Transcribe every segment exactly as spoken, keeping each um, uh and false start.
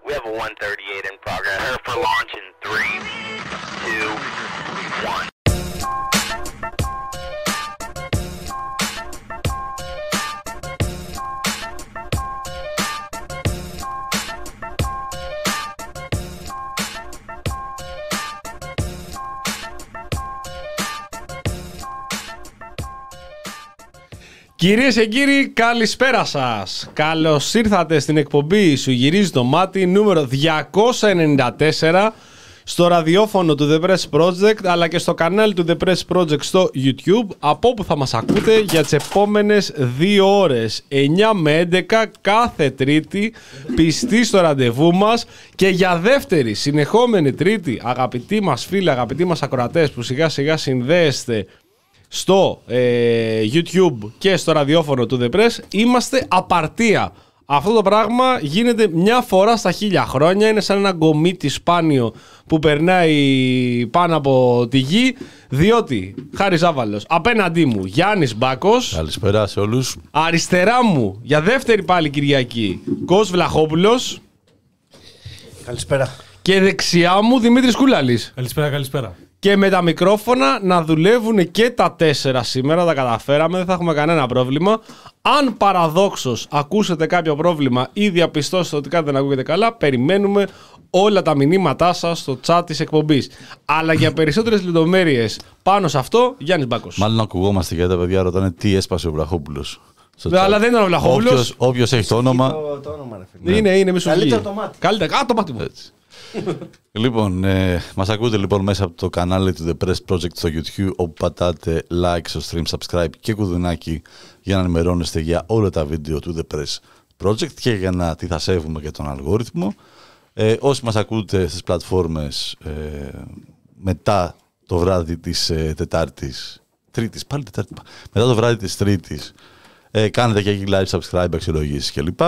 We have a one thirty-eight in progress. Prepare for launch in three, two, one. Κυρίες και κύριοι, καλησπέρα σας. Καλώς ήρθατε στην εκπομπή Σου γυρίζει το μάτι νούμερο διακόσια ενενήντα τέσσερα στο ραδιόφωνο του The Press Project αλλά και στο κανάλι του The Press Project στο YouTube, από όπου θα μας ακούτε για τις επόμενες δύο ώρες εννιά με έντεκα κάθε Τρίτη, πιστοί στο ραντεβού μας, και για δεύτερη συνεχόμενη Τρίτη, αγαπητοί μας φίλοι, αγαπητοί μας ακροατές που σιγά σιγά συνδέεστε στο ε, YouTube και στο ραδιόφωνο του The Press, είμαστε απαρτία. Αυτό το πράγμα γίνεται μια φορά στα χίλια χρόνια. Είναι σαν ένα γκομίτι σπάνιο που περνάει πάνω από τη γη. Διότι, Χάρη Ζάβαλος, απέναντί μου Γιάννης Μπάκος. Καλησπέρα σε όλους. Αριστερά μου, για δεύτερη πάλι Κυριακή, Κος Βλαχόπουλος. Καλησπέρα. Και δεξιά μου Δημήτρης Κούλαλης. Καλησπέρα, καλησπέρα. Και με τα μικρόφωνα να δουλεύουν και τα τέσσερα σήμερα, τα καταφέραμε, δεν θα έχουμε κανένα πρόβλημα. Αν παραδόξως ακούσετε κάποιο πρόβλημα ή διαπιστώσετε ότι κάτι δεν ακούγεται καλά, περιμένουμε όλα τα μηνύματά σας στο chat της εκπομπής. Αλλά για περισσότερες λεπτομέρειες πάνω σε αυτό, Γιάννης Μπάκος. Μάλλον ακουγόμαστε γιατί τα παιδιά ρωτάνε τι έσπασε ο Βλαχόπουλος. Αλλά δεν ήταν ο Βλαχόπουλος. Όποιος, όποιος έχει το όνομα. Το, το όνομα, ρε, είναι, είναι, μη σου βγει. Καλύτερο το μάτι. Καλύτερα, α, το μάτι μου. Έτσι. Λοιπόν, ε, μας ακούτε λοιπόν μέσα από το κανάλι του The Press Project στο YouTube, όπου πατάτε like στο stream, subscribe και κουδουνάκι για να ενημερώνεστε για όλα τα βίντεο του The Press Project και για να τυθασεύουμε και τον αλγόριθμο. Ε, όσοι μας ακούτε στις πλατφόρμες ε, μετά το βράδυ της ε, Τετάρτης, Τρίτης, πάλι Τετάρτη, μετά το βράδυ της Τρίτης, ε, κάνετε και εκεί like, subscribe, αξιολογήσεις κλπ.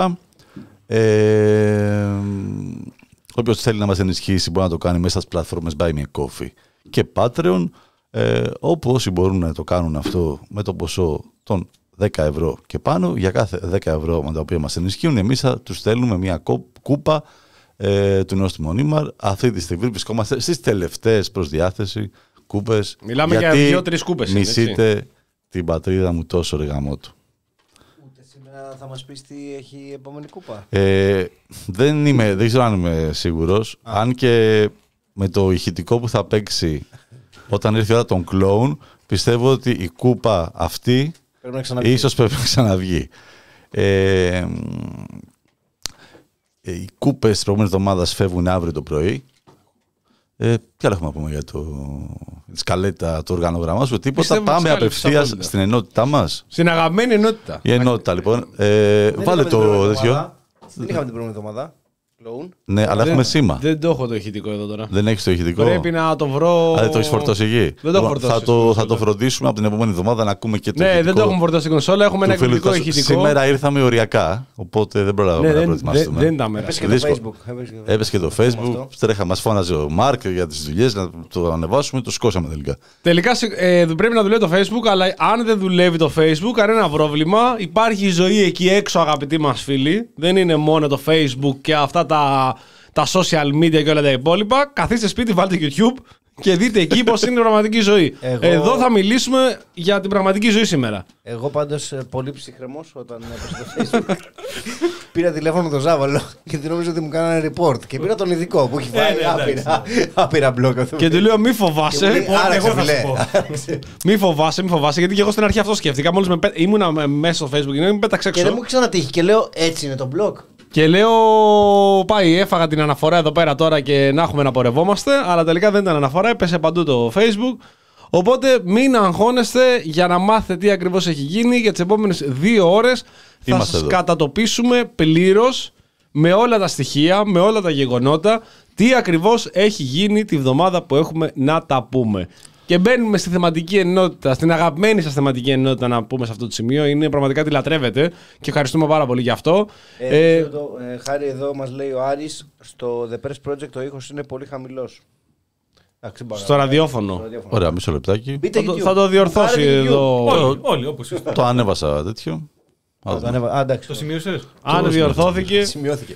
Ε, Όποιος θέλει να μας ενισχύσει μπορεί να το κάνει μέσα στις πλατφόρμες Buy Me a Coffee και Patreon, ε, όπου όσοι μπορούν να το κάνουν αυτό με το ποσό των δέκα ευρώ και πάνω, για κάθε δέκα ευρώ με τα οποία μας ενισχύουν, εμείς θα τους στέλνουμε μια κούπα ε, του Νόστιμου Νίμαρ. Αυτή τη στιγμή βρισκόμαστε στις τελευταίες προς διάθεση κούπες. Μιλάμε για δύο-τρεις κούπες. Μισείτε έτσι την πατρίδα μου τόσο ρε γαμότου. Θα μας πεις τι έχει η επόμενη κούπα. Ε, δεν, είμαι, δεν ξέρω αν είμαι σίγουρος. Α. Αν και με το ηχητικό που θα παίξει όταν ήρθε η ώρα των κλόουν, πιστεύω ότι η κούπα αυτή πρέπει να ίσως πρέπει να ξαναβγεί. Ε, οι κούπες της προηγούμενης εβδομάδας φεύγουν αύριο το πρωί. Ε, τι άλλο έχουμε να πούμε για το τη σκαλέτα, το οργανόγραμμά σου, τίποτα. Πιστεύω πάμε απευθείας στην ενότητά μας. Στην αγαπημένη ενότητα. Η ενότητα λοιπόν. Ε, βάλε το τέτοιο. Δεν είχαμε την προηγούμενη εβδομάδα. Ναι, αλλά δεν, έχουμε σήμα. Δεν το έχω το ηχητικό εδώ τώρα. Δεν έχεις το ηχητικό. Πρέπει να το βρω. Α, δεν το έχεις φορτώσει εκεί. Δεν το έχω φορτώσει. Θα το, θα το φροντίσουμε από την επόμενη εβδομάδα να ακούμε και το ναι, ηχητικό. Ναι, δεν το έχουμε φορτώσει στην κονσόλα. Έχουμε ένα εκπληκτικό ηχητικό. Σήμερα ήρθαμε οριακά, οπότε δεν προλάβαμε ναι, να δεν, προετοιμάσουμε. Δεν, δεν ήταν μέρα. Έπεσε και το Facebook. Έπεσε και το Facebook. Στρέχα, μας φώναζε ο Μάρκ για τις δουλειές να το ανεβάσουμε, το σκόσαμε τελικά. Τελικά ε, πρέπει να δουλεύει το Facebook, αλλά αν δεν δουλεύει το Facebook, κανένα πρόβλημα. Υπάρχει ζωή εκεί έξω, αγαπητοί μας φίλοι. Δεν είναι μόνο το Facebook και αυτά τα. τα social media και όλα τα υπόλοιπα. Καθίστε σπίτι, βάλτε YouTube και δείτε εκεί πώς είναι η πραγματική ζωή. Εγώ... Εδώ θα μιλήσουμε για την πραγματική ζωή σήμερα. Εγώ πάντως πολύ ψυχρεμός όταν έπεσε το Facebook. Πήρα τηλέφωνο τον Ζάβαλο γιατί νόμιζα ότι μου κάνανε report. Και πήρα τον ειδικό που έχει βάλει άπειρα, άπειρα μπλόκα. Και του λέω μη φοβάσαι. Άρα εγώ θα σου πω. Μη φοβάσαι, μη φοβάσαι. Γιατί και εγώ στην αρχή αυτό σκέφτηκα. Μόλις πέ... ήμουνα μέσα στο Facebook και με πέταξε έξω. Και δεν μου ξανατύχει και λέω έτσι είναι το blog. Και λέω, πάει, έφαγα την αναφορά εδώ πέρα τώρα και να έχουμε να πορευόμαστε. Αλλά τελικά δεν ήταν αναφορά, έπεσε παντού το Facebook. Οπότε μην αγχώνεστε για να μάθετε τι ακριβώς έχει γίνει. Για τις επόμενες δύο ώρες θα σας εδώ κατατοπίσουμε πλήρως με όλα τα στοιχεία, με όλα τα γεγονότα, τι ακριβώς έχει γίνει τη βδομάδα που έχουμε να τα πούμε. Και μπαίνουμε στη θεματική ενότητα, στην αγαπημένη σας θεματική ενότητα να πούμε σε αυτό το σημείο. Είναι πραγματικά τη λατρεύετε και ευχαριστούμε πάρα πολύ γι' αυτό. Ε, ε, το, ε, Χάρη, εδώ μας λέει ο Άρης, στο The Press Project ο ήχος είναι πολύ χαμηλός. Στο ραδιόφωνο. Ωραία, μισό λεπτάκι. Θα το, θα το διορθώσει εδώ. Όλοι, όλοι όπως είστε. Το ανέβασα τέτοιο. Α, το, ανέβα... Α, εντάξει, το σημείωσες. Αν διορθώθηκε. Σημειώθηκε.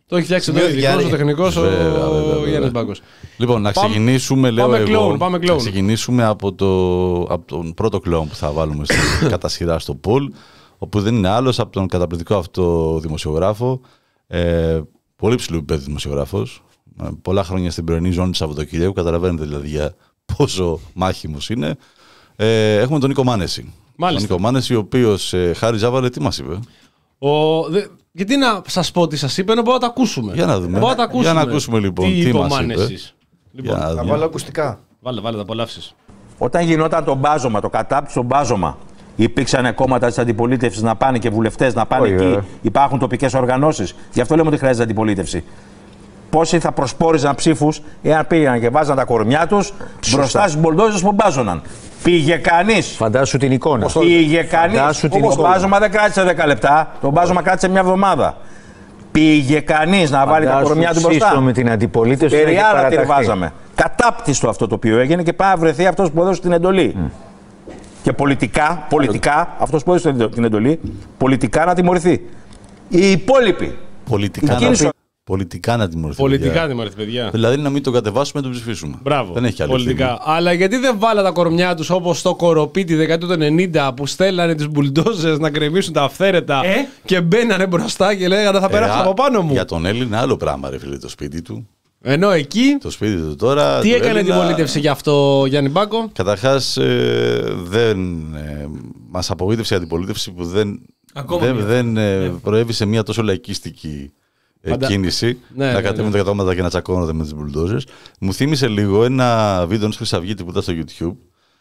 Το έχει φτιάξει εδώ ειδικός ο τεχνικός ο Γιάννης Μπάκος. Λοιπόν, να Πάμε- ξεκινήσουμε, λέω πάμε εγώ, κλόουν, πάμε να κλόουν. ξεκινήσουμε από, το, από τον πρώτο κλόουν που θα βάλουμε στην κατά σειρά στο poll, όπου δεν είναι άλλος από τον καταπληκτικό αυτό δημοσιογράφο, ε, πολύ ψηλού επίπεδου δημοσιογράφος, ε, πολλά χρόνια στην πρωινή ζώνη του Σαββατοκυριακού, καταλαβαίνετε δηλαδή για πόσο μάχημος είναι. Ε, έχουμε τον Νίκο Μάνεση. Μάλιστα. Τον Νίκο Μάνεση, ο οποίος, ε, Χάρη Ζάβαλε, τι μας είπε? Ο, δε, γιατί να σας πω τι σας είπε, να μπορούμε να τα ακούσουμε. Για να δούμε. Μπορούμε να τα ακούσουμε. Για να ακούσουμε, λοιπόν, τι, τι είπε ο μας είπε. Μάνεσης. Λοιπόν, Για να Θα δούμε. βάλω ακουστικά. βάλε, βάλε τα απολαύσεις. Όταν γινόταν το μπάζωμα, το κατάπτυστο μπάζωμα, υπήρξαν κόμματα της αντιπολίτευσης να πάνε και βουλευτές να πάνε Όχι, εκεί. βέβαια. Υπάρχουν τοπικές οργανώσεις. Γι' αυτό λέμε ότι χρειάζεται αντιπολίτευση. Πόσοι θα προσπόριζαν ψήφους εάν πήγαν και βάζαν τα κορμιά τους μπροστά στους μπολντόζες που μπάζωναν. Πήγε κανείς. Φαντάσου την εικόνα. Πήγε κανείς. Φαντάσου την Το εικόνα. μπάζωμα δεν κράτησε δέκα λεπτά. Το μπάζωμα κράτησε μια εβδομάδα. Πήγε κανείς να βάλει τα Φαντάσου κορμιά του σύστο μπροστά. με την αντιπολίτευση να έχει Περιάρα τη παραταχθεί. βάζαμε. Κατάπτυστο αυτό το οποίο έγινε και πάει να βρεθεί αυτός που έδωσε την εντολή. Και πολιτικά, πολιτικά, αυτός που έδωσε την εντολή, πολιτικά να τιμωρηθεί. Οι υπόλοιποι. Πολιτικά, Εκείνος να, ο- πολιτικά να τιμωρηθεί. Πολιτικά παιδιά. τιμωρηθεί, παιδιά. Δηλαδή να μην τον κατεβάσουμε, να τον ψηφίσουμε. Μπράβο. Δεν έχει άλλη πολιτικά. ευθύνη. Αλλά γιατί δεν βάλα τα κορμιά τους όπως στο Κοροπή τη δεκαετία του ενενήντα που στέλνανε τους μπουλντόζες να κρεμίσουν τα αυθαίρετα Ε? και μπαίνανε μπροστά και λέγανε θα περάσουν Ε, από πάνω μου. Για τον Έλληνα άλλο πράγμα, ρε φίλε, το σπίτι του. Ενώ εκεί, Το σπίτι του τώρα. τι του έκανε Έλληνα, την πολίτευση γι' αυτό, Γιάννη Μπάκο? Καταρχάς, ε, δεν ε, μας απογοήτευσε η αντιπολίτευση που δεν, Ακόμα δεν, μία. δεν ε, προέβη σε μια τόσο λαϊκίστικη ε, Παντα- κίνηση. Ναι, να ναι, κατέβουν ναι. τα κατώματα και να τσακώνονται με τους μπουλντόζες. Μου θύμισε λίγο ένα βίντεο ενός Χρυσαυγίτη που ήταν στο YouTube.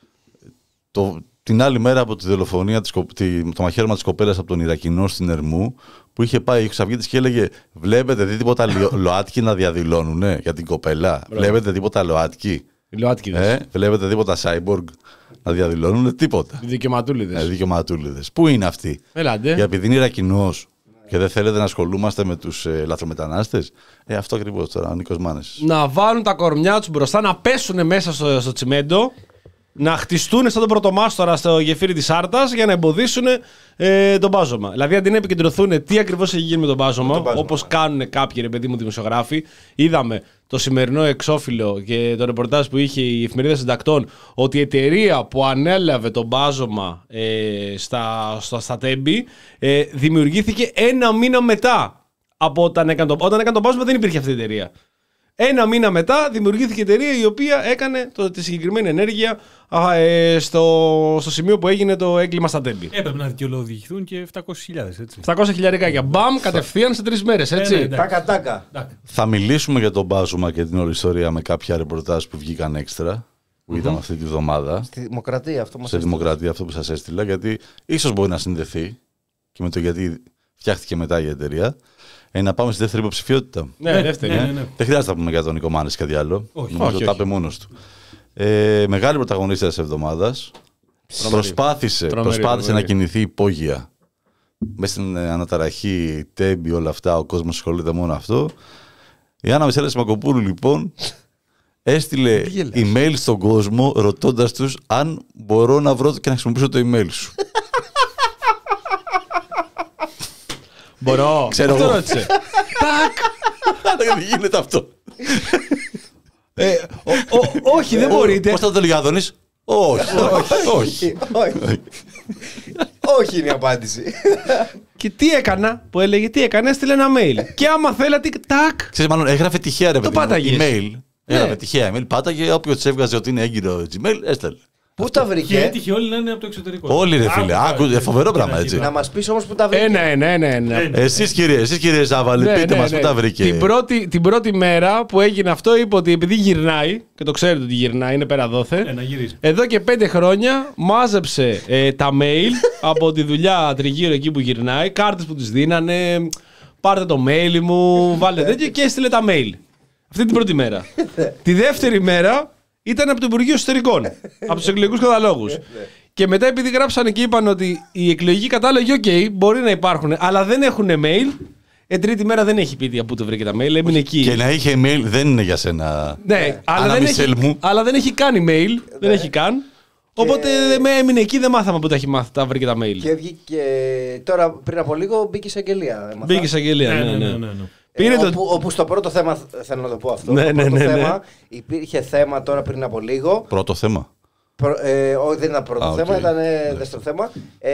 Το, την άλλη μέρα από τη δολοφονία, της, κο- τη, το μαχαίρωμα της κοπέλας από τον Ιρακινό στην Ερμού, που είχε πάει ο Χρυσαυγίτης και έλεγε: Βλέπετε δει τίποτα λιο- ΛΟΑΤΚΙ να διαδηλώνουν για την κοπέλα. Βλέπετε τίποτα ΛΟΑΤΚΙ. Οι ΛΟΑΤΚΙδες, Ε, βλέπετε τίποτα Cyborg να διαδηλώνουν. Τίποτα. οι δικαιωματούλιδες. Ε, δικαιωματούλιδες. Πού είναι αυτοί? Έλατε. Για επειδή είναι Ιρακινός και δεν θέλετε να ασχολούμαστε με τους ε, λαθρομετανάστες. Ε, αυτό ακριβώς τώρα, ο Νίκος Μάνεσης. Να βάλουν τα κορμιά τους μπροστά, να πέσουν μέσα στο, στο τσιμέντο, να χτιστούν σαν τον πρωτομάστορα στο γεφύρι της Άρτας για να εμποδίσουν ε, τον μπάζωμα. Δηλαδή αντί να επικεντρωθούν τι ακριβώς έχει γίνει με τον μπάζωμα, όπως κάνουν κάποιοι ρε παιδί μου δημοσιογράφοι, είδαμε το σημερινό εξώφυλλο και το ρεπορτάζ που είχε η Εφημερίδα Συντακτών ότι η εταιρεία που ανέλαβε το μπάζωμα ε, στα, στα, στα Τέμπη ε, δημιουργήθηκε ένα μήνα μετά από όταν έκανε το, όταν έκανε το μπάζωμα δεν υπήρχε αυτή η εταιρεία. Ένα μήνα μετά δημιουργήθηκε η εταιρεία η οποία έκανε το, τη συγκεκριμένη ενέργεια α, ε, στο, στο σημείο που έγινε το έγκλημα στα Τέμπη. Έπρεπε να δικαιολογηθούν και επτακόσιες χιλιάδες, έτσι. επτακόσια χιλιαρικάκια. Μπαμ, κατευθείαν σε τρεις μέρες, έτσι. Ε, ναι, εντάξει. Τάκα τάκα. Εντάξει. Θα μιλήσουμε για τον μπάζωμα και την όλη ιστορία με κάποια ρεπορτάζ που βγήκαν έξτρα, που ήταν αυτή τη βδομάδα. Στη δημοκρατία αυτό μας Σε έστειλε. δημοκρατία, αυτό που σας έστειλα, γιατί ίσως μπορεί να συνδεθεί και με το γιατί φτιάχτηκε μετά η εταιρεία. Ε, να πάμε στη δεύτερη υποψηφιότητα. Ναι, δεύτερη. ναι, ναι, ναι. Δεν χρειάζεται να πούμε για τον Νίκο Μάνεση κάτι άλλο. Όχι. Νομίζω Όχι, τα όχι. είπε μόνος του. Ε, μεγάλη πρωταγωνίστρια της εβδομάδας. Προσπάθησε, Τρομερή, προσπάθησε τρομερή. να κινηθεί υπόγεια. Μέσα στην ε, αναταραχή, τέμπη, όλα αυτά, ο κόσμος ασχολείται μόνο αυτό. Η Άννα Μεσέλα Σιμακοπούλου, λοιπόν, έστειλε email στον κόσμο ρωτώντας τους αν μπορώ να βρω και να χρησιμοποιήσω το email σου. Μπορώ. Ξέρω Αυτό εγώ. ρώτησε. Δεν γίνεται αυτό. Ε, ο- ο- όχι, δεν μπορείτε. Πώς θα το λέει ο Άδωνης? Όχι, όχι. Όχι. Όχι είναι η απάντηση. Και τι έκανα που έλεγε, τι έκανα, έστειλε ένα mail. Και άμα θέλατε, τάκ. Ξέρεις, μάλλον έγραφε τυχαία ρε παιδί μου, πάταγες. email. Έγραφε Ναι. τυχαία email, πάταγε, όποιος της έβγαζε ότι είναι έγκυρο Gmail, έστελε. Πού τα Και βρήκε? έτυχε όλοι να είναι από το εξωτερικό. Όλοι ρε φίλε, Άκου, άκου, άκου, φοβερό άκου, πράγμα, άκου, έτσι. άκου. Να μας πεις όμως που τα βρήκε. Ένα, ένα, ένα, ένα. Εσείς κύριε, εσείς κύριε Ζάβαλη, Ναι, πείτε ναι, μας ναι. πού τα βρήκε. Την πρώτη, την πρώτη μέρα που έγινε αυτό, είπε ότι επειδή γυρνάει, και το ξέρετε ότι γυρνάει, είναι πέρα δόθε. Ε, να γυρίσει. Εδώ και πέντε χρόνια μάζεψε ε, τα mail από τη δουλειά τριγύρω εκεί που γυρνάει, κάρτες που τις δίνανε, πάρτε το mail μου, βάλτε τέτοιο και έστειλε τα mail. Αυτή την πρώτη μέρα. Τη δεύτερη μέρα ήταν από το Υπουργείο Εσωτερικών, από τους εκλογικούς καταλόγους. Και μετά επειδή γράψανε και είπαν ότι οι εκλογικοί κατάλογοι, οκ, μπορεί να υπάρχουν, αλλά δεν έχουν mail. Ε, τρίτη μέρα δεν έχει πει από πού το βρήκε τα mail, έμεινε εκεί. Και να είχε email δεν είναι για σένα. Ναι, αλλά Άννα δεν, Μισελ έχει, μου. αλλά δεν έχει κάνει mail. Δεν έχει καν. Οπότε με έμεινε εκεί, δεν μάθαμε που τα έχει μάθει, τα βρήκε τα mail. Και βγήκε τώρα πριν από λίγο μπήκε εισαγγελία. έμαθα. Μπήκε εισαγγελία, Ναι, ναι, ναι, ναι. ναι, ναι, ναι. Πήρε ε, το... όπου, όπου στο πρώτο θέμα, θέλω να το πω αυτό. Ναι, στο ναι, πρώτο ναι, ναι. θέμα υπήρχε θέμα τώρα πριν από λίγο. Πρώτο θέμα. Προ, ε, όχι, δεν ήταν πρώτο Α, θέμα, okay. ήταν ε, δεύτερο θέμα. Ε,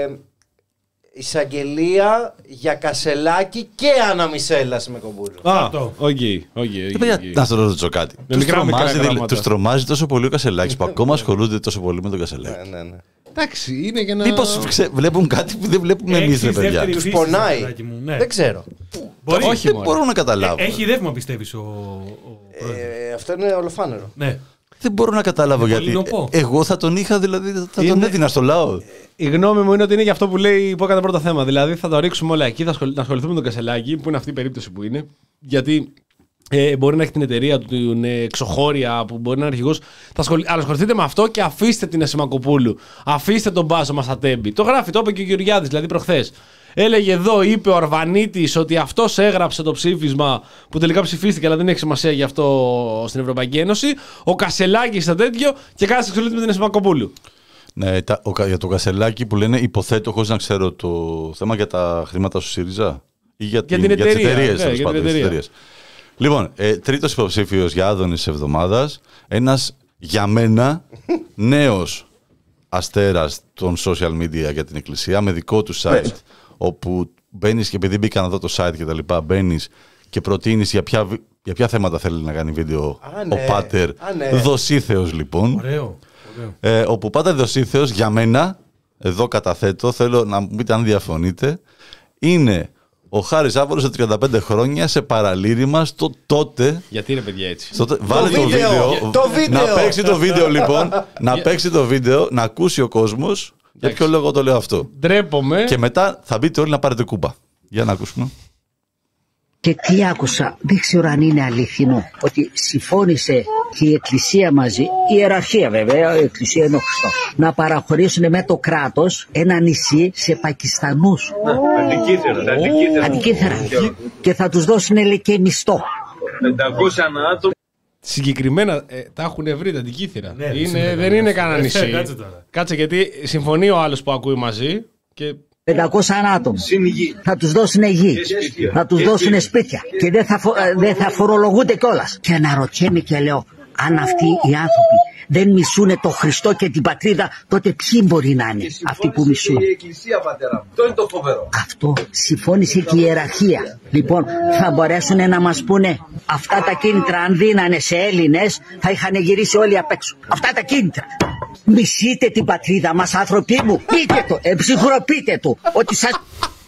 εισαγγελία για Κασελάκη και Άννα Μισέλα με Κομπούλου. Α, Αυτό. οκ, οκ. Να σα ρωτήσω κάτι. Με Τους μικρά, μικρά τρομάζει, γράμματα. τους τρομάζει τόσο πολύ ο Κασελάκης που ακόμα ασχολούνται τόσο πολύ με τον Κασελάκη. Ναι, ναι, ναι. Εντάξει, είναι για να... Μήπως ξε- βλέπουν κάτι που δεν βλέπουμε εμείς, ρε Έχεις παιδιά. δεύτερη Τους φύση, πονάει. Σωτηράκη μου, ναι. Δεν ξέρω. Μπορεί. Όχι, Δεν μωρέ. μπορώ να καταλάβω. Ε, Έχει ρεύμα, πιστεύεις, ο, ο πρόεδρος. Ε, αυτό είναι ολοφάνερο. Ναι. Δεν μπορώ να καταλάβω Είναι γιατί. πολύ νοπό. ε, Εγώ θα τον είχα, δηλαδή θα τον Είναι- έδινα στο λαό. Η γνώμη μου είναι ότι είναι για αυτό που λέει που έκανε πρώτο θέμα. Δηλαδή θα το ρίξουμε όλα εκεί, θα ασχολη- να ασχοληθούμε με τον Κασελάκη, που είναι αυτή η περίπτωση που είναι. Γιατί ε, μπορεί να έχει την εταιρεία του, την ε, εξωχώρια που μπορεί να είναι αρχηγός. Θα ασχολη... Αλλά ασχοληθείτε με αυτό και αφήστε την Ασημακοπούλου. Αφήστε τον Μπάζο Μαστατέμπη. Το γράφει, το είπε και ο Γεωργιάδης, δηλαδή προχθές. Έλεγε εδώ, είπε ο Αρβανίτης, ότι αυτός έγραψε το ψήφισμα που τελικά ψηφίστηκε, αλλά δεν έχει σημασία γι' αυτό στην Ευρωπαϊκή Ένωση. Ο Κασελάκης ήταν τέτοιο και κάθε ασχολείται με την Ασημακοπούλου. Ναι, τα, ο, για το Κασελάκη που λένε υποθέτω, χωρίς να ξέρω το θέμα για τα χρήματα σου ΣΥΡΙΖΑ ή για, Για την, την για τις εταιρεία, εταιρείες, ναι, τέλος για την πάντων, τις εταιρεία. εταιρείες. Λοιπόν, ε, τρίτος υποψήφιος για Άδωνης της εβδομάδας, ένας για μένα νέος αστέρας των social media για την Εκκλησία με δικό του site, όπου μπαίνεις και επειδή μπήκα να δω το site και τα λοιπά, μπαίνεις και προτείνεις για ποια, βι- για ποια θέματα θέλει να κάνει βίντεο Α, ναι. ο Πάτερ Α, ναι. Δοσίθεος λοιπόν. Ωραίο. Ωραίο. Ε, όπου Πάτερ Δοσίθεος για μένα, εδώ καταθέτω, θέλω να μου πείτε αν διαφωνείτε, είναι ο Χάρης Άβορος σε τριάντα πέντε χρόνια σε παραλήρημα στο τότε. Γιατί είναι παιδιά έτσι. Στο, τε- βάλε το βίντεο, βίντεο. το βίντεο. Να παίξει το βίντεο λοιπόν. να παίξει το βίντεο, να ακούσει ο κόσμος. Για ποιο λόγο το λέω αυτό. Ντρέπομαι. Και μετά θα μπείτε όλοι να πάρετε κούπα. Για να ακούσουμε. Και τι άκουσα, δεν ξέρω αν είναι αληθινό, ότι συμφώνησε και η Εκκλησία μαζί, η ιεραρχία βέβαια, η Εκκλησία είναι ο Χριστός, να παραχωρήσουν με το κράτος ένα νησί σε Πακιστανούς. Αντικήθερα, αντικήθερα. Αντικήθερα. Και θα τους δώσουν λέει και μισθό. πεντακόσια άτομα. Συγκεκριμένα ε, τα έχουν βρει τα αντικήθυρα. Ναι, είναι, σήμερα, δεν ναι. είναι κανένα Ε, νησί. κάτσε τώρα. Κάτσε γιατί συμφωνεί ο άλλος που ακούει μαζί. Και... πεντακόσια άτομα. Συν γη. Θα τους δώσουν γη. Και σπίτια. Θα τους Και δώσουν σπίτια. σπίτια. Και δεν θα, φο- ε, δεν θα φορολογούνται κιόλας. Και αναρωτιέμαι και λέω, αν αυτοί οι άνθρωποι δεν μισούνε το Χριστό και την πατρίδα, τότε ποιοι μπορεί να είναι αυτοί που μισούν. Η Εκκλησία, πατέρα μου. Αυτό είναι το φοβερό. Αυτό συμφώνησε και η ιεραρχία. Λοιπόν, θα μπορέσουν να μας πούνε αυτά τα κίνητρα, αν δίνανε σε Έλληνες, θα είχαν γυρίσει όλοι απ' έξω. Αυτά τα κίνητρα. Μισείτε την πατρίδα μας, άνθρωποι μου. Πείτε το, εψυχροπείτε του, ότι σας...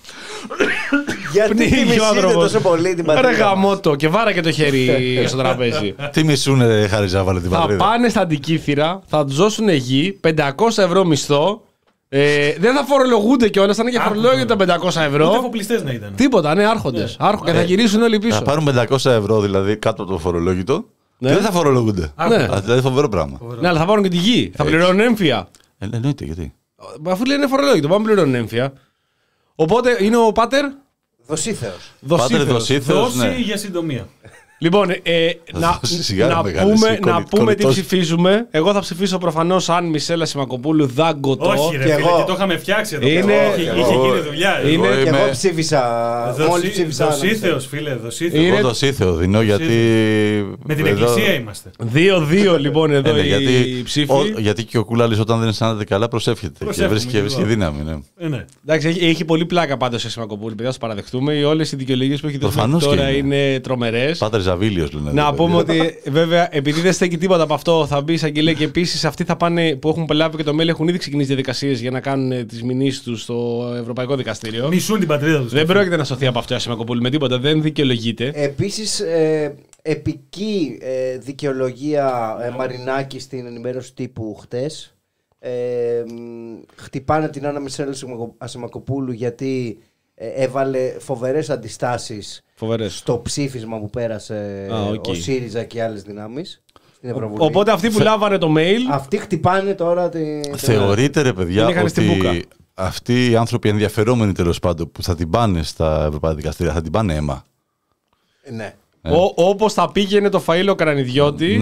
Γιατί τη Πνίγει ο μισείτε άνθρωπος. τόσο πολύ την Ρε πατρίδα μας? γαμώτο και βάρα και το χέρι στο τραπέζι. Τι μισούνε, Χάρη Ζάβαλε, την Θα πατρίδα. πάνε στα αντικήθυρα, θα τους δώσουν γη, πεντακόσια ευρώ μισθό. Ε, δεν θα φορολογούνται κιόλας, θα είναι και φορολόγιο τα πεντακόσια Ούτε ευρώ. εφοπλιστές να ήταν. Τίποτα, ναι, άρχοντες. Άρχο- Και θα γυρίσουν όλοι πίσω. Θα πάρουν πεντακόσια ευρώ δηλαδή κάτω από το φορολόγητο Ναι. και δεν θα φορολογούνται. Ναι. Α, δηλαδή φοβερό πράγμα. Ναι, αλλά θα πάρουν και τη γη. Θα Έτσι. πληρώνουν έμφυα. Ε, εννοείται γιατί. Αφού λένε φορολόγητο, πάμε πληρώνουν έμφυα. Οπότε είναι ο Πάτερ Δοσίθεος. Πάτερ Δοσίθεος. Δοσίθεος, Δόση ναι. για συντομία. Λοιπόν, ε, να, δώσει σιγάρα να μεγάλη, πούμε, εσύ, να κολλη- πούμε τι κολλητός. ψηφίζουμε. Εγώ θα ψηφίσω προφανώς αν Μισέλα Σιμακοπούλου δάγκωτο. Όχι, ρε και φίλε, εγώ. και το είχαμε φτιάξει εδώ. Είναι- πέρα. Είχε, είχε εγώ- γίνει δουλειά. είναι- Εγώ Και είμαι- εγώ ψήφισα. Μόλις ψήφισα. Δοσίθεος, φίλε, δοσίθεος. Είναι- Εγώ Δοσίθεο δίνω γιατί. Με την εδώ- εκκλησία είμαστε. δύο δύο λοιπόν εδώ Ε, ναι, οι γιατί, ψήφοι. ο- γιατί και ο Κούλαλης όταν δεν αισθάνεται καλά προσεύχεται. Και Προσεύχομαι βρίσκει, κι βρίσκει εγώ. δύναμη. Ναι. Ε, ναι. Εντάξει, έχει, έχει πολύ πλάκα πάντως σε Σιμακοπούλου, παιδιά, θα το παραδεχτούμε. Όλες οι δικαιολογίες που έχει δώσει μέχρι Προφανώς και τώρα είναι. είναι τρομερές. Πάτερ Ζαβίλιος λένε. Να εδώ, πούμε παιδιά. ότι βέβαια επειδή δεν στέκει τίποτα από αυτό θα μπει εισαγγελία και επίση αυτοί θα πάνε, που έχουν λάβει και το μέλη έχουν ήδη ξεκινήσει διαδικασίες για να κάνουν τις μηνύσεις τους στο Ευρωπαϊκό Δικαστήριο. Μισούν την πατρίδα τους. Δεν πρόκειται να σωθεί από αυτό η Σιμακοπούλου με τίποτα, δεν δικαιολογείται. Επίσης, ε, επική ε, δικαιολογία ε, Μαρινάκη στην ενημέρωση τύπου χτες. Ε, μ, χτυπάνε την Άννα Μισέλα Ασημακοπούλου γιατί ε, έβαλε φοβερές αντιστάσεις Φοβερές. στο ψήφισμα που πέρασε Α, οκ. ο ΣΥΡΙΖΑ και άλλες δυνάμεις στην Ευρωβουλή. Οπότε αυτοί που λάβανε το mail. Αυτοί χτυπάνε τώρα την... την- Θεωρείτε ρε παιδιά Την είχαν στην μπούκα. ότι αυτοί οι άνθρωποι ενδιαφερόμενοι τέλος πάντων που θα την πάνε στα ευρωπαϊκά δικαστήρια θα την πάνε αίμα. Ναι. Ο, όπως θα πήγαινε το Φαΐλο Κρανιδιώτη Ναι.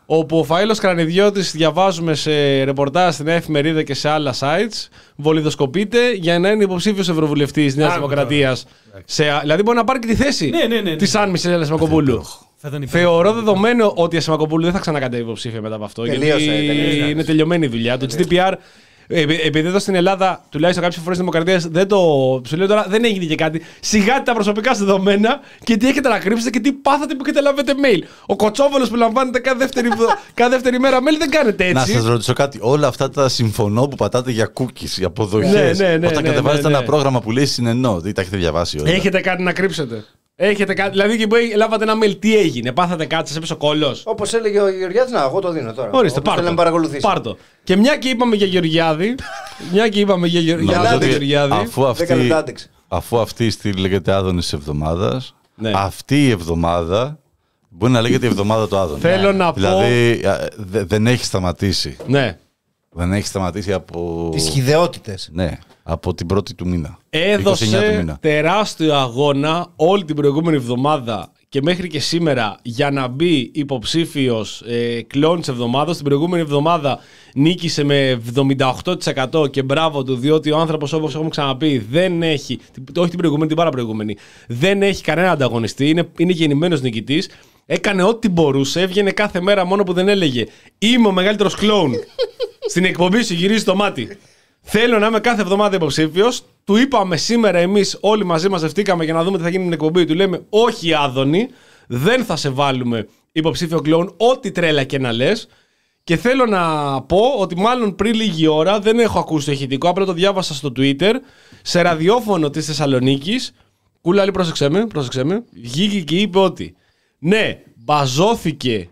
όπου ο Φαΐλος Κρανιδιώτης, διαβάζουμε σε ρεπορτάζ στην εφημερίδα και σε άλλα sites, βολιδοσκοπείται για να είναι υποψήφιος ευρωβουλευτής Νέας Δημοκρατίας. Σε, δηλαδή μπορεί να πάρει και τη θέση ναι, ναι, ναι, ναι. της Άννης Ασημακοπούλου. Θεωρώ δεδομένο ότι η Ασημακοπούλου δεν θα ξανακατέβει υποψήφια μετά από αυτό. Τελείωσε, γιατί τελείωσε. είναι τελειωμένη η δουλειά. Το τζι ντι πι αρ, επειδή εδώ στην Ελλάδα, τουλάχιστον κάποιες φορές της Δημοκρατίας, δεν το. Σου λέω τώρα, δεν έγινε και κάτι. Σιγάτε τα προσωπικά σας δεδομένα και τι έχετε να κρύψετε και τι πάθατε που έχετε λάβετε mail. Ο Κοτσόβολος που λαμβάνετε κάθε δεύτερη, κάθε δεύτερη μέρα mail δεν κάνετε έτσι. Να σας ρωτήσω κάτι. Όλα αυτά τα συμφωνώ που πατάτε για cookies, για αποδοχές. Ναι, ναι, ναι, Όταν ναι, κατεβάζετε ναι, ναι. ένα πρόγραμμα που λέει συνεννό, δεν τα έχετε διαβάσει όλα. Έχετε κάτι να κρύψετε. Έχετε κάτι, δηλαδή και που λάβατε ένα mail, τι έγινε, πάθατε κάτι, σας έπεσε ο κόλλος. Όπως έλεγε ο Γεωργιάδης, να, εγώ το δίνω τώρα. Ορίστε, Όπως θέλει να με παρακολουθήσει. πάρτο. Και μια και είπαμε για Γεωργιάδη, μια και είπαμε για Γεω- για Νομίζω Άδωνη ότι Γεωργιάδη. αφού Δεν αυτή, καλέ, άντεξε. αφού αυτή η στήλη λέγεται Άδωνης της εβδομάδας, Ναι. αυτή η εβδομάδα μπορεί να λέγεται η εβδομάδα του Άδωνη. Θέλω να πω- Δηλαδή α, δε- δεν έχει σταματήσει. Ναι. Δεν έχει σταματήσει από. Τις χυδαιότητες. Ναι, από την πρώτη του μήνα. είκοσι εννέα του Έδωσε μήνα. τεράστιο αγώνα όλη την προηγούμενη εβδομάδα και μέχρι και σήμερα για να μπει υποψήφιος ε, κλόν της εβδομάδας. Την προηγούμενη εβδομάδα νίκησε με εβδομήντα οκτώ τοις εκατό και μπράβο του, διότι ο άνθρωπος, όπως έχουμε ξαναπεί, δεν έχει, όχι την προηγούμενη, την παραπροηγούμενη, δεν έχει κανένα ανταγωνιστή, είναι, είναι γεννημένος νικητής. Έκανε ό,τι μπορούσε, έβγαινε κάθε μέρα, μόνο που δεν έλεγε «Είμαι ο μεγαλύτερος κλόουν». Στην εκπομπή σου γυρίζει το μάτι. Θέλω να είμαι κάθε εβδομάδα υποψήφιος. Του είπαμε σήμερα εμείς όλοι μαζί μαζευτήκαμε για να δούμε τι θα γίνει την εκπομπή. Του λέμε όχι Άδωνη, δεν θα σε βάλουμε υποψήφιο κλόουν, ό,τι τρέλα και να λες. Και θέλω να πω ότι μάλλον πριν λίγη ώρα, δεν έχω ακούσει το ηχητικό, απλά το διάβασα στο Twitter, σε ραδιόφωνο της Θεσσαλονίκης, κούλαλη πρόσεξέ με, πρόσεξέ με, βγήκε και είπε ότι ναι, μπαζώθηκε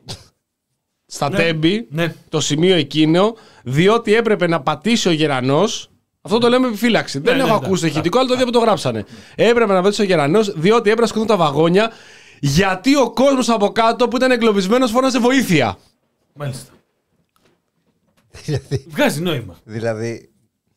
στα Ναι, Τέμπη, ναι. το σημείο εκείνο, διότι έπρεπε να πατήσει ο Γερανός. Αυτό το λέμε επιφύλαξη. Δεν ναι, έχω εντάξει. ακούσει το ηχητικό, αλλά το ίδιο που το γράψανε. Έπρεπε να πατήσει ο Γερανός, διότι έπρεπε να σκοτώσουν τα βαγόνια, γιατί ο κόσμος από κάτω που ήταν εγκλωβισμένος φώναζε βοήθεια. Μάλιστα. Δηλαδή, Βγάζει νόημα. δηλαδή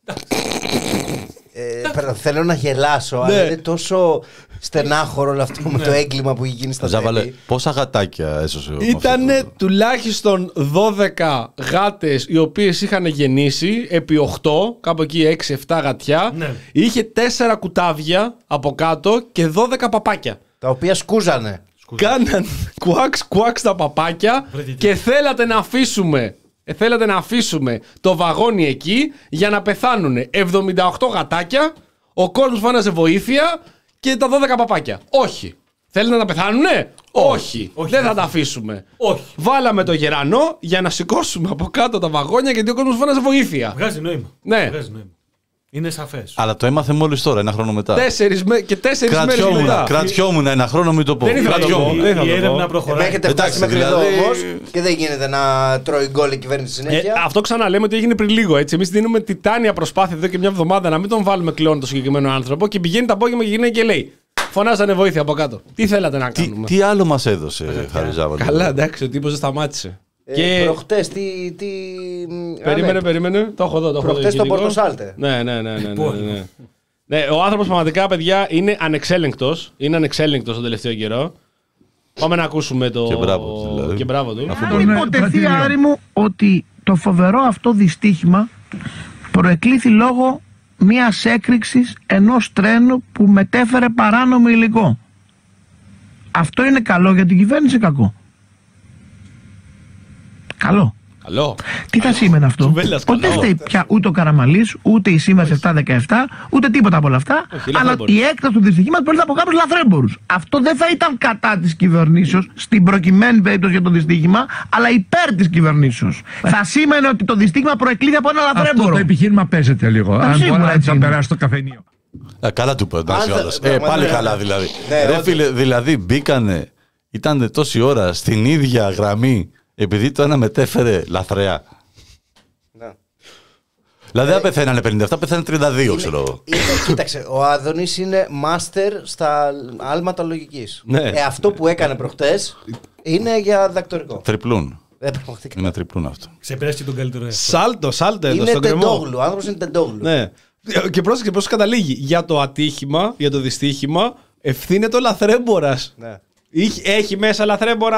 ε, πέρα, θέλω να γελάσω, Ναι. αλλά είναι τόσο στενάχωρο όλο αυτό με το έγκλημα που έχει γίνει στα Ζάβαλε, Τέμπη. πόσα γατάκια έσωσε ο με αυτό Ήτανε το- τουλάχιστον δώδεκα γάτες οι οποίες είχαν γεννήσει επί οκτώ, κάπου εκεί έξι εφτά γατιά. Ναι. Είχε τέσσερα κουτάβια από κάτω και δώδεκα παπάκια. Τα οποία σκούζανε. Κάναν κουάξ κουάξ τα παπάκια Βρείτε και θέλατε να αφήσουμε ε, θέλατε να αφήσουμε το βαγόνι εκεί για να πεθάνουν εβδομήντα οκτώ γατάκια, ο κόσμος φώναζε βοήθεια και τα δώδεκα παπάκια. Όχι. Θέλετε να πεθάνουνε? Όχι. Όχι, Δεν δεν θα τα θα. αφήσουμε. Όχι. Βάλαμε το γερανό για να σηκώσουμε από κάτω τα βαγόνια γιατί ο κόσμος φώναζε βοήθεια. Βγάζει νόημα. Ναι. Βγάζει νόημα. Είναι σαφές. Αλλά το έμαθε μόλις τώρα, ένα χρόνο μετά. Τέσσερις με... και τέσσερις μέρες Κρατιόμουν, μετά. κρατιόμουν ένα χρόνο, μην το πω. Δεν ήθελα να το Κρατιόμουν. πω. Δεν θα Η το έρευνα πω. προχωράει. Έχετε Εντάξει, φτάσει μέχρι εδώ δηλαδή- όμως και δεν γίνεται να τρώει γκολ η κυβέρνηση συνέχεια. Ε, αυτό ξαναλέμε ότι έγινε πριν λίγο έτσι. Εμείς δίνουμε τιτάνια προσπάθεια εδώ και μια εβδομάδα να μην τον βάλουμε κλόν το συγκεκριμένο άνθρωπο και πηγαίνει το απόγευμα και γυρνάει και λέει φωνάζανε βοήθεια από κάτω. Τι θέλατε να Τι, κάνουμε? τι άλλο μας έδωσε, Χαριζάβαλε. Καλά, εντάξει, ο τύπος δεν σταμάτησε. Ε, και προχτές τι... τι... περίμενε, Α, ναι. περίμενε. Το έχω εδώ. Το έχω εδώ Προχτές το ηχητικό. Πορτοσάλτε. Ναι, ναι, ναι. ναι, ναι, ναι, ναι. Ναι, ο άνθρωπος πραγματικά, παιδιά, είναι ανεξέλεγκτος. Είναι ανεξέλεγκτος τον τελευταίο καιρό. Πάμε να ακούσουμε το. Και μπράβο του, δηλαδή. Και μπράβο του. Αν υποτεθεί, Άρη μου, ότι το φοβερό αυτό δυστύχημα προεκλήθη λόγω μιας έκρηξης ενός τρένου που μετέφερε παράνομο υλικό. Αυτό είναι καλό για την κυβέρνηση ή κακό? Καλό. Καλό. Τι θα σήμαινε αυτό? Τσουβέλλας, Ότι δεν καλό. φταίει πια ούτε ο Καραμαλής, ούτε η Σύμβαση επτακόσια δεκαεπτά, ούτε τίποτα από όλα αυτά. Όχι, Αλλά λαθρέμποροι. η έκταση του δυστυχήματος προέρχεται από κάποιους λαθρέμπορους. Αυτό δεν θα ήταν κατά της κυβερνήσεως, στην προκειμένη περίπτωση για το δυστύχημα, αλλά υπέρ της κυβερνήσεως. Θα σήμαινε ότι το δυστύχημα προεκλήθη από ένα Αυτό λαθρέμπορο. το επιχείρημα παίζεται λίγο. Αν σίγουρα μπορεί να έτσι να είναι. περάσει το καφενείο. Α, καλά του είπε, εντάξει, Αν ο άλλος. δεν- Ε, πραγματικά. πάλι καλά δηλαδή. Ναι, Ρε όντως. φίλε, δηλαδή μπήκανε, ήταν τόση ώρα στην ίδια γραμμή επειδή το ένα μετέφερε λαθρέα. Ναι. Δηλαδή δεν πεθαίνανε πενήντα επτά, πεθαίνανε τριάντα δύο, ξέρω εγώ. Είναι, κοίταξε, ο Άδωνης είναι μάστερ στα άλματα λογικής. Ναι. Ε, αυτό που έκανε προχτές είναι για δακτορικό. Τριπλούν. Ε, πραγματικά. Είναι τριπλούν αυτό. Ξεπέρασε και τον καλύτερο έαυτο. Σάλτο, σάλτο εδώ Είναι στον κρεμό. τεντόγλου. Ο άνθρωπος είναι τεντόγλου. Ναι. Και πρόσεξε πώς καταλήγει. Για το ατύχημα, για το δυστύχημα, ευθύνεται ο λαθρέμπορας. Ναι. Έχει, έχει μέσα λαθρέμπορα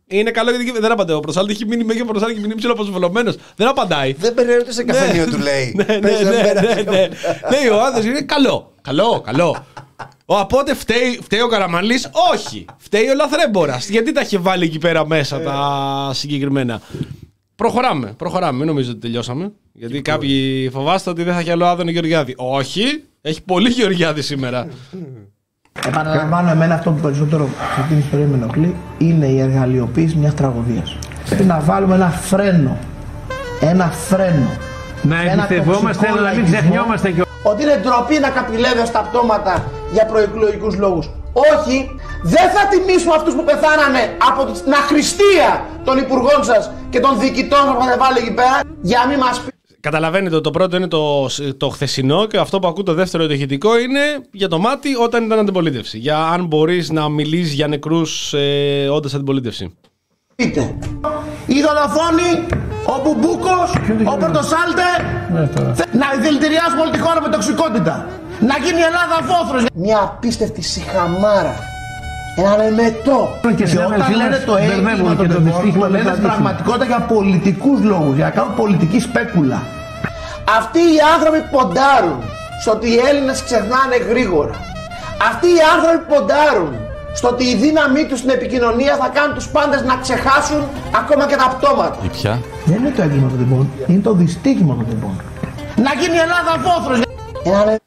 Είναι καλό για την κυβέρνηση. Δεν απαντάει. Ο Προσάλτη έχει μείνει μέχρι ο Προσάλτη έχει μείνει ψηλό αποσβολωμένος. Δεν απαντάει. Δεν παίρνει ούτε σε καφενείο, του λέει. Ναι, ναι, ναι. Λέει ο άνθρωπος είναι καλό. Καλό, καλό. Οπότε φταίει, φταίει ο Καραμανλής. Όχι. Φταίει ο λαθρέμπορας. Γιατί τα έχει βάλει εκεί πέρα μέσα τα συγκεκριμένα. Προχωράμε, προχωράμε. Μην νομίζω ότι τελειώσαμε. Γιατί κάποιοι φοβάστε ότι δεν θα έχει άλλο Άδωνη Γεωργιάδη. Όχι. Έχει πολύ Γεωργιάδη σήμερα. Επαναλαμβάνω, εμένα αυτό που περισσότερο σε αυτήν την ιστορία με ενοχλεί είναι η εργαλειοποίηση μιας τραγωδίας. Πρέπει να βάλουμε ένα φρένο. Ένα φρένο. Να εμπιστευόμαστε, αλλά να μην ξεχνιόμαστε και. Ότι είναι ντροπή να καπηλεύει στα πτώματα για προεκλογικούς λόγους. Όχι, δεν θα τιμήσουμε αυτούς που πεθάνανε από την αχρηστία των υπουργών σας και των διοικητών που θα βάλει εκεί πέρα για να μην μας πει. Καταλαβαίνετε ότι το πρώτο είναι το, το χθεσινό και αυτό που ακούω το δεύτερο το ηχητικό είναι για το μάτι όταν ήταν αντιπολίτευση. Για αν μπορείς να μιλήσεις για νεκρούς ε, όντας αντιπολίτευση. Είτε η δολοφόνη, ο Μπουμπούκος, ο Πορτοσάλτε, να δηλητηριάσουμε όλη τη χώρα με τοξικότητα. Να γίνει η Ελλάδα φόθρος. Μια απίστευτη σιχαμάρα. Έναν εμετό. Και, και όταν λένε το έγκλημα και το δυστύχημα, λένε πραγματικότητα για πολιτικούς λόγους, για να κάνουν πολιτική σπέκουλα. Αυτοί οι άνθρωποι ποντάρουν στο ότι οι Έλληνες ξεχνάνε γρήγορα. Αυτοί οι άνθρωποι ποντάρουν στο ότι η δύναμή τους στην επικοινωνία θα κάνουν τους πάντες να ξεχάσουν ακόμα και τα πτώματα. Ή ποια? Δεν είναι το έγκλημα των τυπών, είναι το δυστύχημα των τυπών. Να γίνει η Ελλάδα φόθρος. Έναν...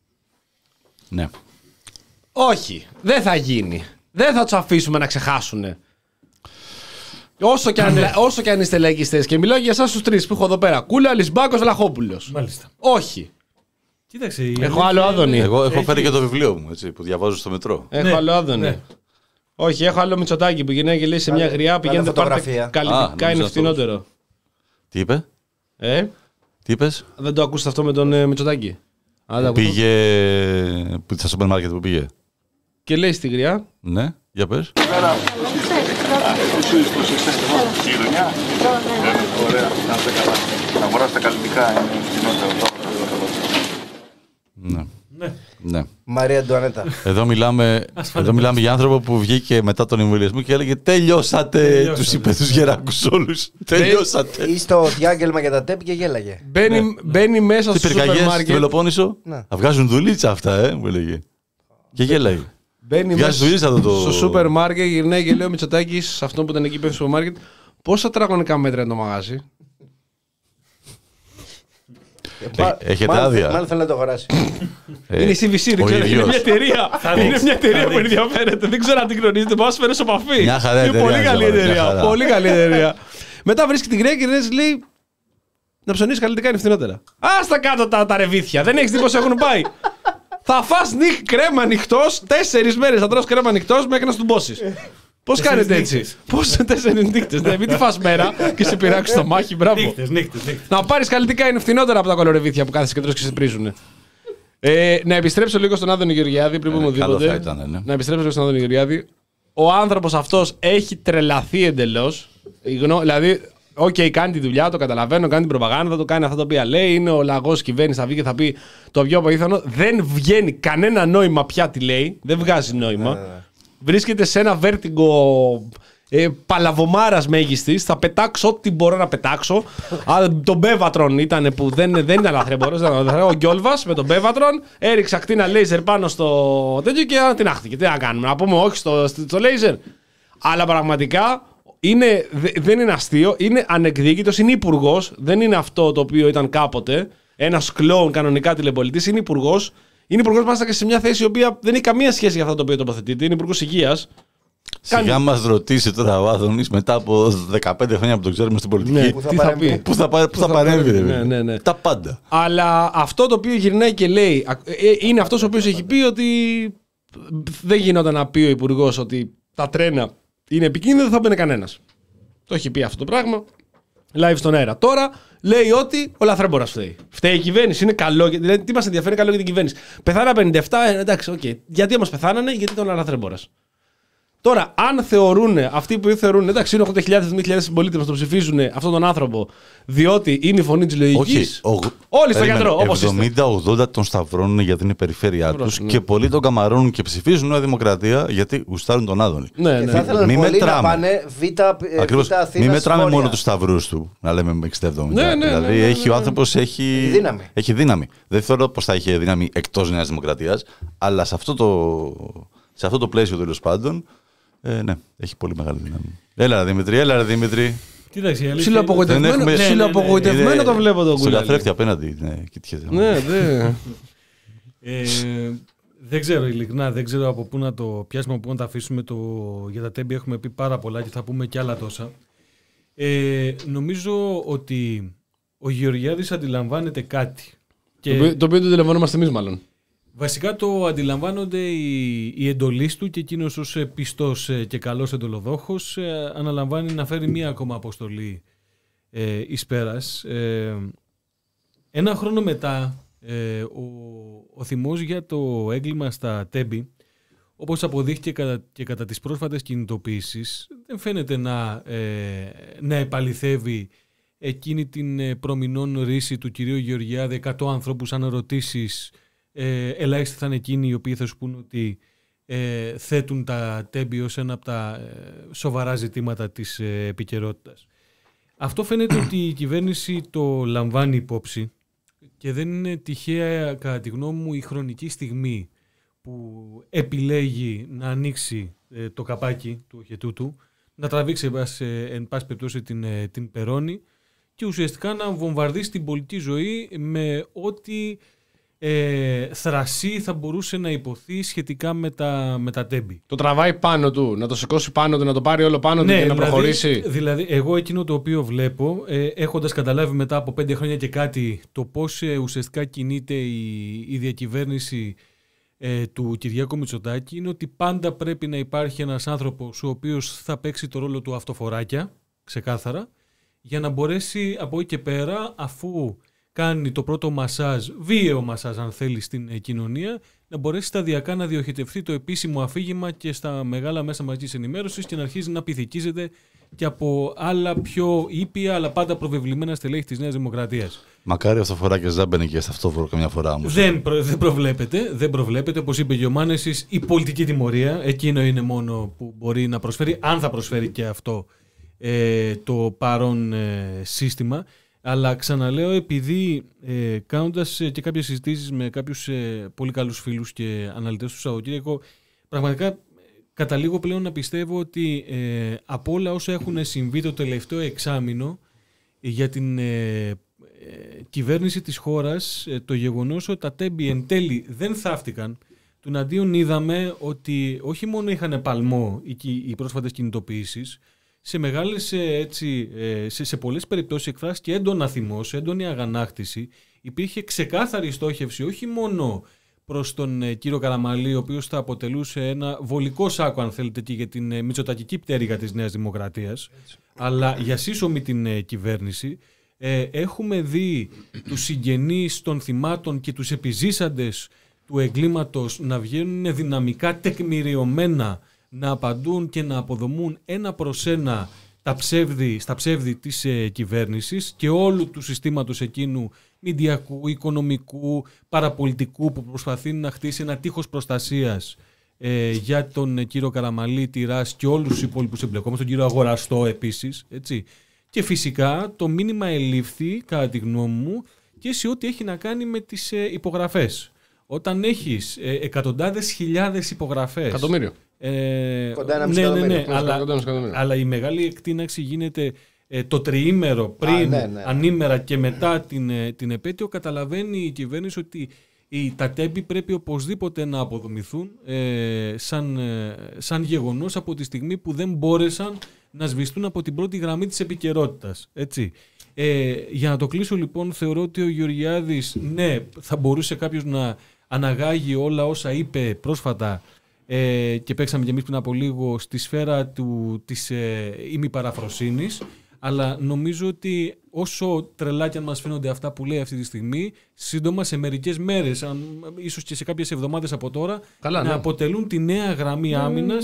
Ναι. Όχι, δεν θα γίνει. Δεν θα τους αφήσουμε να ξεχάσουνε. Όσο και αν, όσο και αν είστε λαϊκιστές, και μιλάω για εσάς τους τρεις που έχω εδώ πέρα. Κούλα, Λισμπάκος, Βλαχόπουλος. Μάλιστα. Όχι. Κοίταξε. Έχω άλλο Άδωνη. Εγώ έχω έχει... φέρει και το βιβλίο μου, έτσι, που διαβάζω στο μετρό. Έχω ναι, άλλο Άδωνη. Ναι. Όχι, έχω άλλο Μητσοτάκη που γυρνάει και λέει σε μια γριά, πηγαίνετε πάρτε καλλιτικά, είναι φθηνότερο. Τι είπε? Ε? Τι είπες? Δεν το ακούσατε αυτό με τον ε, Μητσοτάκη? Πήγε. Που στα σούπερ μάρκετ που πήγε. Και λέει στη γριά. Ναι, για πες. Να αγοράσετε καλλιτικά, είναι φθηνότερο. Ναι. Ναι. Ναι. Μαρία Αντουανέτα. Εδώ μιλάμε, εδώ μιλάμε για άνθρωπο που βγήκε μετά τον εμβολιασμό και έλεγε τελειώσατε, τους είπε τους γεράκους όλους. Τελειώσατε. Ή στο διάγγελμα για τα τέπη και γέλαγε. Μπαίνει, ναι. μπαίνει μέσα στο σούπερ μάρκετ. Στη Πελοπόννησο. Ναι. Θα βγάζουν δουλίτσα αυτά, ε, μου έλεγε. Και γέλαγε. Μπαίνει μέσα στο, το... στο σούπερ μάρκετ, γυρνάει και λέει ο Μητσοτάκης, αυτό που ήταν εκεί πέρα στο σούπερ μάρκετ, πόσα τετραγωνικά μέτρα είναι το μαγάζι? Έχετε άδεια? Μάλλον θέλει να το αγοράσει. Είναι η σι βι σι, δεν ξέρω. Είναι μια εταιρεία. Είναι μια εταιρεία που ενδιαφέρεται. Δεν ξέρω αν την γνωρίζετε. Πάω φέρω σε επαφή. Μια χαρά εταιρεία. Είναι πολύ καλή εταιρεία. Πολύ καλή εταιρεία. Μετά βρίσκει την γραία και λέει να ψωνίσει καλλιτικά είναι φθηνότερα. Άστα κάτω τα, τα ρεβίθια. Δεν έχει δει πώ έχουν πάει. Θα φας νύχ, κρέμα ανοιχτό, τέσσερις μέρες θα τρως κρέμα ανοιχτό μέχρι να του μπώσεις. Πώς κάνετε έτσι? Πώς τέσσερις νύχτες? Ναι, μην τη φας μέρα και σε πειράξει το μάχη, μπράβο. Νύχτες, νύχτες, νύχτες. Να πάρεις καλλιτικά είναι φθηνότερα από τα κολορεβίθια που κάθεσαι και τρως και σε πρίζουνε. Ε, να επιστρέψω λίγο στον Άδωνη Γεωργιάδη πριν πούμε οτιδήποτε. Ναι. Να επιστρέψω λίγο στον Άδωνη Γεωργιάδη. Ο άνθρωπος αυτός έχει τρελαθεί εντελώς. Δηλαδή, οκ, okay, κάνει τη δουλειά, το καταλαβαίνω, κάνει την προπαγάνδα, το κάνει αυτά τα οποία λέει. Είναι ο λαγός κυβέρνηση, θα βγει και θα πει το πιο απίθανο. Δεν βγαίνει κανένα νόημα πια τι λέει. Δεν βγάζει νόημα. Βρίσκεται σε ένα βέρτιγκο ε, παλαβομάρας μέγιστης. Θα πετάξω ό,τι μπορώ να πετάξω. Α, τον Μπέβατρον ήταν που δεν, δεν ήταν λαθρέμπορος. Ο Γκιόλβας με τον Μπέβατρον έριξε ακτίνα λέιζερ πάνω στο τέτοιο και την άχτηκε. Τι να κάνουμε, να πούμε όχι στο, στο λέιζερ. Αλλά πραγματικά είναι, δεν είναι αστείο, είναι ανεκδίκητος, είναι υπουργός. Δεν είναι αυτό το οποίο ήταν κάποτε. Ένας κλόουν κανονικά τηλεπολιτής. Είναι υπουργός. Είναι υπουργός μάλιστα και σε μια θέση η οποία δεν έχει καμία σχέση για αυτό το οποίο τοποθετείται. Είναι υπουργός υγείας. Σιγά Κάνει... μας ρωτήσει τώρα ο Άδωνης μετά από δεκαπέντε χρόνια που το ξέρουμε στην πολιτική. Ναι, τι θα πει. Πού θα, πού θα παρέμβει. Ναι, ναι, ναι. Τα πάντα. Αλλά αυτό το οποίο γυρνάει και λέει είναι αυτός ο οποίος έχει πει ότι δεν γινόταν να πει ο υπουργός ότι τα τρένα είναι επικίνδυνα, δεν θα μπαίνει κανένας. Το έχει πει αυτό το πράγμα. Live στον αέρα. Τώρα λέει ότι ο λαθρέμπορας φταίει. Φταίει η κυβέρνηση. Είναι καλό. Δηλαδή, τι μας ενδιαφέρει, καλό για την κυβέρνηση. Πεθάνα πενήντα επτά, εντάξει, οκ. Okay. Γιατί όμως πεθάνανε, γιατί ήταν ο λαθρέμπορας. Τώρα, αν θεωρούν, αυτοί που θεωρούν, εντάξει, είναι ογδόντα χιλιάδες με χιλιάδες συμπολίτες μας το ψηφίζουν αυτόν τον άνθρωπο, διότι είναι η φωνή της λογικής. Όχι, όλοι στο γιατρό, όπως είστε. εβδομήντα ογδόντα τον σταυρώνουν για την περιφέρειά τους ναι. και πολλοί τον καμαρώνουν και ψηφίζουν Νέα Δημοκρατία γιατί γουστάρουν τον Άδωνη. Ναι, ναι. Και θα ήθελαν Μη πολλοί μετράμε. να πάνε β' Ακριβώς. Αθήνα. Μην μετράμε Βόρεια. μόνο τους σταυρούς του, να λέμε με εξήντα εβδομήντα. Ναι, ναι, δηλαδή ναι, ναι, ναι, έχει ναι. ο άνθρωπος έχει... Δύναμη. έχει δύναμη. Δεν θεωρώ πως θα είχε δύναμη εκτός Νέας Δημοκρατίας, αλλά σε αυτό το, σε αυτό το πλαίσιο τέλος πάντων, ε, ναι, έχει πολύ μεγάλη δύναμη. Έλα, Δημήτρη, έλα, Δημήτρη. Ψιλοαπογοητευμένο το βλέπω τον Στον Κούλαλη. καθρέφτη απέναντι. Ναι, κοιτιέται. Ναι, ναι. Ε, δεν ξέρω ειλικρινά, δεν ξέρω από πού να το πιάσουμε, από πού να τα αφήσουμε. Το... Για τα τέμπη έχουμε πει πάρα πολλά και θα πούμε και άλλα τόσα. Ε, νομίζω ότι ο Γεωργιάδης αντιλαμβάνεται κάτι. Το οποίο το, οποίο το αντιλαμβανόμαστε εμείς μάλλον. Βασικά το αντιλαμβάνονται οι, οι εντολείς του και εκείνος ως πιστός και καλός εντολοδόχος ε, αναλαμβάνει να φέρει μία ακόμα αποστολή ε, εις πέρας. Ε, ένα χρόνο μετά ε, ο, ο θυμός για το έγκλημα στα Τέμπη, όπως αποδείχθηκε κατά, και κατά τις πρόσφατες κινητοποίησεις, δεν φαίνεται να, ε, να επαληθεύει εκείνη την προμηνών ρίση του κυρίου Γεωργιάδη, εκατό ανθρώπους αν ρωτήσεις, ε, ελάχιστοι θα είναι εκείνοι οι οποίοι θα σου πούν ότι ε, θέτουν τα Τέμπη ως ένα από τα ε, σοβαρά ζητήματα της ε, επικαιρότητας. Αυτό φαίνεται ότι η κυβέρνηση το λαμβάνει υπόψη και δεν είναι τυχαία, κατά τη γνώμη μου, η χρονική στιγμή που επιλέγει να ανοίξει ε, το καπάκι του οχετού του, να τραβήξει ε, εν πάση περιπτώσει την, ε, την περώνη και ουσιαστικά να βομβαρδίσει την πολιτική ζωή με ό,τι ε, θρασί θα μπορούσε να υποθεί σχετικά με τα, με τα Τέμπη. Το τραβάει πάνω του, να το σηκώσει πάνω του, να το πάρει όλο πάνω του Ναι, και να δηλαδή, προχωρήσει. Δηλαδή, εγώ εκείνο το οποίο βλέπω, ε, έχοντας καταλάβει μετά από πέντε χρόνια και κάτι το πώς ε, ουσιαστικά κινείται η, η διακυβέρνηση ε, του Κυριάκου Μητσοτάκη, είναι ότι πάντα πρέπει να υπάρχει ένας άνθρωπος ο οποίος θα παίξει το ρόλο του αυτοφοράκια, ξεκάθαρα, για να μπορέσει από εκεί και πέρα, αφού κάνει το πρώτο μασάζ, βίαιο μασάζ αν θέλει, στην ε, κοινωνία, να μπορέσει σταδιακά να διοχετευτεί το επίσημο αφήγημα και στα μεγάλα μέσα μαζικής ενημέρωσης και να αρχίζει να πυθικίζεται και από άλλα πιο ήπια αλλά πάντα προβεβλημένα στελέχη της Νέας Δημοκρατίας. Μακάρι αυτό φορά και ζάμπαινε και σταυτόφορο καμιά φορά όμως. Δεν, προ, δεν προβλέπεται, δεν προβλέπεται, όπως είπε και ο Μάνεσης, η πολιτική τιμωρία, εκείνο είναι μόνο που μπορεί να προσφέρει, αν θα προσφέρει και αυτό ε, το παρόν ε, σύστημα. Αλλά ξαναλέω, επειδή ε, κάνοντας ε, και κάποιες συζητήσεις με κάποιους ε, πολύ καλούς φίλους και αναλυτές του Σαββατοκύριακο, πραγματικά καταλήγω πλέον να πιστεύω ότι ε, από όλα όσα έχουν συμβεί το τελευταίο εξάμηνο ε, για την ε, ε, κυβέρνηση της χώρας, ε, το γεγονός ότι τα Τέμπη εν τέλει δεν θαύτηκαν, τουναντίον είδαμε ότι όχι μόνο είχαν παλμό οι, οι πρόσφατες κινητοποιήσεις, σε μεγάλες, έτσι, σε, σε πολλές περιπτώσεις εκφράστηκε έντονα θυμός, έντονη αγανάκτηση. Υπήρχε ξεκάθαρη στόχευση όχι μόνο προς τον ε, κύριο Καραμανλή, ο οποίος θα αποτελούσε ένα βολικό σάκο, αν θέλετε, και για την ε, μητσοτακική πτέρυγα της Νέας Δημοκρατίας, έτσι, αλλά για σύσσωμη την ε, κυβέρνηση. Ε, έχουμε δει τους συγγενείς των θυμάτων και τους επιζήσαντες του εγκλήματος να βγαίνουν δυναμικά τεκμηριωμένα, να απαντούν και να αποδομούν ένα προς ένα τα ψεύδη, στα ψεύδη της ε, κυβέρνησης και όλου του συστήματος εκείνου μηντιακού, οικονομικού, παραπολιτικού που προσπαθεί να χτίσει ένα τείχος προστασίας ε, για τον ε, κύριο Καραμανλή, Τυράς και όλους τους υπόλοιπους εμπλεκόμενους, τον κύριο Αγοραστό επίσης, έτσι. Και φυσικά το μήνυμα ελήφθη, κατά τη γνώμη μου, και σε ό,τι έχει να κάνει με τις ε, υπογραφές. Όταν έχεις ε, εκατοντάδες χιλιάδες υπογραφές... Εκατομμύριο. Ε, Κοντά ένα ναι, ναι, ναι, αλλά, αλλά, αλλά η μεγάλη εκτείναξη γίνεται ε, το τριήμερο πριν, Α, ναι, ναι. ανήμερα και μετά την, ε, την επέτειο. Καταλαβαίνει η κυβέρνηση ότι οι, τα Τέμπη πρέπει οπωσδήποτε να αποδομηθούν ε, σαν, ε, σαν γεγονός από τη στιγμή που δεν μπόρεσαν να σβηστούν από την πρώτη γραμμή της επικαιρότητας. Έτσι. Ε, για να το κλείσω λοιπόν, θεωρώ ότι ο Γεωργιάδης, ναι, θα μπορούσε κάποιος να αναγάγει όλα όσα είπε πρόσφατα ε, και παίξαμε και εμείς πριν από λίγο στη σφαίρα του, της ε, ημιπαραφροσύνης, αλλά νομίζω ότι όσο τρελά κι αν μας φαίνονται αυτά που λέει αυτή τη στιγμή, σύντομα σε μερικές μέρες, αν, ίσως και σε κάποιες εβδομάδες από τώρα, Καλά, να ναι. αποτελούν τη νέα γραμμή άμυνας mm.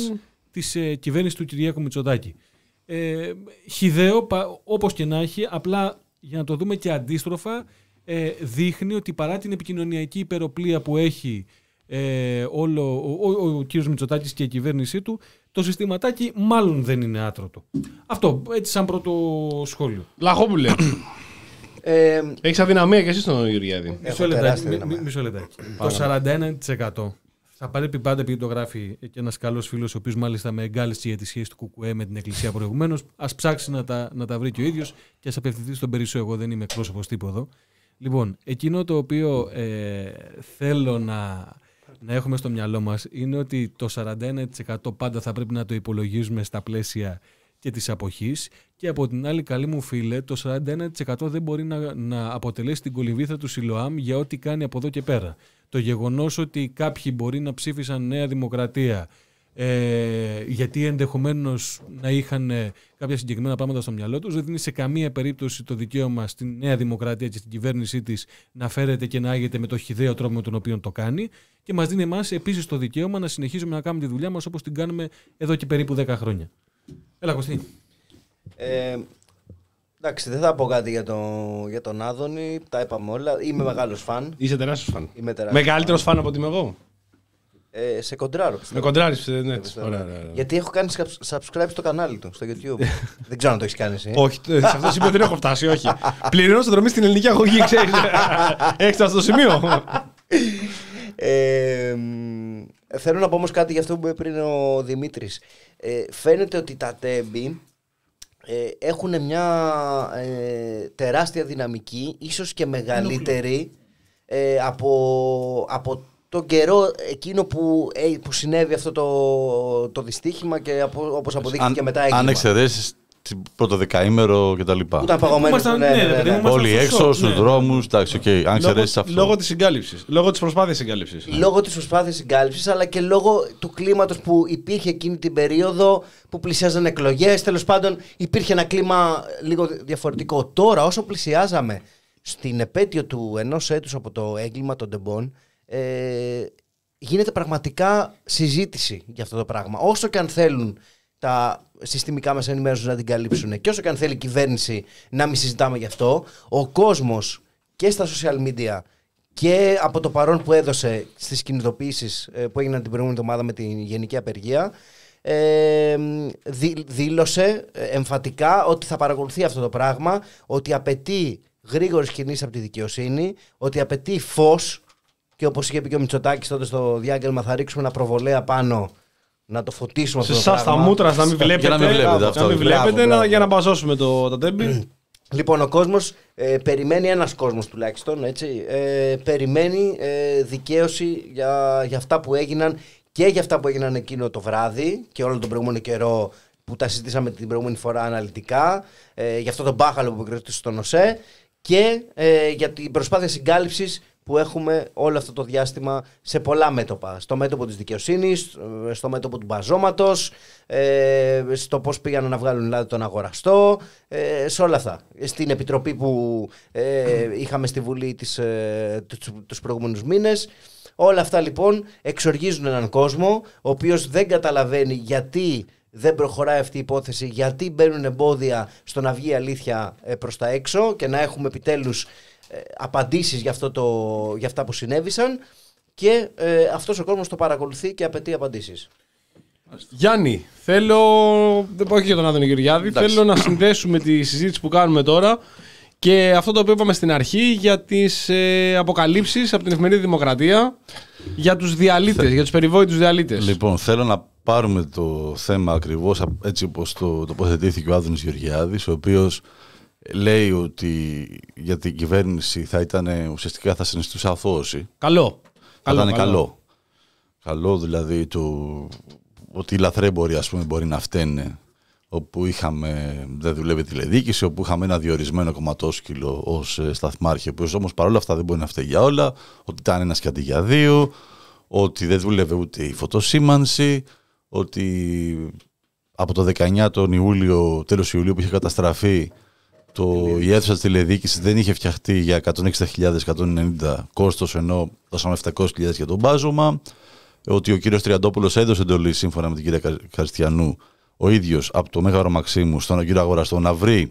της ε, κυβέρνησης του Κυριάκου Μητσοτάκη. Ε, χυδαίο, όπως και να έχει, απλά για να το δούμε και αντίστροφα, ε, δείχνει ότι παρά την επικοινωνιακή υπεροπλία που έχει ε, όλο ο, ο, ο, ο κύριος Μητσοτάκης και η κυβέρνησή του, το συστηματάκι μάλλον δεν είναι άτρωτο. Αυτό, έτσι σαν πρώτο σχόλιο. Λαχόπουλε. ε, Έχεις αδυναμία και εσύ στον Γεωργιάδη. Μισό λεπτάκι. Το σαράντα ένα τοις εκατό θα πρέπει πάντα, επειδή το γράφει και ένας καλός φίλος, ο οποίος μάλιστα με εγκάλεσε για τη σχέση του Κουκουέ με την Εκκλησία προηγουμένως, ας ψάξει να τα, να τα βρει και ο ίδιος και ας απευθυνθεί στον Περισσό. Εγώ δεν είμαι εκπρόσωπος τύπου εδώ. Λοιπόν, εκείνο το οποίο ε, θέλω να, να έχουμε στο μυαλό μας είναι ότι το σαράντα ένα τοις εκατό πάντα θα πρέπει να το υπολογίζουμε στα πλαίσια και της αποχής, και από την άλλη, καλή μου φίλε, το σαράντα ένα τοις εκατό δεν μπορεί να, να αποτελέσει την κολυμβήθρα του Σιλοάμ για ό,τι κάνει από εδώ και πέρα. Το γεγονός ότι κάποιοι μπορεί να ψήφισαν Νέα Δημοκρατία ε, γιατί ενδεχομένως να είχαν ε, κάποια συγκεκριμένα πράγματα στο μυαλό τους, δεν δίνει σε καμία περίπτωση το δικαίωμα στην Νέα Δημοκρατία και στην κυβέρνησή της να φέρεται και να άγεται με το χυδαίο τρόπο με τον οποίο το κάνει, και μας δίνει εμάς επίσης το δικαίωμα να συνεχίζουμε να κάνουμε τη δουλειά μας όπως την κάνουμε εδώ και περίπου δέκα χρόνια. Έλα, Κωστή. Ε, εντάξει, δεν θα πω κάτι για, το, για τον Άδωνη. Τα είπαμε όλα. Είμαι μεγάλος φαν. Είσαι τεράστιος φαν. Είμαι τεράστιος Μεγαλύτερος φαν από ότι είμαι εγώ. Ε, σε κοντράρω, πιστεύω. Με κοντράρεις, ναι. Ωραία, ωραία, ωραία. Γιατί έχω κάνει subscribe στο κανάλι του, στο YouTube. Δεν ξέρω αν το έχεις κάνει εσύ. Όχι, σε αυτό το σημείο δεν έχω φτάσει, όχι. Πληρώνω συνδρομή στην ελληνική αγωγή, ξέρεις. Έχεις φτάσει στο σημείο. Ε, θέλω να πω όμως κάτι για αυτό που είπε πριν ο Δημήτρης. Ε, φαίνεται ότι τα τέμπη ε, έχουν μια ε, τεράστια δυναμική, ίσως και μεγαλύτερη ε, από, από τον καιρό εκείνο που, ε, που συνέβη αυτό το, το δυστύχημα και από, όπως αποδείχθηκε μετά έγκλημα. Αν εξαιρέσεις πρώτο δεκαήμερο κτλ. Ήταν παγωμένος. Ναι, ναι, ναι, ναι. Όλοι έξω στους δρόμους. Εντάξει, okay, αν εξαιρέσεις αυτό. Λόγω της συγκάλυψης. Λόγω της προσπάθειας συγκάλυψης. Λόγω της προσπάθειας συγκάλυψης, αλλά και λόγω του κλίματος που υπήρχε εκείνη την περίοδο που πλησιάζαν εκλογές. Τέλος πάντων, υπήρχε ένα κλίμα λίγο διαφορετικό. Τώρα, όσο πλησιάζαμε στην επέτειο του ενός έτους από το έγκλημα των Ντεμπών, ε, γίνεται πραγματικά συζήτηση για αυτό το πράγμα. Όσο και αν θέλουν τα συστημικά μέσα ενημέρωση να την καλύψουν και όσο και αν θέλει η κυβέρνηση να μην συζητάμε γι' αυτό, ο κόσμος και στα social media και από το παρόν που έδωσε στις κινητοποιήσεις που έγιναν την προηγούμενη εβδομάδα με την γενική απεργία, ε, δήλωσε εμφατικά ότι θα παρακολουθεί αυτό το πράγμα, ότι απαιτεί γρήγορες κινήσεις από τη δικαιοσύνη, ότι απαιτεί φως, και όπως είχε πει και ο Μητσοτάκης τότε στο διάγγελμα, θα ρίξουμε ένα προβολέα πάνω να το φωτίσουμε αυτό το πράγμα. Σε εσάς τα μούτρα να μην βλέπετε, για να μην βλέπετε, αυτό, να μην βλέπετε να, για να μπαζώσουμε το, το τέμπι. Λοιπόν, ο κόσμος ε, περιμένει, ένας κόσμος τουλάχιστον, έτσι, ε, περιμένει ε, δικαίωση για, για αυτά που έγιναν και για αυτά που έγιναν εκείνο το βράδυ και όλο τον προηγούμενο καιρό που τα συζητήσαμε την προηγούμενη φορά αναλυτικά, ε, για αυτό το μπάχαλο που επικρατούσε στον ΟΣΕ και ε, για την προσπάθεια συγκάλυψης που έχουμε όλο αυτό το διάστημα σε πολλά μέτωπα. Στο μέτωπο της δικαιοσύνης, στο μέτωπο του μπαζώματος, ε, στο πώς πήγαν να βγάλουν δηλαδή τον αγοραστό, ε, σε όλα αυτά. Στην επιτροπή που ε, είχαμε στη Βουλή τις, ε, τους, τους προηγούμενους μήνες. Όλα αυτά λοιπόν εξοργίζουν έναν κόσμο, ο οποίος δεν καταλαβαίνει γιατί δεν προχωράει αυτή η υπόθεση, γιατί μπαίνουν εμπόδια στο να βγει η αλήθεια προς τα έξω και να έχουμε επιτέλους απαντήσεις για, αυτό το, για αυτά που συνέβησαν, και ε, αυτός ο κόσμος το παρακολουθεί και απαιτεί απαντήσεις. Γιάννη, θέλω, δεν πω όχι για τον Άδωνη Γεωργιάδη, θέλω να συνδέσουμε τη συζήτηση που κάνουμε τώρα και αυτό το οποίο είπαμε στην αρχή για τις ε, αποκαλύψεις από την Εφημερίδα Δημοκρατία για τους διαλύτες, για τους περιβόητους διαλύτες. Λοιπόν, θέλω να πάρουμε το θέμα ακριβώς έτσι όπως το τοποθετήθηκε ο Άδωνης Γεωργιάδης, ο οποίος λέει ότι για την κυβέρνηση θα ήταν, ουσιαστικά θα συνιστούσε αθώωση. Καλό. Θα ήταν καλό. καλό. Καλό δηλαδή το, ότι οι λαθρέμποροι, ας πούμε, μπορεί να φταίνε, όπου είχαμε, δεν δουλεύει τηλεδιοίκηση, όπου είχαμε ένα διορισμένο κομματόσκυλο ως σταθμάρχη, ο οποίος όμως παρόλα αυτά δεν μπορεί να φταίει για όλα, ότι ήταν ένας και αντί για δύο, ότι δεν δούλευε ούτε η φωτοσήμανση, ότι από το δεκαεννιά τον Ιούλιο, τέλος Ιουλίου που είχε καταστραφεί, το, η αίθουσα της τηλεδιοίκησης δεν είχε φτιαχτεί για εκατόν εξήντα χιλιάδες εκατόν ενενήντα κόστος, ενώ δώσαμε επτακόσιες χιλιάδες για το μπάζωμα. ότι ο κύριος Τριαντόπουλος έδωσε εντολή σύμφωνα με την κυρία Καριστιανού ο ίδιος από το Μέγαρο Μαξίμου στον κύριο Αγοραστό να βρει,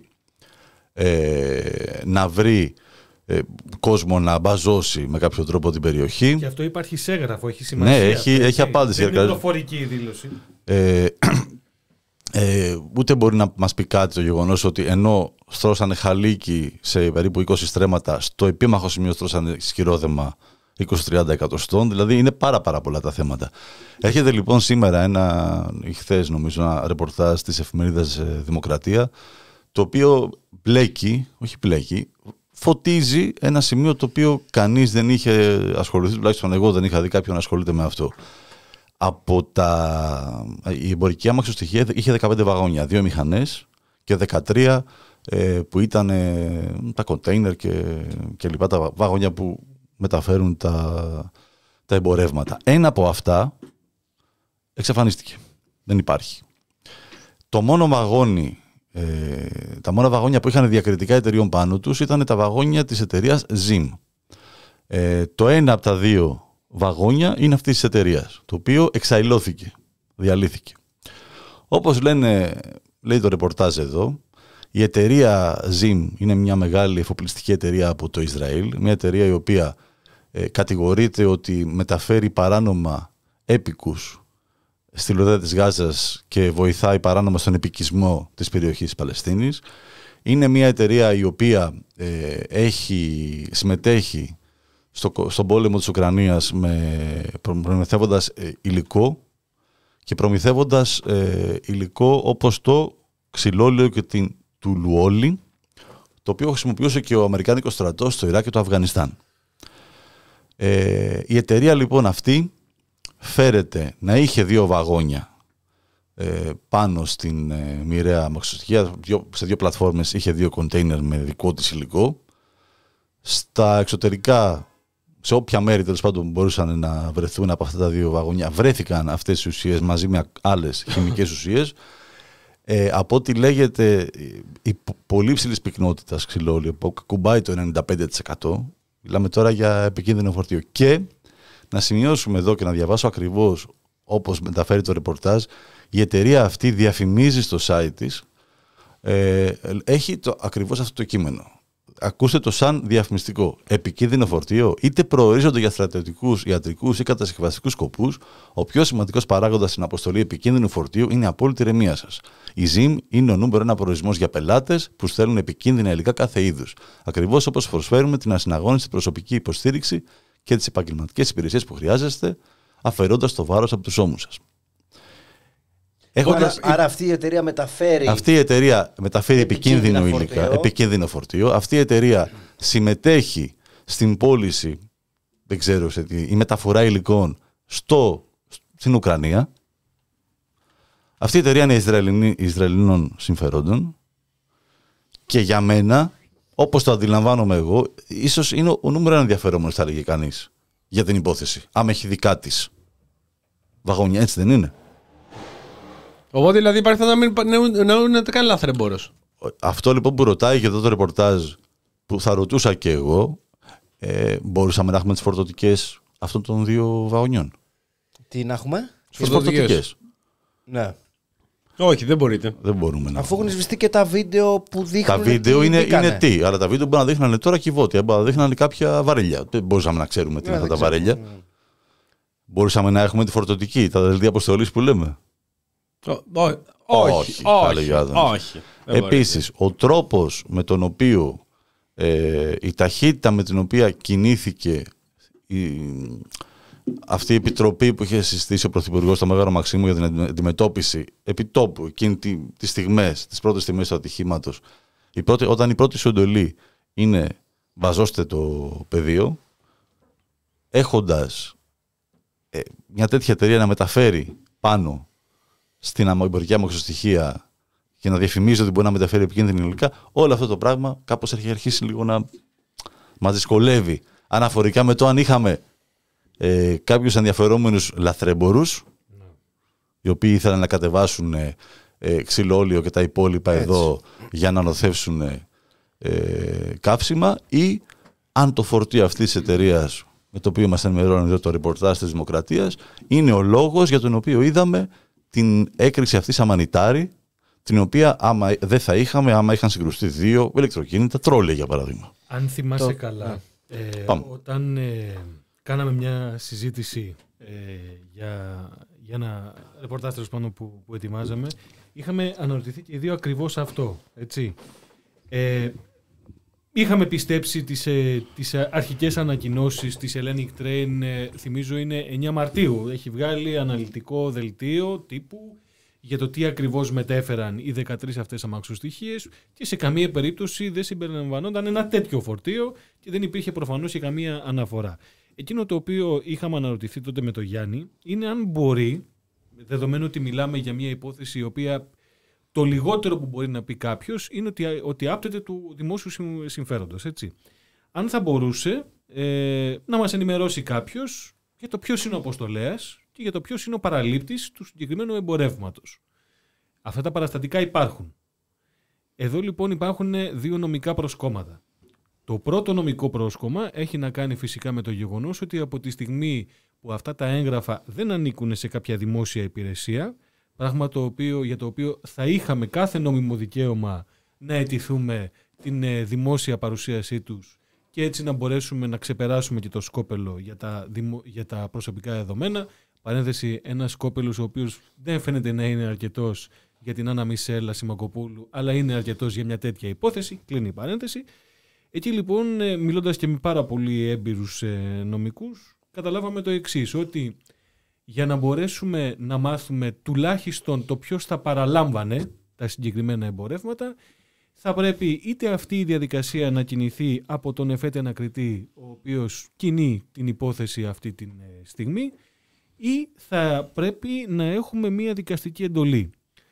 ε, να βρει ε, κόσμο να μπαζώσει με κάποιο τρόπο την περιοχή. Και αυτό υπάρχει σε έγγραφο, έχει σημασία. Ναι, έχει, αυτό, έχει απάντηση. Δεν είναι πληροφορική δήλωση. Ε, ε, ούτε μπορεί να μας πει κάτι το γεγονός ότι ενώ στρώσανε χαλίκι σε περίπου είκοσι στρέμματα, στο επίμαχο σημείο στρώσανε σκυρόδεμα είκοσι με τριάντα εκατοστών, δηλαδή είναι πάρα πάρα πολλά τα θέματα. Έρχεται λοιπόν σήμερα ένα, ή χθες νομίζω, ένα ρεπορτάζ της εφημερίδας Δημοκρατία, το οποίο μπλέκει, όχι μπλέκει, φωτίζει ένα σημείο το οποίο κανείς δεν είχε ασχοληθεί, τουλάχιστον εγώ δεν είχα δει κάποιον να ασχολείται με αυτό. Από τα... Η εμπορική αμαξοστοιχεία είχε δεκαπέντε βαγόνια, δύο μηχανές και δεκατρία ε, που ήταν ε, τα κοντέινερ και, και λοιπά, τα βαγόνια που μεταφέρουν τα, τα εμπορεύματα. Ένα από αυτά εξαφανίστηκε. Δεν υπάρχει. Το μόνο βαγόνι, ε, τα μόνα βαγόνια που είχαν διακριτικά εταιρείων πάνω τους ήταν τα βαγόνια της εταιρείας Zim. Ε, το ένα από τα δύο βαγόνια είναι αυτής της εταιρείας, το οποίο εξαϊλώθηκε, διαλύθηκε. Όπως λένε, λέει το ρεπορτάζ εδώ, η εταιρεία Zim είναι μια μεγάλη εφοπλιστική εταιρεία από το Ισραήλ, μια εταιρεία η οποία ε, κατηγορείται ότι μεταφέρει παράνομα έπικους στη λωρίδα της Γάζας και βοηθάει παράνομα στον επικισμό της περιοχής Παλαιστίνης. Είναι μια εταιρεία η οποία ε, έχει, συμμετέχει στο, στον πόλεμο της Ουκρανίας με, προμηθεύοντας ε, υλικό και προμηθεύοντας ε, υλικό όπως το ξυλόλαιο και την τουλουόλη, το οποίο χρησιμοποιούσε και ο Αμερικάνικος στρατός στο Ιράκ και το Αφγανιστάν. Ε, η εταιρεία λοιπόν αυτή φέρεται να είχε δύο βαγόνια ε, πάνω στην ε, μοιραία αμαξοστοιχεία, σε δύο πλατφόρμες είχε δύο κοντέινερ με δικό της υλικό. Στα εξωτερικά, σε όποια μέρη τέλος πάντων μπορούσαν να βρεθούν από αυτά τα δύο βαγόνια, βρέθηκαν αυτές οι ουσίες μαζί με άλλες χημικές ουσίες. Ε, από ό,τι λέγεται, η πολύ ψηλής πυκνότητας ξυλόλαιο που κουμπάει το ενενήντα πέντε τοις εκατό, μιλάμε τώρα για επικίνδυνο φορτίο. Και να σημειώσουμε εδώ και να διαβάσω ακριβώς όπως μεταφέρει το ρεπορτάζ, η εταιρεία αυτή διαφημίζει στο site της, ε, έχει το, ακριβώς αυτό το κείμενο. Ακούστε το σαν διαφημιστικό. Επικίνδυνο φορτίο, είτε προορίζονται για στρατιωτικούς, ιατρικούς ή κατασκευαστικούς σκοπούς, ο πιο σημαντικός παράγοντας στην αποστολή επικίνδυνου φορτίου είναι η απόλυτη ηρεμία σας. Η Zim είναι ο νούμερο ένα προορισμός για πελάτες που στέλνουν επικίνδυνα υλικά κάθε είδους. Ακριβώς όπως προσφέρουμε την ασυναγώνιστη προσωπική υποστήριξη και τις επαγγελματικές υπηρεσίες που χρειάζεστε, αφαιρώντας το βάρος από τους ώμους σας. Άρα, άρα αυτή η εταιρεία μεταφέρει. Αυτή η εταιρεία μεταφέρει επικίνδυνο υλικά, επικίνδυνο φορτίο. Αυτή η εταιρεία συμμετέχει στην πώληση, δεν ξέρω σε τι, η μεταφορά υλικών στο, στην Ουκρανία. Αυτή η εταιρεία είναι Ισραηλινή, Ισραηλινών συμφερόντων. Και για μένα, όπως το αντιλαμβάνομαι εγώ, ίσως είναι ο νούμερο ένα ενδιαφερόμενος, θα έλεγε κανείς, για την υπόθεση. Άμα έχει δικά της βαγόνια, έτσι δεν είναι? Οπότε δηλαδή υπάρχει να μην να είναι καν λαθρεμπόρος. Αυτό λοιπόν που ρωτάει και εδώ το ρεπορτάζ, που θα ρωτούσα και εγώ, ε, μπορούσαμε να έχουμε τις φορτωτικές αυτών των δύο βαγονιών. Τι να έχουμε? Τις φορτωτικές. Ναι. Όχι, δεν μπορείτε. Δεν μπορούμε να. Αφού έχουν σβηστεί και τα βίντεο που δείχνουν. Τα βίντεο είναι, είναι τι, αλλά τα βίντεο μπορεί να δείχνανε τώρα κυβότια, μπορεί να δείχνανε κάποια βαρέλια. Δεν μπορούσαμε να ξέρουμε τι είναι αυτά τα βαρέλια. Mm. Μπορούσαμε να έχουμε τη φορτωτική, τα δελτία αποστολής που λέμε. Όχι, όχι, όχι, όχι. Επίσης, ο τρόπος με τον οποίο ε, η ταχύτητα με την οποία κινήθηκε η, αυτή η επιτροπή που είχε συστήσει ο Πρωθυπουργός στο Μέγαρο Μαξίμου για την αντιμετώπιση επιτόπου εκείνη τη, τις στιγμές, τις πρώτες στιγμές του ατυχήματος, η πρώτη, όταν η πρώτη σου εντολή είναι βαζώστε το πεδίο, έχοντας ε, μια τέτοια εταιρεία να μεταφέρει πάνω στην εμπορική αμαξοστοιχεία και να διαφημίζει ότι μπορεί να μεταφέρει επικίνδυνα υλικά, όλο αυτό το πράγμα κάπως έχει αρχίσει λίγο να μας δυσκολεύει. Αναφορικά με το αν είχαμε ε, κάποιους ενδιαφερόμενους λαθρέμπορους, ναι, οι οποίοι ήθελαν να κατεβάσουν ε, ε, ξυλόλαιο και τα υπόλοιπα έτσι εδώ για να νοθεύσουν ε, καύσιμα, ή αν το φορτίο αυτής της εταιρείας με το οποίο μας ενημερώνει εδώ το ρεπορτάζ της Δημοκρατίας, είναι ο λόγος για τον οποίο είδαμε την έκρηξη αυτή σαμανιτάρη, την οποία άμα δεν θα είχαμε άμα είχαν συγκρουστεί δύο ηλεκτροκίνητα τρόλε, για παράδειγμα. Αν θυμάσαι το... καλά, ε, όταν ε, κάναμε μια συζήτηση ε, για, για ένα ρεπορτάζ πάνω που, που ετοιμάζαμε, είχαμε αναρωτηθεί και οι δύο ακριβώς αυτό. Έτσι. Ε, είχαμε πιστέψει τις, ε, τις αρχικές ανακοινώσεις της Hellenic Train, ε, θυμίζω είναι εννιά Μαρτίου. Έχει βγάλει αναλυτικό δελτίο τύπου για το τι ακριβώς μετέφεραν οι δεκατρείς αυτές αμαξοστοιχίες και σε καμία περίπτωση δεν συμπεριλαμβανόταν ένα τέτοιο φορτίο και δεν υπήρχε προφανώς και καμία αναφορά. Εκείνο το οποίο είχαμε αναρωτηθεί τότε με τον Γιάννη είναι αν μπορεί, δεδομένου ότι μιλάμε για μια υπόθεση η οποία το λιγότερο που μπορεί να πει κάποιος είναι ότι, ότι άπτεται του δημόσιου συμφέροντος. Έτσι. Αν θα μπορούσε ε, να μας ενημερώσει κάποιος για το ποιος είναι ο αποστολέας και για το ποιος είναι ο παραλήπτης του συγκεκριμένου εμπορεύματος. Αυτά τα παραστατικά υπάρχουν. Εδώ λοιπόν υπάρχουν δύο νομικά προσκόμματα. Το πρώτο νομικό πρόσκομα έχει να κάνει φυσικά με το γεγονός ότι από τη στιγμή που αυτά τα έγγραφα δεν ανήκουν σε κάποια δημόσια υπηρεσία, πράγμα το οποίο, για το οποίο θα είχαμε κάθε νόμιμο δικαίωμα να αιτηθούμε την δημόσια παρουσίασή τους και έτσι να μπορέσουμε να ξεπεράσουμε και το σκόπελο για τα, δημο, για τα προσωπικά δεδομένα. Παρένθεση, ένας σκόπελος ο οποίος δεν φαίνεται να είναι αρκετός για την Άννα Μισέλα Σιμακοπούλου, αλλά είναι αρκετός για μια τέτοια υπόθεση. Κλείνει η παρένθεση. Εκεί λοιπόν, μιλώντας και με πάρα πολύ έμπειρους νομικούς, καταλάβαμε το εξής, ότι για να μπορέσουμε να μάθουμε τουλάχιστον το ποιος θα παραλάμβανε τα συγκεκριμένα εμπορεύματα, θα πρέπει είτε αυτή η διαδικασία να κινηθεί από τον εφέτη ανακριτή, ο οποίος κινεί την υπόθεση αυτή τη στιγμή, ή θα πρέπει να έχουμε μία δικαστική εντολή.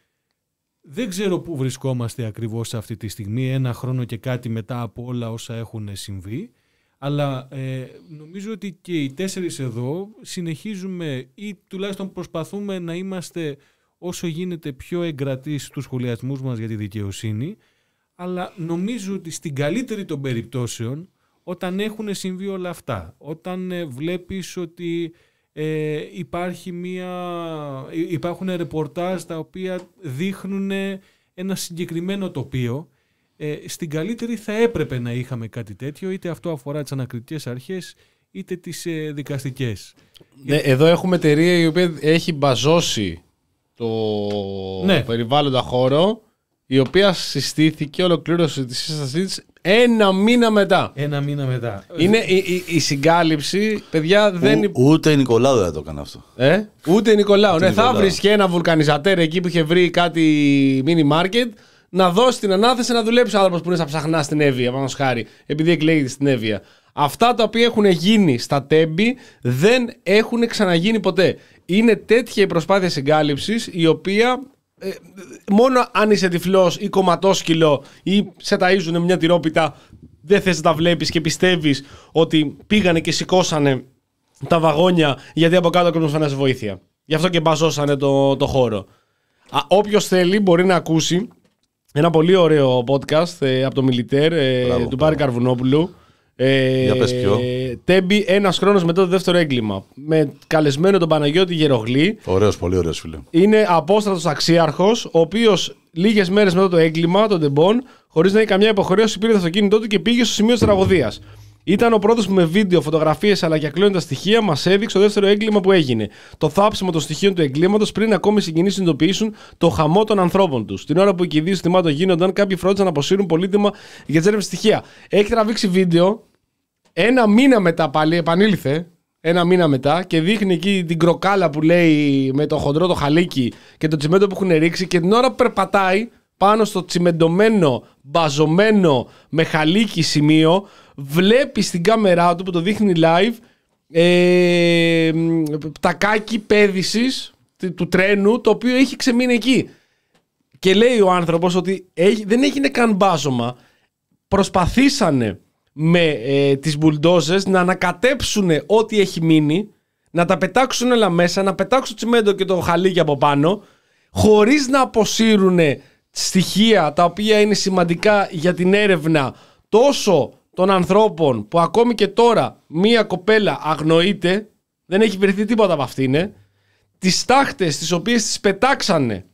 Δεν ξέρω πού βρισκόμαστε ακριβώς αυτή τη στιγμή, ένα χρόνο και κάτι μετά από όλα όσα έχουν συμβεί, αλλά ε, νομίζω ότι και οι τέσσερις εδώ συνεχίζουμε ή τουλάχιστον προσπαθούμε να είμαστε όσο γίνεται πιο εγκρατείς στους σχολιασμούς μας για τη δικαιοσύνη, αλλά νομίζω ότι στην καλύτερη των περιπτώσεων, όταν έχουν συμβεί όλα αυτά, όταν ε, βλέπεις ότι ε, υπάρχει μια, υπάρχουν ρεπορτάζ τα οποία δείχνουν ένα συγκεκριμένο τοπίο, ε, στην καλύτερη θα έπρεπε να είχαμε κάτι τέτοιο, είτε αυτό αφορά τις ανακριτικές αρχές είτε τις ε, δικαστικές. Ναι, εδώ έχουμε εταιρεία η οποία έχει μπαζώσει το ναι. περιβάλλοντα χώρο, η οποία συστήθηκε, ολοκλήρωσε τη σύστασή της ένα μήνα μετά. Ένα μήνα μετά. Είναι η, η, η συγκάλυψη, παιδιά, δεν... Ο, ούτε η Νικολάου δεν το έκανε αυτό. Ε? Ούτε η Νικολάου. Ούτε ναι, Νικολάου. Θα βρεις και ένα βουλκανιζατέρ εκεί που είχε βρει κάτι mini market, να δώσει την ανάθεση να δουλέψει ο άνθρωπος που είναι στα ψαχνά στην Εύβοια, πάνω χάρη, επειδή εκλέγεται στην Εύβοια. Αυτά τα οποία έχουν γίνει στα Τέμπη δεν έχουν ξαναγίνει ποτέ. Είναι τέτοια η προσπάθεια συγκάλυψης, η οποία ε, μόνο αν είσαι τυφλός ή κομματόσκυλο ή σε ταΐζουν μια τυρόπιτα, δεν θες να τα βλέπεις και πιστεύεις ότι πήγανε και σηκώσανε τα βαγόνια γιατί από κάτω κόσμος φανάζει βοήθεια. Γι' αυτό και μπαζώσανε το, το χώρο. Α, όποιος θέλει μπορεί να ακούσει ένα πολύ ωραίο podcast ε, από το Μιλιτέρ ε, του Πάρη Καρβουνόπουλου. Ε, Για πες ποιο. Τέμπη, ένας χρόνος μετά το δεύτερο έγκλημα. Με καλεσμένο τον Παναγιώτη Γερογλή. Ωραίος, πολύ ωραίος φίλε. Είναι απόστρατος αξίαρχος, ο οποίος λίγες μέρες μετά το έγκλημα, τον Τεμπόν, χωρίς να έχει καμιά υποχρέωση, πήρε το αυτοκίνητό του και πήγε στο σημείο της τραγωδίας. Ήταν ο πρώτος που με βίντεο, φωτογραφίες αλλά και ακλόνητα στοιχεία μας έδειξε το δεύτερο έγκλημα που έγινε. Το θάψιμο των στοιχείων του εγκλήματος πριν ακόμη οι συγγενείς συνειδητοποιήσουν το χαμό των ανθρώπων τους. Την ώρα που οι κηδείες του θυμάτων γίνονταν, κάποιοι φρόντισαν να αποσύρουν πολύτιμα για τις έρευνες στοιχεία. Έχει τραβήξει βίντεο ένα μήνα μετά πάλι, επανήλθε. Ένα μήνα μετά και δείχνει εκεί την κροκάλα που λέει με το χοντρό το χαλίκι και το τσιμέντο που έχουν ρίξει και την ώρα που περπατάει πάνω στο τσιμεντωμένο, μπαζωμένο με χαλίκι σημείο, βλέπει στην κάμερά του που το δείχνει live ε, πτακάκι πέδησης του τρένου το οποίο έχει ξεμείνει εκεί. Και λέει ο άνθρωπος ότι έχει, δεν έγινε καν μπάζωμα. Προσπαθήσανε με ε, τις μπουλντόζες να ανακατέψουν ό,τι έχει μείνει, να τα πετάξουν όλα μέσα, να πετάξουν το τσιμέντο και το χαλίκι από πάνω, χωρίς να αποσύρουν στοιχεία τα οποία είναι σημαντικά για την έρευνα τόσο των ανθρώπων που ακόμη και τώρα μία κοπέλα αγνοείται, δεν έχει βρεθεί τίποτα από αυτήν, τις τάχτες τις οποίες τις πετάξανε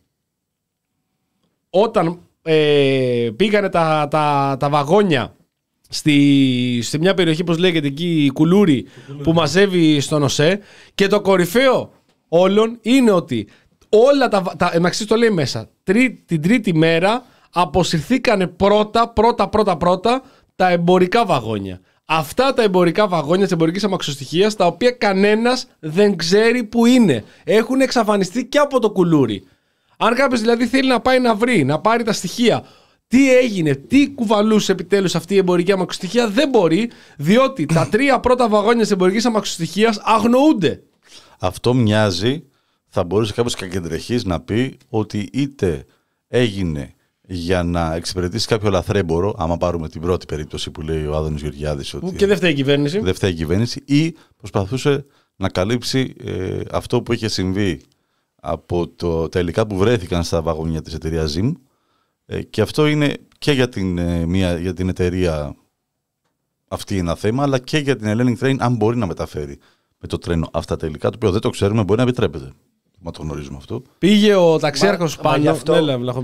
όταν ε, πήγανε τα, τα, τα βαγόνια στη, σε μια περιοχή, πώς λέγεται εκεί, Κουλούρι, που μαζεύει στον ΟΣΕ, και το κορυφαίο όλων είναι ότι όλα τα, τα εμαξί το λέει μέσα, τρί, την τρίτη μέρα αποσυρθήκανε πρώτα, πρώτα, πρώτα, πρώτα τα εμπορικά βαγόνια. Αυτά τα εμπορικά βαγόνια της εμπορικής αμαξοστοιχείας, τα οποία κανένας δεν ξέρει που είναι. Έχουν εξαφανιστεί και από το Κουλούρι. Αν κάποιος δηλαδή θέλει να πάει να βρει, να πάρει τα στοιχεία, τι έγινε, τι κουβαλούσε επιτέλους αυτή η εμπορική αμαξοστοιχεία, δεν μπορεί, διότι τα τρία πρώτα βαγόνια της εμπορικής αμαξοστοιχείας αγνοούνται. Αυτό μοιάζει, θα μπορούσε κάποιος κακεντρεχής να πει ότι είτε έγινε για να εξυπηρετήσει κάποιο λαθρέμπορο, άμα πάρουμε την πρώτη περίπτωση που λέει ο Άδωνης Γεωργιάδης, ότι και δεν φταίει η κυβέρνηση. Δεν φταίει η κυβέρνηση, ή προσπαθούσε να καλύψει ε, αυτό που είχε συμβεί από το, τα υλικά που βρέθηκαν στα βαγόνια της εταιρείας Zim. Ε, και αυτό είναι και για την, ε, μια, για την εταιρεία αυτή ένα θέμα, αλλά και για την Hellenic Train, αν μπορεί να μεταφέρει με το τρένο αυτά τα υλικά, το οποίο δεν το ξέρουμε, μπορεί να επιτρέπεται. Μα το γνωρίζουμε αυτό. Πήγε ο ταξιάρχος πάνω. Αυτό...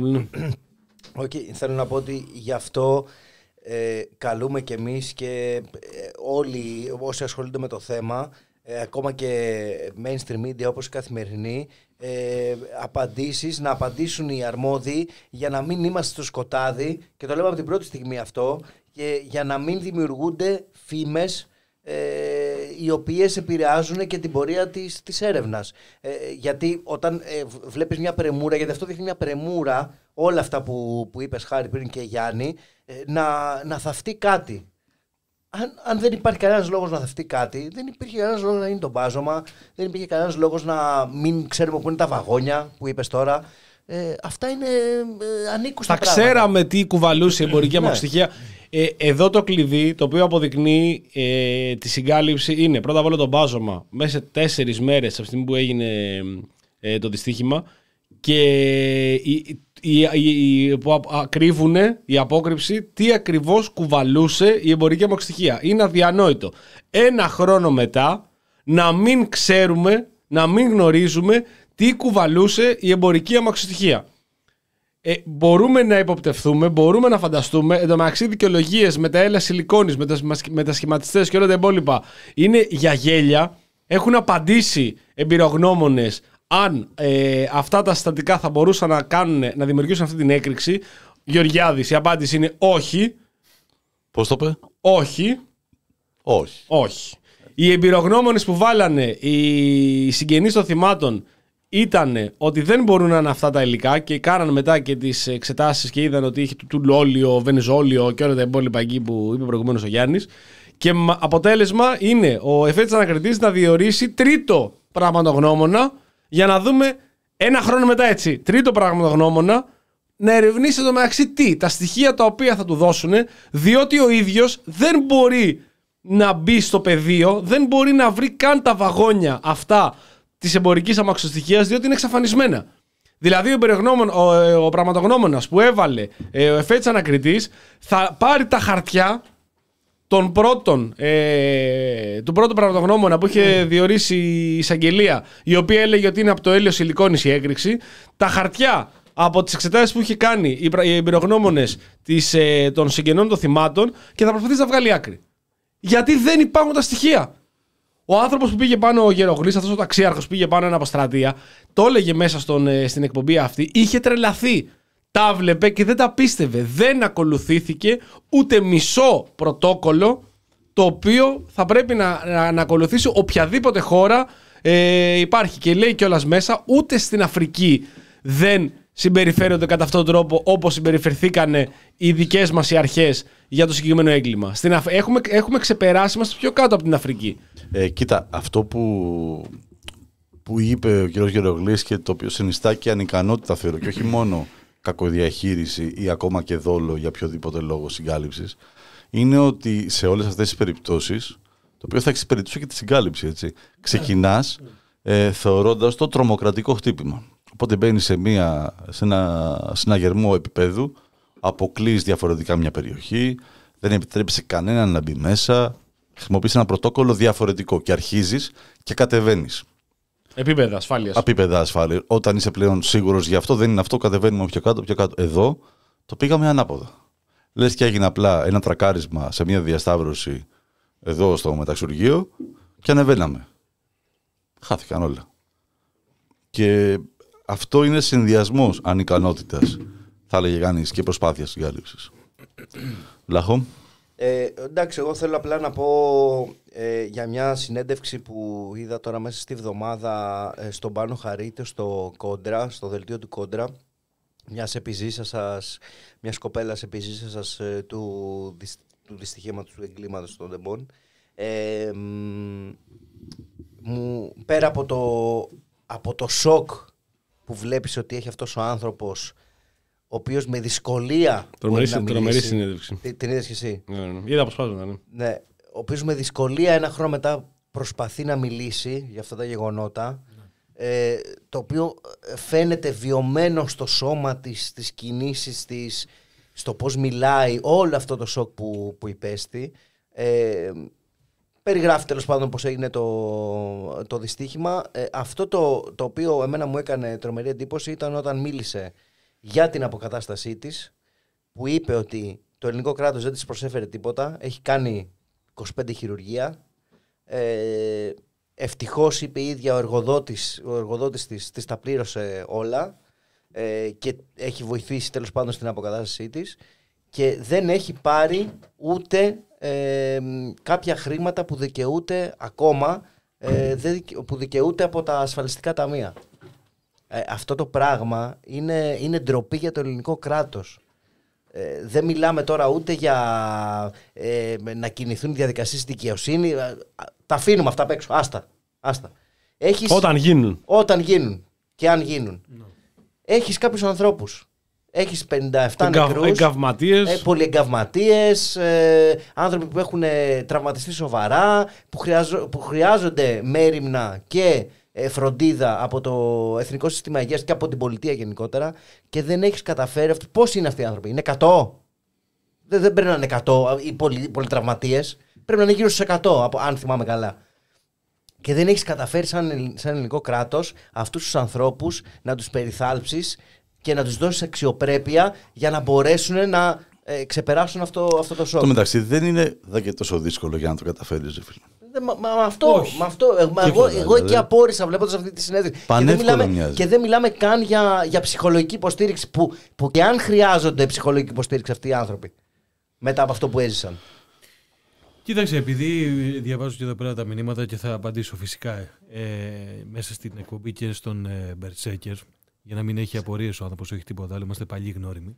Okay, θέλω να πω ότι γι' αυτό ε, καλούμε και εμείς και ε, όλοι όσοι ασχολούνται με το θέμα, ε, ακόμα και mainstream media όπως η Καθημερινή, ε, απαντήσεις, να απαντήσουν οι αρμόδιοι για να μην είμαστε στο σκοτάδι, και το λέμε από την πρώτη στιγμή αυτό, και για να μην δημιουργούνται φήμες ε, οι οποίες επηρεάζουν και την πορεία της, της έρευνας. Ε, γιατί όταν ε, βλέπεις μια πρεμούρα, γιατί αυτό δείχνει μια πρεμούρα, όλα αυτά που, που είπες Χάρη πριν και Γιάννη, ε, να, να θαυτεί κάτι. Αν, αν δεν υπάρχει κανένας λόγος να θαυτεί κάτι, δεν υπήρχε κανένας λόγος να είναι το μπάζωμα, δεν υπήρχε κανένας λόγος να μην ξέρουμε πού είναι τα βαγόνια που είπες τώρα. Ε, αυτά είναι ε, ανήκουστα τα πράγματα. Ξέραμε τι κουβαλούσε η εμπορική αμαξοστοιχεία. Ε, εδώ το κλειδί, το οποίο αποδεικνύει ε, τη συγκάλυψη, είναι πρώτα απ' όλα το μπάζωμα μέσα σε τέσσερις μέρες από τη στιγμή που έγινε ε, το δυστύχημα, και οι, οι, οι, οι, που κρύβουν η απόκρυψη τι ακριβώς κουβαλούσε η εμπορική αμαξοστοιχεία. Είναι αδιανόητο ένα χρόνο μετά να μην ξέρουμε, να μην γνωρίζουμε τι κουβαλούσε η εμπορική αμαξοστοιχεία. Ε, μπορούμε να υποπτευθούμε, μπορούμε να φανταστούμε. Εν τω μεταξύ, δικαιολογίες με τα έλαια σιλικόνης, με τα, με τα σχηματιστές και όλα τα υπόλοιπα είναι για γέλια. Έχουν απαντήσει εμπειρογνώμονες αν ε, αυτά τα συστατικά θα μπορούσαν να, κάνουν, να δημιουργήσουν αυτή την έκρηξη. Γεωργιάδης, η απάντηση είναι όχι. Πώς το είπε? Όχι. Όχι. Όχι. Οι εμπειρογνώμονες που βάλανε οι συγγενείς των θυμάτων ήταν ότι δεν μπορούν να είναι αυτά τα υλικά, και κάναν μετά και τις εξετάσεις και είδαν ότι είχε τουλόλιο, βενζόλιο και όλα τα υπόλοιπα εκεί που είπε προηγουμένως ο Γιάννης. Και αποτέλεσμα είναι ο εφέτης ανακριτής να διορίσει τρίτο πραγματογνώμονα, για να δούμε ένα χρόνο μετά, έτσι, τρίτο πραγματογνώμονα, να ερευνήσει το μεταξύ τι, τα στοιχεία τα οποία θα του δώσουν, διότι ο ίδιος δεν μπορεί να μπει στο πεδίο, δεν μπορεί να βρει καν τα βαγόνια αυτά της εμπορικής αμαξοστοιχείας, διότι είναι εξαφανισμένα. Δηλαδή ο, ο, ο πραγματογνώμονας που έβαλε ε, ο εφέτης ανακριτής θα πάρει τα χαρτιά των πρώτων, ε, του πρώτου πραγματογνώμονα που είχε διορίσει η εισαγγελία, η οποία έλεγε ότι είναι από το έλαιο σιλικόνης η έκρηξη, τα χαρτιά από τις εξετάσεις που είχε κάνει οι εμπειρογνώμονες ε, των συγγενών των θυμάτων, και θα προσπαθήσει να βγάλει άκρη. Γιατί δεν υπάρχουν τα στοιχεία. Ο άνθρωπος που πήγε πάνω, ο Γερογλής, αυτός ο ταξίαρχος που πήγε πάνω ένα αποστρατεία, το έλεγε μέσα στον, στην εκπομπή αυτή, είχε τρελαθεί. Τα βλέπε και δεν τα πίστευε. Δεν ακολουθήθηκε ούτε μισό πρωτόκολλο το οποίο θα πρέπει να, να, να ακολουθήσει οποιαδήποτε χώρα ε, υπάρχει. Και λέει κιόλας μέσα, ούτε στην Αφρική δεν συμπεριφέρονται κατά αυτόν τον τρόπο όπως συμπεριφερθήκαν οι δικές μας οι αρχές για το συγκεκριμένο έγκλημα. Στην Αφ... έχουμε, έχουμε ξεπεράσει, είμαστε πιο κάτω από την Αφρική. Ε, κοίτα, αυτό που, που είπε ο κ. Γερογλής και το οποίο συνιστά και ανικανότητα, θεωρώ, και όχι μόνο κακοδιαχείριση ή ακόμα και δόλο για οποιοδήποτε λόγο συγκάλυψης, είναι ότι σε όλες αυτές τις περιπτώσεις, το οποίο θα εξυπηρετούσε και τη συγκάλυψη, έτσι, ξεκινάς ε, θεωρώντας το τρομοκρατικό χτύπημα. Οπότε μπαίνεις σε, μια, σε ένα συναγερμό επίπεδου, αποκλείς διαφορετικά μια περιοχή, δεν επιτρέπει σε κανέναν να μπει μέσα. Χρησιμοποιείς ένα πρωτόκολλο διαφορετικό και αρχίζεις και κατεβαίνεις. Επίπεδα ασφάλειας. Επίπεδα ασφάλειας. Όταν είσαι πλέον σίγουρος γι' αυτό, δεν είναι αυτό, κατεβαίνουμε πιο κάτω, πιο κάτω. Εδώ το πήγαμε ανάποδα. Λες και έγινε απλά ένα τρακάρισμα σε μια διασταύρωση εδώ στο μεταξουργείο και ανεβαίναμε. Χάθηκαν όλα. Και αυτό είναι συνδυασμός ανικανότητας, θα έλεγε κανείς, και προσπάθειας συγκάλυψης. Λάχο. Ε, εντάξει, εγώ θέλω απλά να πω ε, για μια συνέντευξη που είδα τώρα μέσα στη βδομάδα ε, στον Πάνο Χαρίτη, στο Κόντρα, στο δελτίο του Κόντρα, μιας επιζήσασας, μιας κοπέλας επιζήσασας ε, του, του δυστυχήματος του εγκλήματος των Ντεμπών. Ε, μου, πέρα από το, από το σοκ που βλέπεις ότι έχει αυτός ο άνθρωπος, ο οποίος με δυσκολία. Τρομερή συνέντευξη. Την είδες και εσύ. Ναι, ναι. Είδα αποσπάσματα, ναι. Ναι. Ο οποίος με δυσκολία ένα χρόνο μετά προσπαθεί να μιλήσει για αυτά τα γεγονότα. Ναι. Ε, το οποίο φαίνεται βιωμένο στο σώμα της, στις κινήσεις της, στο πώς μιλάει, όλο αυτό το σοκ που, που υπέστη. Ε, περιγράφει τέλος πάντων πώς έγινε το, το δυστύχημα. Ε, αυτό το, το οποίο εμένα μου έκανε τρομερή εντύπωση ήταν όταν μίλησε για την αποκατάστασή της, που είπε ότι το ελληνικό κράτος δεν της προσέφερε τίποτα, έχει κάνει είκοσι πέντε χειρουργία. Ε, ευτυχώς, είπε η ίδια, ο εργοδότης, ο εργοδότης της, της τα πλήρωσε όλα ε, και έχει βοηθήσει τέλος πάντων στην αποκατάστασή της και δεν έχει πάρει ούτε ε, κάποια χρήματα που δικαιούται ακόμα, ε, που δικαιούται από τα ασφαλιστικά ταμεία. Ε, αυτό το πράγμα είναι, είναι ντροπή για το ελληνικό κράτος. Ε, δεν μιλάμε τώρα ούτε για ε, να κινηθούν διαδικασίες δικαιοσύνη. Τα αφήνουμε αυτά απ' έξω. Άστα. Άστα. Έχεις, όταν γίνουν. Όταν γίνουν και αν γίνουν. No. Έχεις κάποιους ανθρώπους. Έχεις πενήντα επτά Εγκαβ, νεκρούς. Εγκαυματίες. Ε, πολυεγκαυματίες. Ε, άνθρωποι που έχουν ε, τραυματιστεί σοβαρά. Που, χρειάζο, που χρειάζονται μέριμνα και φροντίδα από το Εθνικό Σύστημα Υγείας και από την πολιτεία γενικότερα και δεν έχεις καταφέρει. Πώς είναι αυτοί οι άνθρωποι, είναι εκατό? Δεν, δεν πρέπει να είναι εκατό οι πολυ, πολυτραυματίες, πρέπει να είναι γύρω στους εκατό, αν θυμάμαι καλά. Και δεν έχεις καταφέρει σαν, σαν ελληνικό κράτος αυτούς τους ανθρώπους να τους περιθάλψεις και να τους δώσεις αξιοπρέπεια για να μπορέσουν να ε, ξεπεράσουν αυτό, αυτό το σοκ. Το μεταξύ δεν είναι δε και τόσο δύσκολο για να το καταφέρεις, ρε φίλε. Μα, μα, μα αυτό, μα αυτό μα εγώ, εγώ εκεί απόρρισα βλέποντας αυτή τη συνέντευξη. Και δεν, μιλάμε, και δεν μιλάμε καν για, για ψυχολογική υποστήριξη που, που και αν χρειάζονται ψυχολογική υποστήριξη αυτοί οι άνθρωποι μετά από αυτό που έζησαν. Κοίταξε, επειδή διαβάζω και εδώ πέρα τα μηνύματα και θα απαντήσω φυσικά ε, μέσα στην εκπομπή και στον ε, Μπερτσέκερ, για να μην έχει απορίες ο άνθρωπος, όχι τίποτα άλλο, είμαστε παλιοί γνώριμοι.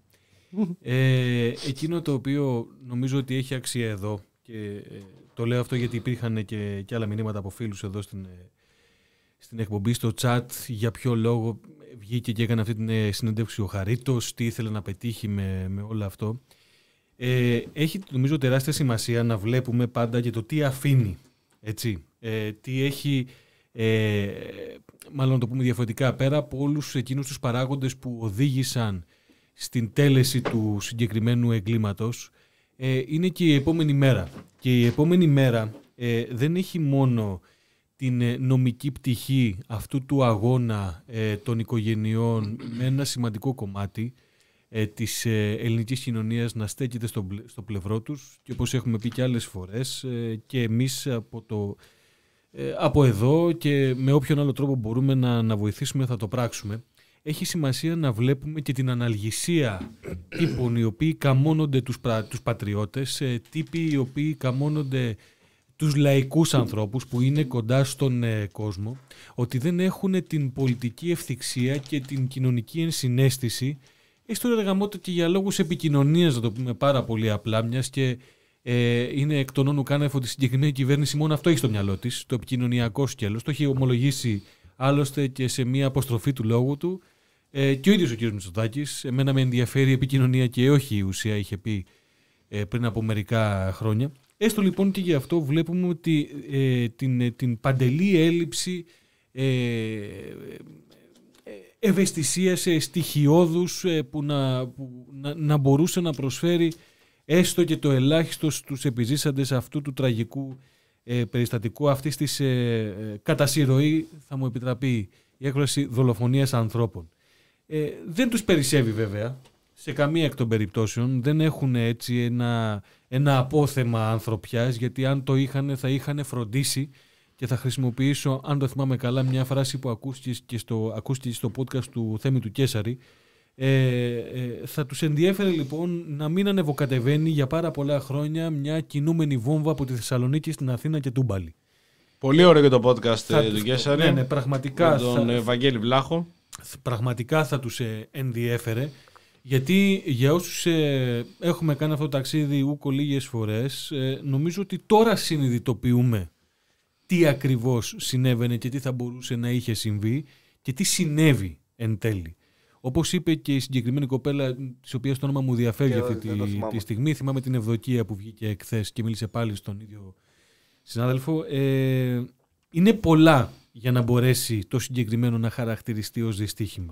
ε, εκείνο το οποίο νομίζω ότι έχει αξία εδώ και ε, το λέω αυτό γιατί υπήρχαν και, και άλλα μηνύματα από φίλους εδώ στην, στην εκπομπή, στο chat, για ποιο λόγο βγήκε και έκανε αυτή την συνέντευξη ο Χαρίτος, τι ήθελε να πετύχει με, με όλο αυτό. Ε, έχει νομίζω τεράστια σημασία να βλέπουμε πάντα και το τι αφήνει, έτσι, ε, τι έχει, ε, μάλλον να το πούμε διαφορετικά, πέρα από όλους εκείνους τους παράγοντες που οδήγησαν στην τέλεση του συγκεκριμένου εγκλήματος, ε, είναι και η επόμενη μέρα. Και η επόμενη μέρα ε, δεν έχει μόνο την ε, νομική πτυχή αυτού του αγώνα ε, των οικογενειών με ένα σημαντικό κομμάτι ε, της ε, ελληνικής κοινωνίας να στέκεται στο, στο πλευρό τους, και όπως έχουμε πει και άλλες φορές ε, και εμείς από, το, ε, από εδώ και με όποιον άλλο τρόπο μπορούμε να, να βοηθήσουμε θα το πράξουμε. Έχει σημασία να βλέπουμε και την αναλγησία τύπων οι οποίοι καμώνονται τους, τους πατριώτες, τύποι οι οποίοι καμώνονται τους λαϊκούς ανθρώπους που είναι κοντά στον ε, κόσμο, ότι δεν έχουν την πολιτική ευθυξία και την κοινωνική ενσυναίσθηση, έστω εργαμότο και για λόγους επικοινωνίας, να το πούμε πάρα πολύ απλά, μιας και ε, είναι εκ των όνου κάνευ ότι η συγκεκριμένη κυβέρνηση μόνο αυτό έχει στο μυαλό της, το επικοινωνιακό σκέλος, το έχει ομολογήσει άλλωστε και σε μία αποστροφή του λόγου του ε, και ο ίδιος ο κ. Μητσοτάκης. Εμένα με ενδιαφέρει η επικοινωνία και όχι η ουσία, είχε πει ε, πριν από μερικά χρόνια. Έστω λοιπόν και γι' αυτό βλέπουμε ότι ε, την, την παντελή έλλειψη ε, ευαισθησίας ε, στοιχειώδους ε, που, να, που να, να μπορούσε να προσφέρει έστω και το ελάχιστο στους επιζήσαντες αυτού του τραγικού ε, περιστατικού, αυτής της ε, ε, κατά συρροή, θα μου επιτραπεί η έκφραση, δολοφονίας ανθρώπων. Ε, δεν τους περισσεύει βέβαια, σε καμία εκ των περιπτώσεων, δεν έχουν έτσι ένα, ένα απόθεμα ανθρωπιάς, γιατί αν το είχαν θα είχαν φροντίσει, και θα χρησιμοποιήσω, αν το θυμάμαι καλά, μια φράση που ακούστηκε και στο, ακούστηκε στο podcast του Θέμη του Κέσαρη. Ε, ε, θα τους ενδιέφερε λοιπόν να μην ανεβοκατεβαίνει για πάρα πολλά χρόνια μια κινούμενη βόμβα από τη Θεσσαλονίκη στην Αθήνα και Τούμπαλη. Πολύ ωραίο και το podcast θα, του Κέσαρη. Ναι, ναι, πραγματικά. Με τον θα, Ευαγγέλη Βλάχο. Πραγματικά θα τους ε, ενδιέφερε, γιατί για όσους ε, έχουμε κάνει αυτό το ταξίδι ούκο λίγες φορές, ε, νομίζω ότι τώρα συνειδητοποιούμε τι ακριβώς συνέβαινε και τι θα μπορούσε να είχε συμβεί και τι συνέβη εν τέλει. Όπως είπε και η συγκεκριμένη κοπέλα, της οποίας το όνομα μου διαφέρει αυτή τη, τη στιγμή, θυμάμαι την Ευδοκία που βγήκε εχθές και μίλησε πάλι στον ίδιο συνάδελφο, ε, είναι πολλά για να μπορέσει το συγκεκριμένο να χαρακτηριστεί ως δυστύχημα.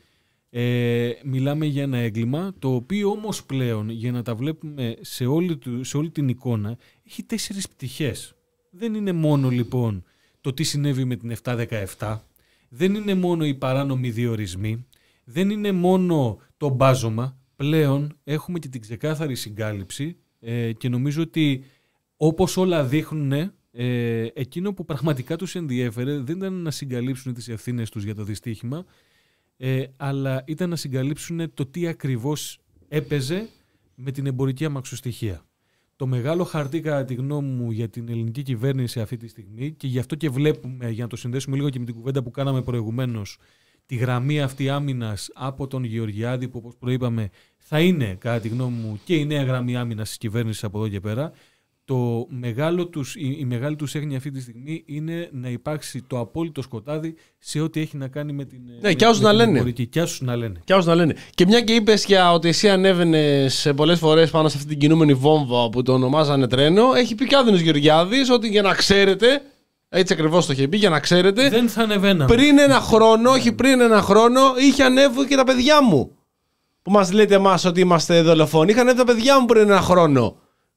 Ε, μιλάμε για ένα έγκλημα, το οποίο όμως πλέον, για να τα βλέπουμε σε όλη, σε όλη την εικόνα, έχει τέσσερις πτυχές. Δεν είναι μόνο λοιπόν το τι συνέβη με την επτά δεκαεπτά, δεν είναι μόνο οι παράνομοι διορισμοί, δεν είναι μόνο το μπάζωμα, πλέον έχουμε και την ξεκάθαρη συγκάλυψη ε, και νομίζω ότι όπως όλα δείχνουν, ε, εκείνο που πραγματικά τους ενδιέφερε δεν ήταν να συγκαλύψουν τις ευθύνες τους για το δυστύχημα, ε, αλλά ήταν να συγκαλύψουν το τι ακριβώς έπαιζε με την εμπορική αμαξοστοιχεία. Το μεγάλο χαρτί, κατά τη γνώμη μου, για την ελληνική κυβέρνηση αυτή τη στιγμή, και γι' αυτό και βλέπουμε, για να το συνδέσουμε λίγο και με την κουβέντα που κάναμε προηγουμένως, τη γραμμή αυτή άμυνας από τον Γεωργιάδη, που όπως προείπαμε θα είναι, κατά τη γνώμη μου, και η νέα γραμμή άμυνας της κυβέρνησης από εδώ και πέρα. Το μεγάλο τους, η, η μεγάλη τους έγνοια αυτή τη στιγμή είναι να υπάρξει το απόλυτο σκοτάδι σε ό,τι έχει να κάνει με την. Ναι, κι άσους να λένε. Κι άσους να λένε. Κι άσους να λένε. Και μια και είπες για ότι εσύ ανέβαινες πολλές φορές πάνω σε αυτή την κινούμενη βόμβα που το ονομάζανε τρένο, έχει πει κι Άδωνης Γεωργιάδης ότι για να ξέρετε. Έτσι ακριβώς το είχε πει, για να ξέρετε. Δεν θα ανεβαίναμε. Πριν ένα χρόνο, όχι πριν ένα χρόνο, είχε ανέβει και τα παιδιά μου. Που μας λέτε εμάς ότι είμαστε δολοφόνοι. Είχαν ανέβει τα παιδιά μου πριν ένα χρόνο.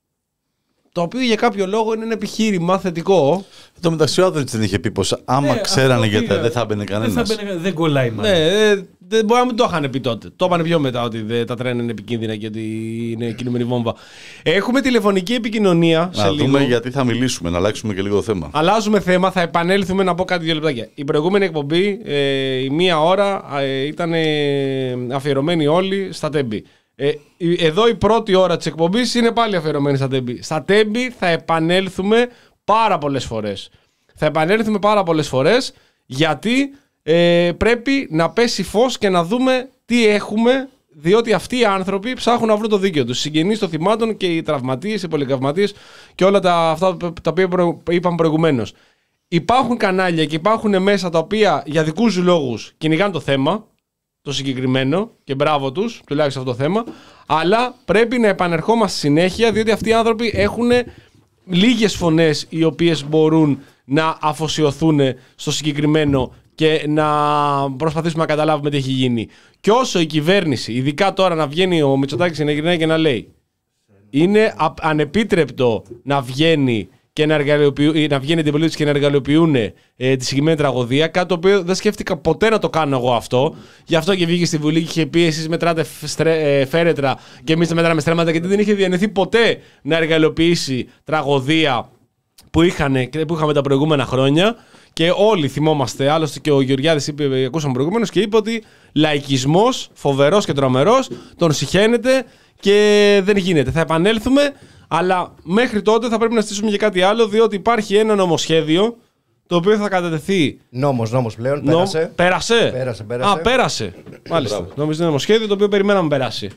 Το οποίο για κάποιο λόγο είναι ένα επιχείρημα θετικό. Εν τω μεταξύ, ο Άδωνης δεν είχε πει πως άμα ναι, ξέρανε γιατί δεν θα έμπαινε κανένας. Δεν, μπαινε, δεν κολλάει μάλλον. Ναι, δεν μπορεί να μην το είχαν πει τότε. Το είπαν πιο μετά ότι δε, τα τρένα είναι επικίνδυνα και ότι είναι κινούμενη βόμβα. Έχουμε τηλεφωνική επικοινωνία. Να σε δούμε λίγο. γιατί θα μιλήσουμε, να αλλάξουμε και λίγο θέμα. Αλλάζουμε θέμα, θα επανέλθουμε να πω κάτι δύο λεπτάκια. Η προηγούμενη εκπομπή, ε, η μία ώρα, ε, ήταν ε, αφιερωμένη όλη στα Τέμπη. Ε, εδώ η πρώτη ώρα της εκπομπής είναι πάλι αφιερωμένη στα Τέμπη. Στα Τέμπη θα επανέλθουμε πάρα πολλές φορές. Θα επανέλθουμε πάρα πολλές φορές γιατί ε, πρέπει να πέσει φως και να δούμε τι έχουμε, διότι αυτοί οι άνθρωποι ψάχνουν να βρουν το δίκαιο τους. Οι συγγενείς των θυμάτων και οι τραυματίες, οι πολυτραυματίες και όλα τα, αυτά τα οποία προ, είπαμε προηγουμένως. Υπάρχουν κανάλια και υπάρχουν μέσα τα οποία για δικούς λόγους κυνηγάνε το θέμα, το συγκεκριμένο, και μπράβο τους, τουλάχιστον αυτό το θέμα, αλλά πρέπει να επανερχόμαστε συνέχεια, διότι αυτοί οι άνθρωποι έχουν λίγες φωνές οι οποίες μπορούν να αφοσιωθούν στο συγκεκριμένο και να προσπαθήσουμε να καταλάβουμε τι έχει γίνει. Και όσο η κυβέρνηση, ειδικά τώρα να βγαίνει ο Μητσοτάκης να γυρνάει και να λέει είναι ανεπίτρεπτο να βγαίνει και να, να βγαίνει την πολίτη και να εργαλειοποιούν ε, τη συγκεκριμένη τραγωδία. Κάτι το οποίο δεν σκέφτηκα ποτέ να το κάνω εγώ αυτό. Γι' αυτό και βγήκε στη Βουλή και είχε πει: εσείς μετράτε στρε, ε, φέρετρα και εμείς τα μετράμε στρέμματα. Γιατί δεν είχε διανεθεί ποτέ να εργαλειοποιήσει τραγωδία που, είχαν, που είχαμε τα προηγούμενα χρόνια. Και όλοι θυμόμαστε. Άλλωστε και ο Γεωργιάδης είπε, ακούσαμε προηγουμένως, και είπε ότι λαϊκισμός, φοβερός και τρομερός, τον συχαίνεται και δεν γίνεται. Θα επανέλθουμε. Αλλά μέχρι τότε θα πρέπει να στήσουμε και κάτι άλλο, διότι υπάρχει ένα νομοσχέδιο το οποίο θα κατατεθεί. Νόμος, νόμος πλέον. Νο... Πέρασε. Πέρασε. Πέρασε, πέρασε. Α, πέρασε. Μάλιστα. Νομίζω είναι νομοσχέδιο το οποίο περιμέναμε περάσει.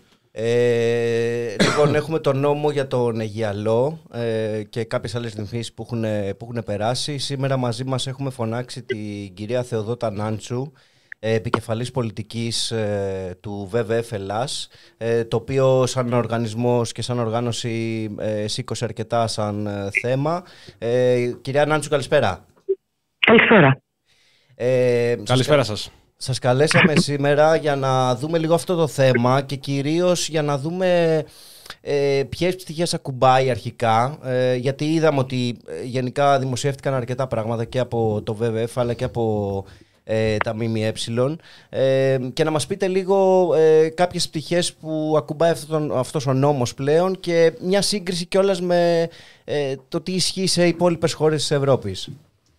Ε, λοιπόν, έχουμε τον νόμο για τον Αιγιαλό ε, και κάποιες άλλες ρυθμίσεις που έχουν, που έχουν περάσει. Σήμερα μαζί μας έχουμε φωνάξει την κυρία Θεοδότα Νάντσου, επικεφαλής πολιτικής ε, του βι βι εφ Ελλάς, ε, το οποίο σαν οργανισμός και σαν οργάνωση ε, σήκωσε αρκετά σαν ε, θέμα. Ε, κυρία Νάντσου, καλησπέρα. Καλησπέρα. Ε, καλησπέρα σας. Σας, σας καλέσαμε σήμερα για να δούμε λίγο αυτό το θέμα και κυρίως για να δούμε ε, ποιες πτυχές ακουμπάει αρχικά, ε, γιατί είδαμε ότι ε, γενικά δημοσιεύτηκαν αρκετά πράγματα και από το βι βι εφ αλλά και από ε, τα ΜΜΕ, ε, και να μας πείτε λίγο ε, κάποιες πτυχές που ακουμπάει αυτόν, αυτός ο νόμος πλέον και μια σύγκριση κιόλας με ε, το τι ισχύει σε υπόλοιπες χώρες της Ευρώπης.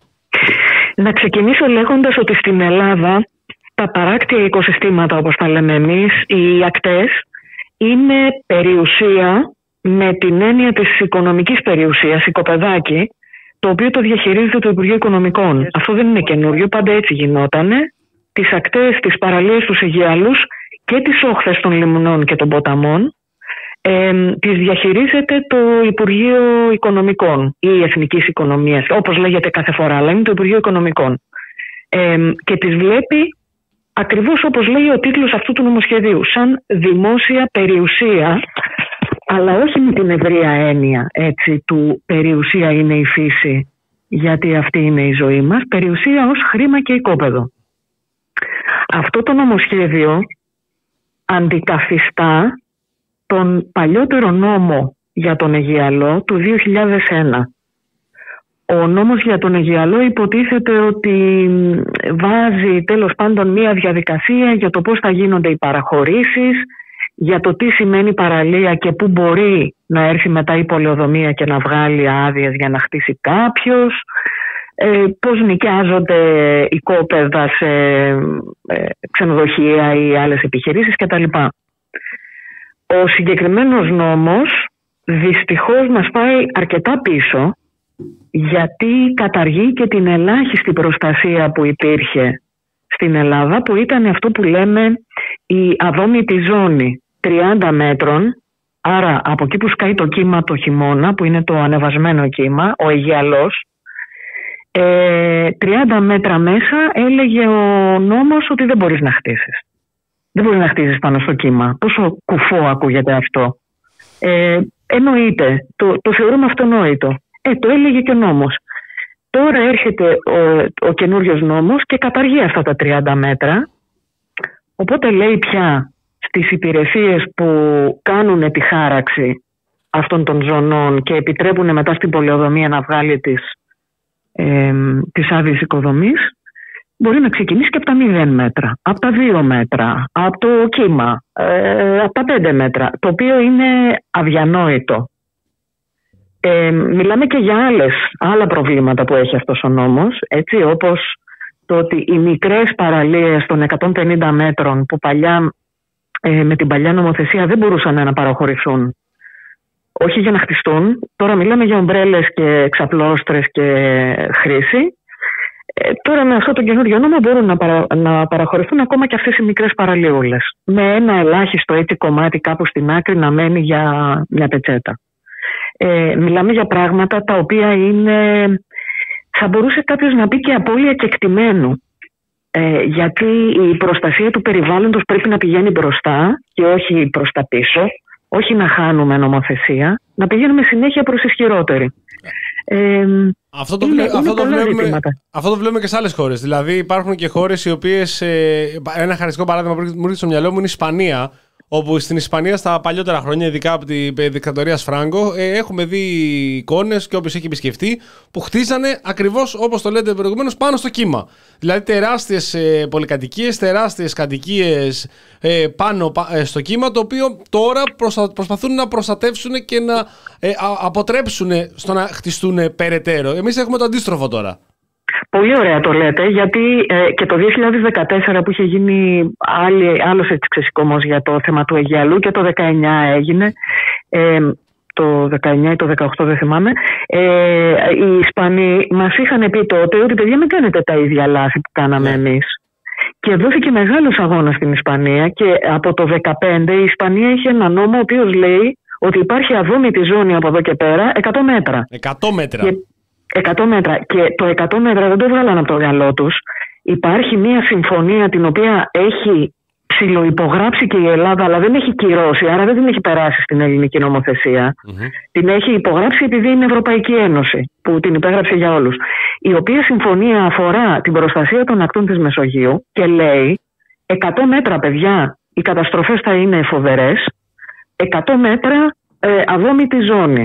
Να ξεκινήσω λέγοντας ότι στην Ελλάδα τα παράκτια οικοσυστήματα, όπως τα λέμε εμείς, οι ακτές, είναι περιουσία με την έννοια της οικονομικής περιουσίας, οικοπεδάκι, το οποίο το διαχειρίζεται το Υπουργείο Οικονομικών. Αυτό δεν είναι καινούριο, πάντα έτσι γινότανε. Τις ακτές, τις παραλίες, τους Αιγιαλούς και τις όχθες των λιμνών και των ποταμών ε, τις διαχειρίζεται το Υπουργείο Οικονομικών ή Εθνικής Οικονομίας, όπως λέγεται κάθε φορά, αλλά είναι το Υπουργείο Οικονομικών. Ε, και τις βλέπει ακριβώς όπως λέει ο τίτλος αυτού του νομοσχεδίου, σαν δημόσια περιουσία, αλλά όχι με την ευρεία έννοια έτσι, του περιουσία είναι η φύση, γιατί αυτή είναι η ζωή μας, περιουσία ως χρήμα και οικόπεδο. Αυτό το νομοσχέδιο αντικαθιστά τον παλιότερο νόμο για τον Αιγιαλό του δύο χιλιάδες ένα. Ο νόμος για τον Αιγιαλό υποτίθεται ότι βάζει τέλος πάντων μία διαδικασία για το πώς θα γίνονται οι παραχωρήσεις, για το τι σημαίνει παραλία και πού μπορεί να έρθει μετά η πολεοδομία και να βγάλει άδειες για να χτίσει κάποιος, ε, πώς νοικιάζονται οικόπεδα σε ε, ξενοδοχεία ή άλλες επιχειρήσεις κτλ. Ο συγκεκριμένος νόμος δυστυχώς μας πάει αρκετά πίσω, γιατί καταργεί και την ελάχιστη προστασία που υπήρχε στην Ελλάδα, που ήταν αυτό που λέμε η αδόμητη ζώνη τριάντα μέτρων, άρα από εκεί που σκάει το κύμα το χειμώνα, που είναι το ανεβασμένο κύμα, ο Αιγιαλός, ε, τριάντα μέτρα μέσα έλεγε ο νόμος ότι δεν μπορείς να χτίσεις. Δεν μπορείς να χτίσεις πάνω στο κύμα. Πόσο κουφό ακούγεται αυτό. Ε, εννοείται, το, το θεωρούμε αυτονόητο. Ε, το έλεγε και ο νόμος. Τώρα έρχεται ο, ο καινούριος νόμος και καταργεί αυτά τα τριάντα μέτρα. Οπότε λέει πια στις υπηρεσίες που κάνουν τη χάραξη αυτών των ζωνών και επιτρέπουν μετά στην πολεοδομία να βγάλει τις, ε, τις άδειες οικοδομής, μπορεί να ξεκινήσει και από τα μηδέν μέτρα, από τα δύο μέτρα, από το κύμα, ε, από τα πέντε μέτρα, το οποίο είναι αδιανόητο. Ε, μιλάμε και για άλλες, άλλα προβλήματα που έχει αυτός ο νόμος, έτσι, όπως το ότι οι μικρές παραλίες των εκατόν πενήντα μέτρων που παλιά, ε, με την παλιά νομοθεσία δεν μπορούσαν να παραχωρηθούν, όχι για να χτιστούν, τώρα μιλάμε για ομπρέλες και ξαπλώστρες και χρήση. Ε, τώρα με αυτό το καινούριο νόμο μπορούν να, παρα, να παραχωρηθούν ακόμα και αυτές οι μικρές παραλίουλες, με ένα ελάχιστο έτσι κομμάτι κάπου στην άκρη να μένει για μια πετσέτα. Ε, μιλάμε για πράγματα τα οποία είναι, θα μπορούσε κάποιος να πει και απώλεια κεκτημένου, ε, γιατί η προστασία του περιβάλλοντος πρέπει να πηγαίνει μπροστά και όχι προς τα πίσω, όχι να χάνουμε νομοθεσία, να πηγαίνουμε συνέχεια προς ισχυρότερη. Ε, αυτό, το είναι, βλέ, είναι αυτό, το βλέπουμε, αυτό το βλέπουμε και σε άλλες χώρες. Δηλαδή υπάρχουν και χώρες οι οποίες, ε, ένα χαριστικό παράδειγμα που μου έρχεται στο μυαλό μου είναι η Ισπανία, όπου στην Ισπανία στα παλιότερα χρόνια, ειδικά από τη δικτατορία Φράγκο, ε, έχουμε δει εικόνες και όποιος έχει επισκεφτεί που χτίζανε ακριβώς όπως το λέτε προηγουμένως πάνω στο κύμα. Δηλαδή τεράστιες ε, πολυκατοικίες, τεράστιες κατοικίες ε, πάνω ε, στο κύμα, το οποίο τώρα προσα, προσπαθούν να προστατεύσουν και να ε, α, αποτρέψουν στο να χτιστούν περαιτέρω. Εμείς έχουμε το αντίστροφο τώρα. Πολύ ωραία το λέτε, γιατί ε, και το δύο χιλιάδες δεκατέσσερα που είχε γίνει άλλη, άλλος έτσι ξεσηκωμός για το θέμα του Αιγιαλού και το δεκαεννιά έγινε, ε, το δεκαεννιά ή το δεκαοκτώ δεν θυμάμαι, ε, οι Ισπανοί μας είχαν πει τότε ότι παιδιά μην κάνετε τα ίδια λάθη που κάναμε yeah. εμείς. Και δόθηκε μεγάλος αγώνας στην Ισπανία και από το δεκαπέντε η Ισπανία είχε ένα νόμο ο οποίος λέει ότι υπάρχει αδόμητη ζώνη από εδώ και πέρα εκατό μέτρα. εκατό μέτρα. Και εκατό μέτρα. Και το εκατό μέτρα δεν το βγάλαν από το γυαλό τους. Υπάρχει μια συμφωνία την οποία έχει ψιλοϋπογράψει και η Ελλάδα, αλλά δεν έχει κυρώσει, άρα δεν την έχει περάσει στην ελληνική νομοθεσία. Mm-hmm. Την έχει υπογράψει επειδή είναι Ευρωπαϊκή Ένωση, που την υπέγραψε για όλους. Η οποία συμφωνία αφορά την προστασία των ακτών της Μεσογείου και λέει εκατό μέτρα, παιδιά, οι καταστροφές θα είναι φοβερές. εκατό μέτρα ε, αδόμητη ζώνη.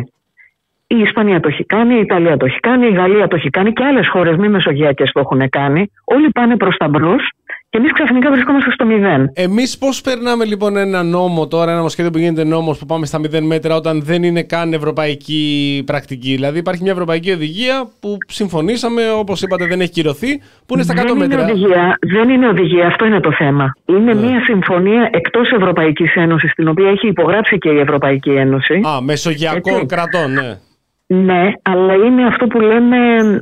Η Ισπανία το έχει κάνει, η Ιταλία το έχει κάνει, η Γαλλία το έχει κάνει και άλλες χώρες μη μεσογειακές το έχουν κάνει. Όλοι πάνε προς τα μπρος και εμείς ξαφνικά βρισκόμαστε στο μηδέν. Εμείς πώς περνάμε λοιπόν ένα νόμο τώρα, ένα νομοσχέδιο που γίνεται νόμος που πάμε στα μηδέν μέτρα όταν δεν είναι καν ευρωπαϊκή πρακτική? Δηλαδή υπάρχει μια ευρωπαϊκή οδηγία που συμφωνήσαμε, όπως είπατε δεν έχει κυρωθεί, που είναι στα κάτω δεν μέτρα. Είναι οδηγία, δεν είναι οδηγία, αυτό είναι το θέμα. Είναι yeah. μια συμφωνία εκτός Ευρωπαϊκής Ένωσης, την οποία έχει υπογράψει και η Ευρωπαϊκή Ένωση. Α, μεσογειακών Έτσι. κρατών, ναι. Ναι, αλλά είναι αυτό που λέμε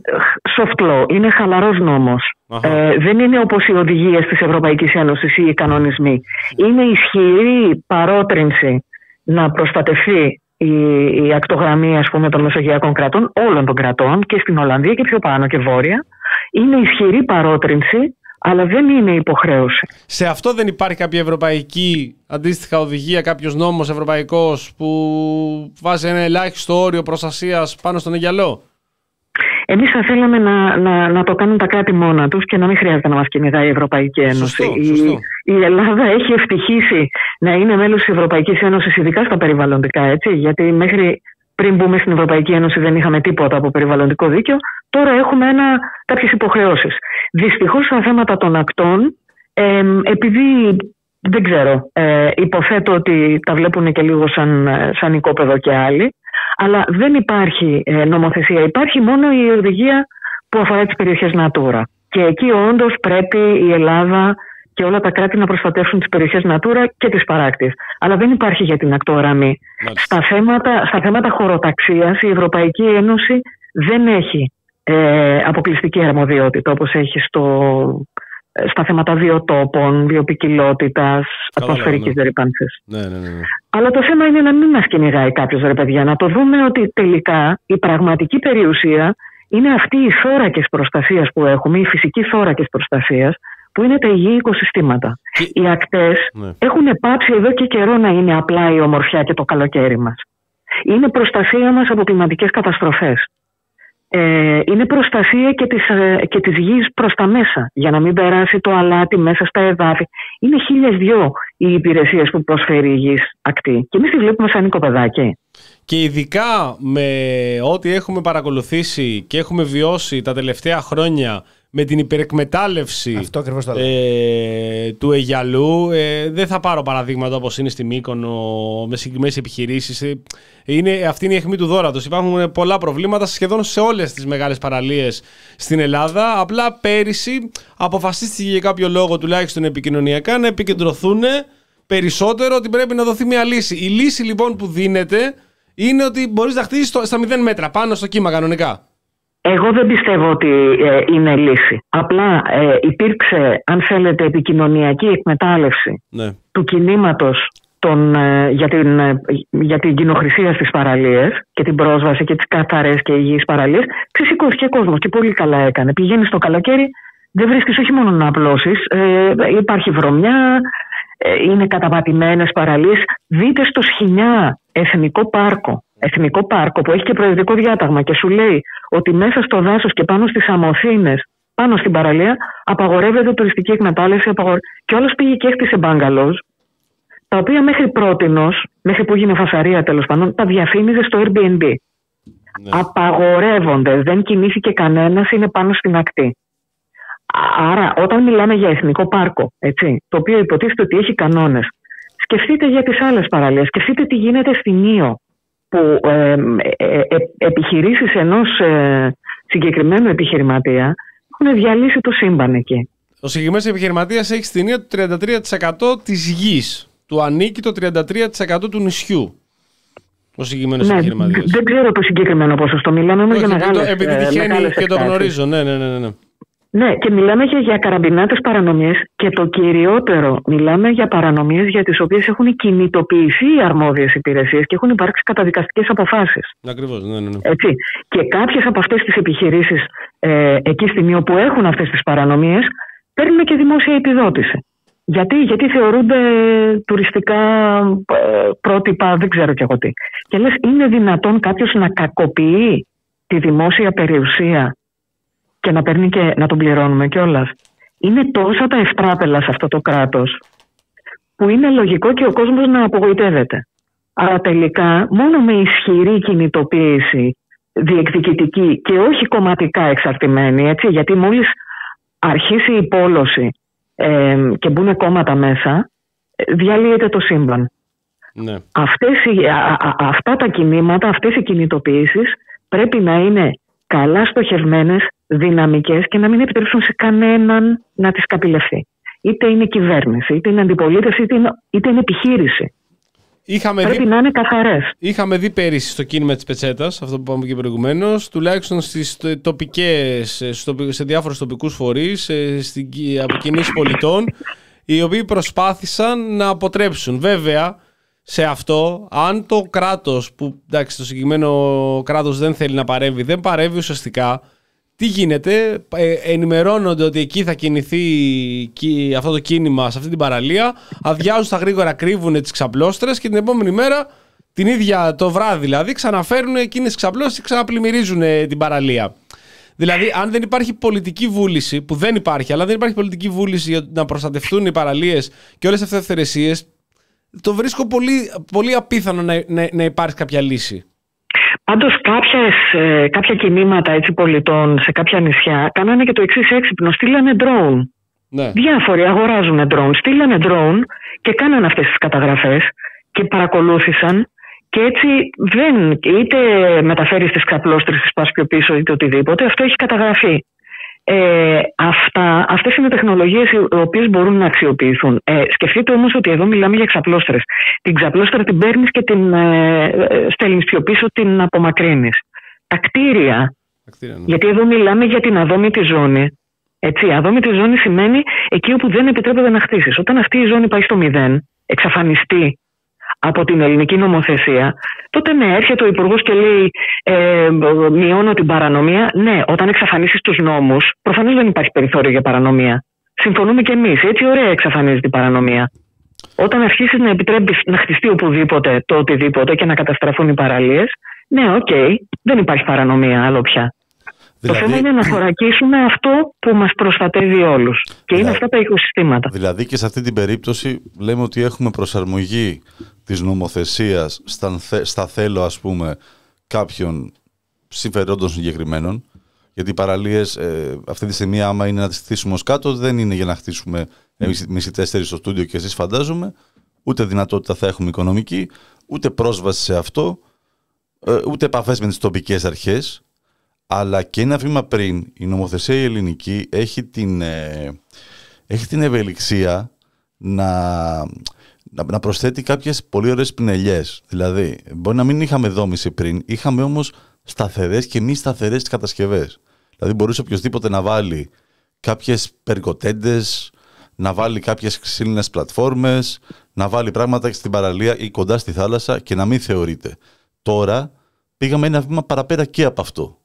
soft law, είναι χαλαρός νόμος. Ε, δεν είναι όπως οι οδηγίες της Ευρωπαϊκής Ένωσης ή οι κανονισμοί. Είναι ισχυρή παρότρινση να προστατευτεί η, η ακτογραμμή, ας πούμε, των μεσογειακών κρατών, όλων των κρατών, και στην Ολλανδία και πιο πάνω και βόρεια. Είναι ισχυρή παρότρινση, αλλά δεν είναι υποχρέωση. Σε αυτό δεν υπάρχει κάποια ευρωπαϊκή αντίστοιχα οδηγία, κάποιος νόμος ευρωπαϊκός που βάζει ένα ελάχιστο όριο προστασίας πάνω στον αιγιαλό? Εμείς θα θέλαμε να, να, να το κάνουν τα κράτη μόνα τους και να μην χρειάζεται να μας κυνηγάει η Ευρωπαϊκή Ένωση. Σωστό, η, σωστό. η Ελλάδα έχει ευτυχήσει να είναι μέλος της Ευρωπαϊκής Ένωσης, ειδικά στα περιβαλλοντικά, έτσι, γιατί μέχρι πριν μπούμε στην Ευρωπαϊκή Ένωση δεν είχαμε τίποτα από περιβαλλοντικό δίκαιο. Τώρα έχουμε ένα, κάποιες υποχρεώσεις. Δυστυχώς στα θέματα των ακτών, ε, επειδή δεν ξέρω, ε, υποθέτω ότι τα βλέπουν και λίγο σαν, σαν οικόπεδο και άλλοι, αλλά δεν υπάρχει ε, νομοθεσία. Υπάρχει μόνο η οδηγία που αφορά τις περιοχές Natura. Και εκεί όντως πρέπει η Ελλάδα και όλα τα κράτη να προστατεύσουν τις περιοχές Natura και τις παράκτιες. Αλλά δεν υπάρχει για την ακτογραμμή. Στα θέματα, στα θέματα χωροταξίας η Ευρωπαϊκή Ένωση δεν έχει ε, αποκλειστική αρμοδιότητα όπως έχει στο, στα θέματα βιοτόπων, βιοποικιλότητας, ατμοσφαιρικής ναι. ρήπανσης. Ναι, ναι, ναι. Αλλά το θέμα είναι να μην μας κυνηγάει κάποιος, ρε παιδιά, να το δούμε ότι τελικά η πραγματική περιουσία είναι αυτή οι θώρακες προστασίας που έχουμε, οι φυσικοί θώρακες προστασίας, που είναι τα υγιή οικοσυστήματα. Και... Οι ακτές ναι. έχουν πάψει εδώ και καιρό να είναι απλά η ομορφιά και το καλοκαίρι μας. Είναι προστασία μας από κλιματικές καταστροφές. Ε, είναι προστασία και της, και της γης προς τα μέσα, για να μην περάσει το αλάτι μέσα στα εδάφη. Είναι χίλιες δυο οι υπηρεσίες που προσφέρει η γης ακτή. Και εμείς τη βλέπουμε σαν οικοπεδάκι. Και ειδικά με ό,τι έχουμε παρακολουθήσει και έχουμε βιώσει τα τελευταία χρόνια με την υπερεκμετάλλευση ε, του αιγιαλού, ε, δεν θα πάρω παραδείγματα όπως είναι στη Μύκονο με συγκεκριμένες επιχειρήσεις. Ε, είναι, αυτή είναι η αιχμή του δώρατος. Υπάρχουν πολλά προβλήματα σχεδόν σε όλες τις μεγάλες παραλίες στην Ελλάδα. Απλά πέρυσι αποφασίστηκε για κάποιο λόγο, τουλάχιστον επικοινωνιακά, να επικεντρωθούν περισσότερο ότι πρέπει να δοθεί μια λύση. Η λύση λοιπόν που δίνεται είναι ότι μπορείς να χτίσεις στα μηδέν μέτρα πάνω στο κύμα κανονικά. Εγώ δεν πιστεύω ότι ε, είναι λύση. Απλά ε, υπήρξε, αν θέλετε, επικοινωνιακή εκμετάλλευση ναι. του κινήματος των, ε, για, την, ε, για την κοινοχρησία στις παραλίες και την πρόσβαση και τις καθαρές και υγιείς παραλίες. Ξεσηκώθηκε κόσμος και πολύ καλά έκανε. Πηγαίνεις το καλοκαίρι, δεν βρίσκεις όχι μόνο να απλώσεις, ε, υπάρχει βρωμιά, ε, είναι καταπατημένες παραλίες. Δείτε στο Σχοινιά Εθνικό Πάρκο. Εθνικό πάρκο που έχει και προεδρικό διάταγμα και σου λέει ότι μέσα στο δάσος και πάνω στις αμοθήνες, πάνω στην παραλία, απαγορεύεται τουριστική εκμετάλλευση. Απαγορε... Και όλος πήγε και έκτισε μπάγκαλος, τα οποία μέχρι πρότινος, μέχρι που έγινε φασαρία τέλος πάντων, τα διαφήμιζε στο Airbnb. Ναι. Απαγορεύονται, δεν κινήθηκε κανένας, είναι πάνω στην ακτή. Άρα, όταν μιλάμε για εθνικό πάρκο, έτσι, το οποίο υποτίθεται ότι έχει κανόνες, σκεφτείτε για τις άλλες παραλίες, σκεφτείτε τι γίνεται στην Ήο, που ε, ε, ε, επιχειρήσεις ενός ε, συγκεκριμένου επιχειρηματία έχουν διαλύσει το σύμπαν εκεί. Ο συγκεκριμένος επιχειρηματίας έχει στην Ήο το τριάντα τρία τοις εκατό της γης. Του ανήκει το τριάντα τρία τοις εκατό του νησιού. Ο συγκεκριμένος ναι, επιχειρηματίας. Δεν ξέρω το συγκεκριμένο ποσοστό. Μιλάμε όμως για μεγάλες. Επειδή τυχαίνει και το γνωρίζω. Ναι, ναι, ναι, ναι. Ναι, και μιλάμε και για καραμπινάτες παρανομίες και το κυριότερο, μιλάμε για παρανομίες για τις οποίες έχουν κινητοποιηθεί οι αρμόδιες υπηρεσίες και έχουν υπάρξει καταδικαστικές αποφάσεις. Ακριβώς, ναι, ναι, ναι. Έτσι. Και κάποιες από αυτές τις επιχειρήσεις ε, εκεί στην Ήο που έχουν αυτές τις παρανομίες παίρνουν και δημόσια επιδότηση. Γιατί, γιατί θεωρούνται τουριστικά ε, πρότυπα, δεν ξέρω κι εγώ τι. Και λες, είναι δυνατόν κάποιος να κακοποιεί τη δημόσια περιουσία και να παίρνει και να τον πληρώνουμε κιόλας? Είναι τόσα τα ευτράπελα σε αυτό το κράτος που είναι λογικό και ο κόσμος να απογοητεύεται. Αλλά τελικά μόνο με ισχυρή κινητοποίηση διεκδικητική και όχι κομματικά εξαρτημένη, έτσι, γιατί μόλις αρχίσει η πόλωση ε, και μπουν κόμματα μέσα, διαλύεται το σύμπαν. Ναι. Αυτές οι, α, α, αυτά τα κινήματα, αυτές οι κινητοποιήσεις πρέπει να είναι καλά στοχευμένες, δυναμικές και να μην επιτρέψουν σε κανέναν να τις καπηλευθεί. Είτε είναι κυβέρνηση, είτε είναι αντιπολίτευση, είτε είναι, είτε είναι επιχείρηση. Είχαμε πρέπει δει, να είναι καθαρές. Είχαμε δει πέρυσι στο κίνημα της πετσέτας, αυτό που είπαμε και προηγουμένως, τουλάχιστον στις τοπικές, σε διάφορους τοπικούς φορείς, από κινήσεις πολιτών, οι οποίοι προσπάθησαν να αποτρέψουν. Βέβαια, σε αυτό, αν το κράτος, που εντάξει, το συγκεκριμένο κράτος δεν θέλει να παρέμβει, δεν παρέμβει ουσιαστικά, τι γίνεται, ε, ενημερώνονται ότι εκεί θα κινηθεί αυτό το κίνημα σε αυτή την παραλία, αδειάζουν στα γρήγορα, κρύβουν τις ξαπλώστρες και την επόμενη μέρα, την ίδια το βράδυ δηλαδή, ξαναφέρουν εκείνες τις ξαπλώστρες και ξαναπλημμυρίζουν την παραλία. Δηλαδή, αν δεν υπάρχει πολιτική βούληση, που δεν υπάρχει, αλλά δεν υπάρχει πολιτική βούληση για να προστατευτούν οι παραλίες και όλες αυτές τις ευθερεσίες, το βρίσκω πολύ, πολύ απίθανο να, να, να υπάρχει κάποια λύση. Πάντως κάποιες, ε, κάποια κινήματα έτσι, πολιτών σε κάποια νησιά κάνανε και το εξής έξυπνο. Στείλανε drone. Ναι. Διάφοροι αγοράζουν drone. Στείλανε drone και κάνανε αυτές τις καταγραφές και παρακολούθησαν και έτσι δεν, είτε μεταφέρεις τις ξαπλώστρες, τις πας πιο πίσω είτε οτιδήποτε, αυτό έχει καταγραφεί. Ε, αυτά, αυτές είναι τεχνολογίες οι οποίες μπορούν να αξιοποιηθούν. Ε, σκεφτείτε όμως ότι εδώ μιλάμε για ξαπλώστρες. Την ξαπλώστρα την παίρνεις και την ε, στέλνεις πιο πίσω, την απομακρύνεις. Τα κτίρια, κτίρια ναι. Γιατί εδώ μιλάμε για την αδόμητη ζώνη. Έτσι, αδόμητη ζώνη σημαίνει εκεί όπου δεν επιτρέπεται να χτίσεις. Όταν αυτή η ζώνη πάει στο μηδέν, εξαφανιστεί από την ελληνική νομοθεσία, τότε ναι, έρχεται ο Υπουργός και λέει ε, μειώνω την παρανομία. Ναι, όταν εξαφανίσεις τους νόμους, προφανώς δεν υπάρχει περιθώριο για παρανομία. Συμφωνούμε κι εμείς. Έτσι, ωραία εξαφανίζεται η παρανομία. Όταν αρχίσεις να επιτρέπεις να χτιστεί οπουδήποτε το οτιδήποτε και να καταστραφούν οι παραλίες, ναι, οκ, okay, δεν υπάρχει παρανομία άλλο πια. Δηλαδή... Το θέμα είναι να θωρακίσουμε αυτό που μας προστατεύει όλους. Και δηλαδή... είναι αυτά τα οικοσυστήματα. Δηλαδή και σε αυτή την περίπτωση λέμε ότι έχουμε προσαρμογή της νομοθεσίας στα, στα θέλω, ας πούμε, κάποιων συμφερόντων συγκεκριμένων. Γιατί οι παραλίες ε, αυτή τη στιγμή, άμα είναι να τις χτίσουμε ως κάτω, δεν είναι για να χτίσουμε εμείς οι τέσσερις στο στούντιο και εσείς φαντάζομαι. Ούτε δυνατότητα θα έχουμε οικονομική, ούτε πρόσβαση σε αυτό, ε, ούτε επαφές με τις τοπικές αρχές. Αλλά και ένα βήμα πριν, η νομοθεσία η ελληνική έχει την, ε, έχει την ευελιξία να, να, να προσθέτει κάποιες πολύ ωραίες πινελιές. Δηλαδή, μπορεί να μην είχαμε δόμηση πριν, είχαμε όμως σταθερές και μη σταθερές κατασκευές. Δηλαδή, μπορούσε οποιοδήποτε να βάλει κάποιες περικοτέντες, να βάλει κάποιες ξύλινες πλατφόρμες, να βάλει πράγματα στην παραλία ή κοντά στη θάλασσα και να μην θεωρείται. Τώρα πήγαμε ένα βήμα παραπέρα και από αυτό.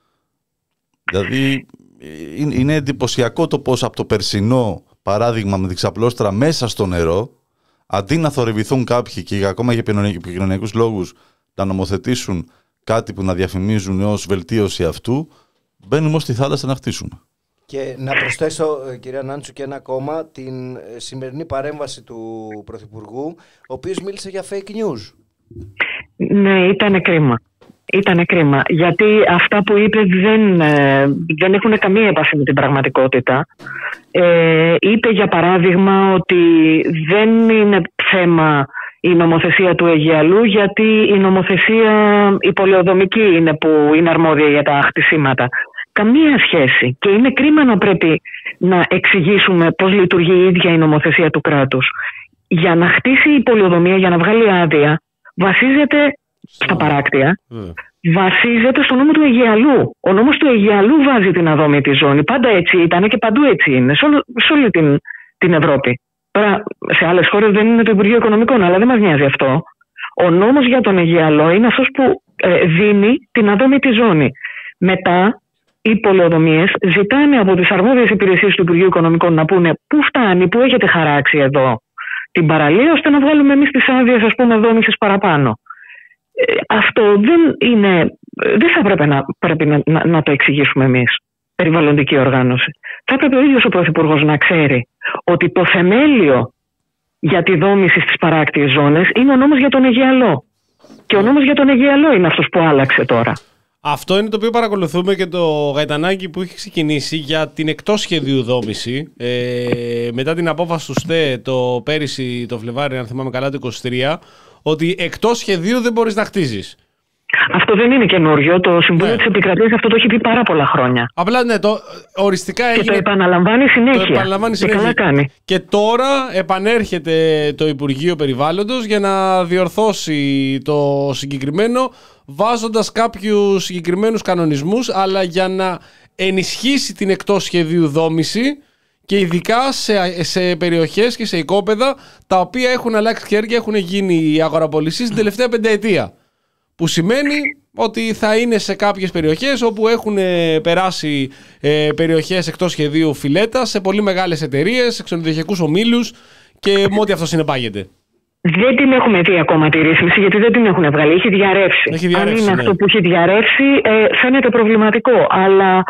Δηλαδή είναι εντυπωσιακό το πώς από το περσινό παράδειγμα με την ξαπλώστρα μέσα στο νερό, αντί να θορυβηθούν κάποιοι και ακόμα για επικοινωνιακούς λόγους να νομοθετήσουν κάτι που να διαφημίζουν ως βελτίωση αυτού, μπαίνουμε ως στη θάλασσα να χτίσουμε. Και να προσθέσω, κυρία Νάντσου, και ένα ακόμα, την σημερινή παρέμβαση του Πρωθυπουργού, ο οποίος μίλησε για fake news. Ναι, ήταν κρίμα. Ήταν κρίμα, γιατί αυτά που είπε δεν, δεν έχουν καμία επαφή με την πραγματικότητα. Ε, είπε για παράδειγμα ότι δεν είναι θέμα η νομοθεσία του Αιγιαλού, γιατί η νομοθεσία η πολεοδομική είναι που είναι αρμόδια για τα χτισήματα. Καμία σχέση. Και είναι κρίμα να πρέπει να εξηγήσουμε πώς λειτουργεί η ίδια η νομοθεσία του κράτους. Για να χτίσει η πολεοδομία, για να βγάλει άδεια, βασίζεται στα παράκτια, mm. βασίζεται στο νόμο του Αιγιαλού. Ο νόμος του Αιγιαλού βάζει την αδόμητη ζώνη. Πάντα έτσι ήταν και παντού έτσι είναι, σε, όλο, σε όλη την, την Ευρώπη. Τώρα, σε άλλες χώρες δεν είναι το Υπουργείο Οικονομικών, αλλά δεν μας νοιάζει αυτό. Ο νόμος για τον Αιγιαλό είναι αυτός που ε, δίνει την αδόμητη ζώνη. Μετά, οι πολεοδομίες ζητάνε από τις αρμόδιες υπηρεσίες του Υπουργείου Οικονομικών να πούνε πού φτάνει, πού έχετε χαράξει εδώ την παραλία, ώστε να βγάλουμε εμείς τις άδειες, ας πούμε, δόμησης παραπάνω. Αυτό δεν είναι, δεν θα πρέπει να, πρέπει να, να, να το εξηγήσουμε εμείς, περιβαλλοντική οργάνωση. Θα έπρεπε ο ίδιος ο Πρωθυπουργός να ξέρει ότι το θεμέλιο για τη δόμηση στις παράκτιες ζώνες είναι ο νόμος για τον Αιγιαλό. Και ο νόμος για τον Αιγιαλό είναι αυτός που άλλαξε τώρα. Αυτό είναι το οποίο παρακολουθούμε και το γαϊτανάκι που έχει ξεκινήσει για την εκτός σχεδίου δόμηση. Ε, μετά την απόφαση του ΣΤΕ το πέρυσι, το Φλεβάρι, αν θυμάμαι καλά, το είκοσι τρία, ότι εκτός σχεδίου δεν μπορείς να χτίζεις. Αυτό δεν είναι καινούριο. Το Συμβούλιο ναι. της Επικρατείας αυτό το έχει πει πάρα πολλά χρόνια. Απλά ναι, το οριστικά έγινε. Και το επαναλαμβάνει συνέχεια. Το επαναλαμβάνει συνέχεια. Και καλά κάνει. Και τώρα επανέρχεται το Υπουργείο Περιβάλλοντος για να διορθώσει το συγκεκριμένο, βάζοντας κάποιους συγκεκριμένους κανονισμούς, αλλά για να ενισχύσει την εκτός σχεδίου δόμηση και ειδικά σε, σε περιοχές και σε οικόπεδα τα οποία έχουν αλλάξει χέρια, έχουν γίνει αγοραπολισίες την τελευταία πενταετία. Που σημαίνει ότι θα είναι σε κάποιες περιοχές όπου έχουν περάσει ε, περιοχές εκτός σχεδίου φιλέτα σε πολύ μεγάλες εταιρείες, σε ξενοδοχειακούς ομίλους και με ό,τι αυτό συνεπάγεται. Δεν την έχουμε δει ακόμα τη ρύθμιση, γιατί δεν την έχουν βγάλει. Έχει διαρρεύσει. Έχει διαρρεύσει. Αν είναι ναι. αυτό που έχει διαρρεύσει, ε, φαίνεται προβληματικό. Αλλά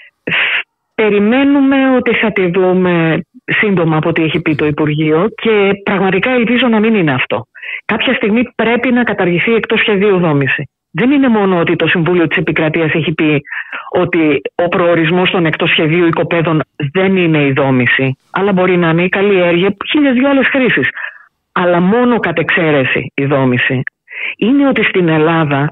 περιμένουμε ότι θα τη δούμε σύντομα από ό,τι έχει πει το Υπουργείο και πραγματικά ελπίζω να μην είναι αυτό. Κάποια στιγμή πρέπει να καταργηθεί εκτός σχεδίου δόμηση. Δεν είναι μόνο ότι το Συμβούλιο της Επικρατείας έχει πει ότι ο προορισμός των εκτός σχεδίου οικοπαίδων δεν είναι η δόμηση, αλλά μπορεί να είναι η καλλιέργεια, χίλιες δυο άλλες χρήσεις. Αλλά μόνο κατ' εξαίρεση η δόμηση. Είναι ότι στην Ελλάδα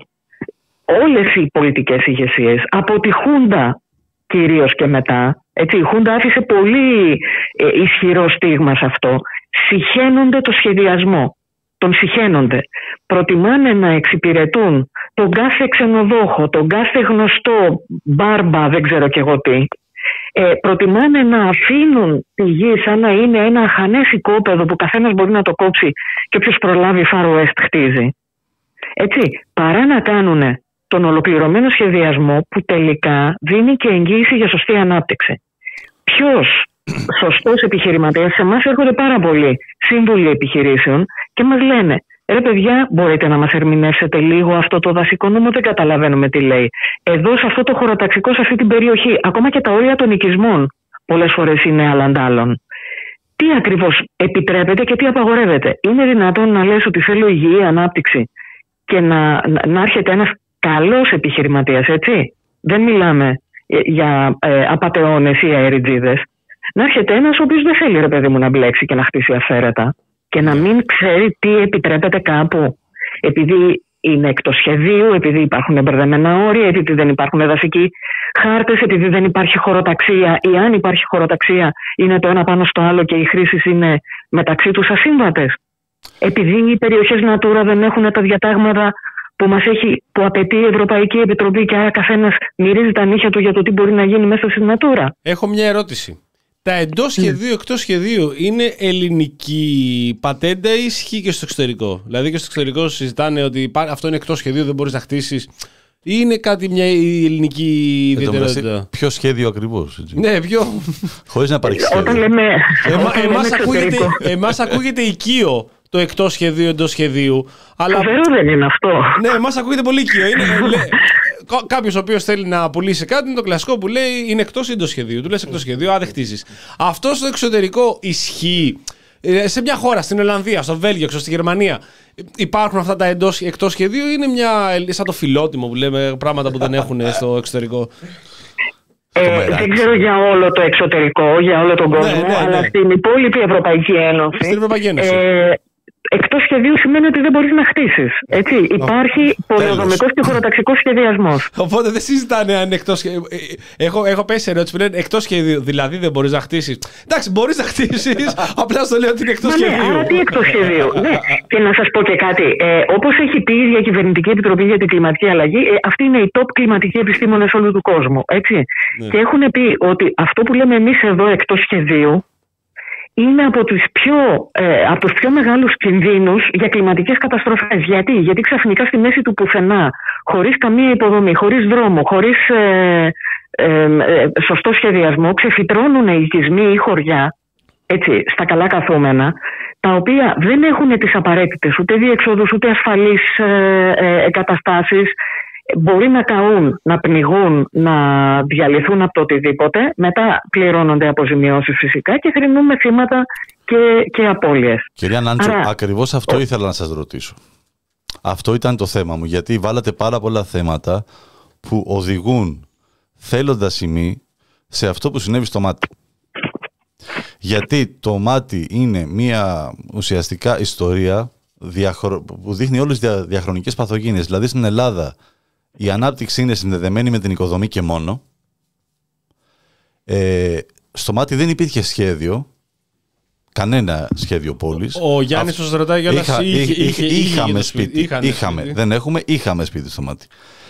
όλες οι πολιτικές ηγεσίες, από τη Χούντα κυρίως και μετά, έτσι, η Χούντα άφησε πολύ ε, ισχυρό στίγμα σε αυτό, συχαίνονται το σχεδιασμό. Τον συχαίνονται. Προτιμάνε να εξυπηρετούν τον κάθε ξενοδόχο, τον κάθε γνωστό μπάρμπα, δεν ξέρω κι εγώ τι. Ε, προτιμάνε να αφήνουν τη γη σαν να είναι ένα αχανές οικόπεδο που καθένας μπορεί να το κόψει και όποιος προλάβει Far West χτίζει. Έτσι, παρά να κάνουν τον ολοκληρωμένο σχεδιασμό που τελικά δίνει και εγγύηση για σωστή ανάπτυξη. Ποιος σωστός επιχειρηματίας, σε εμάς έρχονται πάρα πολλοί σύμβουλοι επιχειρήσεων και μας λένε: ρε παιδιά, μπορείτε να μας ερμηνεύσετε λίγο αυτό το δασικό νόμο, δεν καταλαβαίνουμε τι λέει. Εδώ σε αυτό το χωροταξικό, σε αυτή την περιοχή, ακόμα και τα όρια των οικισμών πολλές φορές είναι αλλαντάλλων. Τι ακριβώς επιτρέπεται και τι απαγορεύεται? Είναι δυνατόν να λες ότι θέλω υγιή ανάπτυξη και να, να, να έρχεται ένας καλός επιχειρηματίας, έτσι? Δεν μιλάμε για ε, απατεώνες ή αεριτζίδες. Να έρχεται ένας ο οποίος δεν θέλει, ρε παιδί μου, να μπλέξει και να χτίσει αφαίρετα και να μην ξέρει τι επιτρέπεται κάπου. Επειδή είναι εκτός σχεδίου, επειδή υπάρχουν μπερδεμένα όρια, επειδή δεν υπάρχουν δασικοί χάρτες, επειδή δεν υπάρχει χωροταξία, ή αν υπάρχει χωροταξία είναι το ένα πάνω στο άλλο και οι χρήσεις είναι μεταξύ τους ασύμβατες. Επειδή οι περιοχές Natura δεν έχουν τα διατάγματα που, μας έχει, που απαιτεί η Ευρωπαϊκή Επιτροπή και άρα καθένας μυρίζει τα νύχια του για το τι μπορεί να γίνει μέσα στην Natura. Έχω μια ερώτηση. Τα εντός σχεδίου, εκτός σχεδίου είναι ελληνική πατέντα ή ισχύει και στο εξωτερικό? Δηλαδή και στο εξωτερικό συζητάνε ότι αυτό είναι εκτός σχεδίου, δεν μπορείς να χτίσεις, ή είναι κάτι μια ελληνική ιδιαιτερότητα? Ποιο σχέδιο ακριβώς? Έτσι. Ναι, ποιο. Χωρίς να υπάρχει σχέδιο. Όταν λέμε, Εμά, όταν εμάς, λέμε ακούγεται, εμάς ακούγεται οικείο το εκτός σχεδίου, εντός σχεδίου. Φοβερό δεν είναι αυτό. Ναι, εμάς ακούγεται πολύ οικείο. Είναι, λέ, κάποιος ο οποίος θέλει να πουλήσει κάτι, είναι το κλασικό που λέει είναι εκτός ή εντός σχεδίου. Του λες εκτός σχεδίου, α, δεν χτίζεις. Αυτό στο εξωτερικό ισχύει? Σε μια χώρα, στην Ολλανδία, στο Βέλγιο, στη Γερμανία, υπάρχουν αυτά τα εντός, εκτός σχεδίου? Είναι μια, σαν το φιλότιμο που λέμε, πράγματα που δεν έχουν στο εξωτερικό? Ε, δεν ξέρω για όλο το εξωτερικό, για όλο τον κόσμο, ναι, ναι, ναι. αλλά στην υπόλοιπη Ευρωπαϊκή Ένωση. Στην Ευρωπαϊκή Ένωση. Ε, εκτός σχεδίου σημαίνει ότι δεν μπορείς να χτίσεις. Έτσι, υπάρχει πολεοδομικός και χωροταξικός σχεδιασμός. Οπότε δεν συζητάνε αν εκτός σχεδίου. Έχω, έχω πέσει ερώτηση που λένε εκτός σχεδίου, δηλαδή δεν μπορείς να χτίσεις. Εντάξει, μπορείς να χτίσεις, απλά στο λέω ότι είναι εκτός Μα σχεδίου. Ναι, άρα τι εκτός σχεδίου. Ναι. Και να σας πω και κάτι. Ε, όπως έχει πει η Διακυβερνητική Επιτροπή για την Κλιματική Αλλαγή, ε, αυτοί είναι οι top κλιματικοί επιστήμονες όλου του κόσμου. Έτσι. Ναι. Και έχουν πει ότι αυτό που λέμε εμείς εδώ εκτός σχεδίου είναι από τους, πιο, ε, από τους πιο μεγάλους κινδύνους για κλιματικές καταστροφές. Γιατί? Γιατί ξαφνικά στη μέση του πουθενά, χωρίς καμία υποδομή, χωρίς δρόμο, χωρίς ε, ε, ε, σωστό σχεδιασμό, ξεφυτρώνουν οι οικισμοί ή χωριά, έτσι, στα καλά καθόμενα, τα οποία δεν έχουν τις απαραίτητες ούτε διεξόδους ούτε ασφαλείς ε, ε, εγκαταστάσεις. Μπορεί να καούν, να πνιγούν, να διαλυθούν από το οτιδήποτε. Μετά πληρώνονται αποζημιώσεις φυσικά και θρηνούμε θύματα και, και απώλειες. Κυρία Νάντσο, Άρα... ακριβώς αυτό ήθελα να σας ρωτήσω. Αυτό ήταν το θέμα μου, γιατί βάλατε πάρα πολλά θέματα που οδηγούν θέλοντας ή μη σε αυτό που συνέβη στο μάτι. Γιατί το μάτι είναι μια ουσιαστικά ιστορία διαχρο... που δείχνει όλες τις δια... διαχρονικές παθογένειες. Δηλαδή στην Ελλάδα η ανάπτυξη είναι συνδεδεμένη με την οικοδομή και μόνο. Ε, στο μάτι δεν υπήρχε σχέδιο, κανένα σχέδιο πόλης. Ο Γιάννης σας ρωτάει για Είχα, είχε, είχε, είχε, είχαμε είχε σπίτι. Είχαμε είχαμε. σπίτι. Δεν έχουμε, είχαμε σπίτι στο μάτι.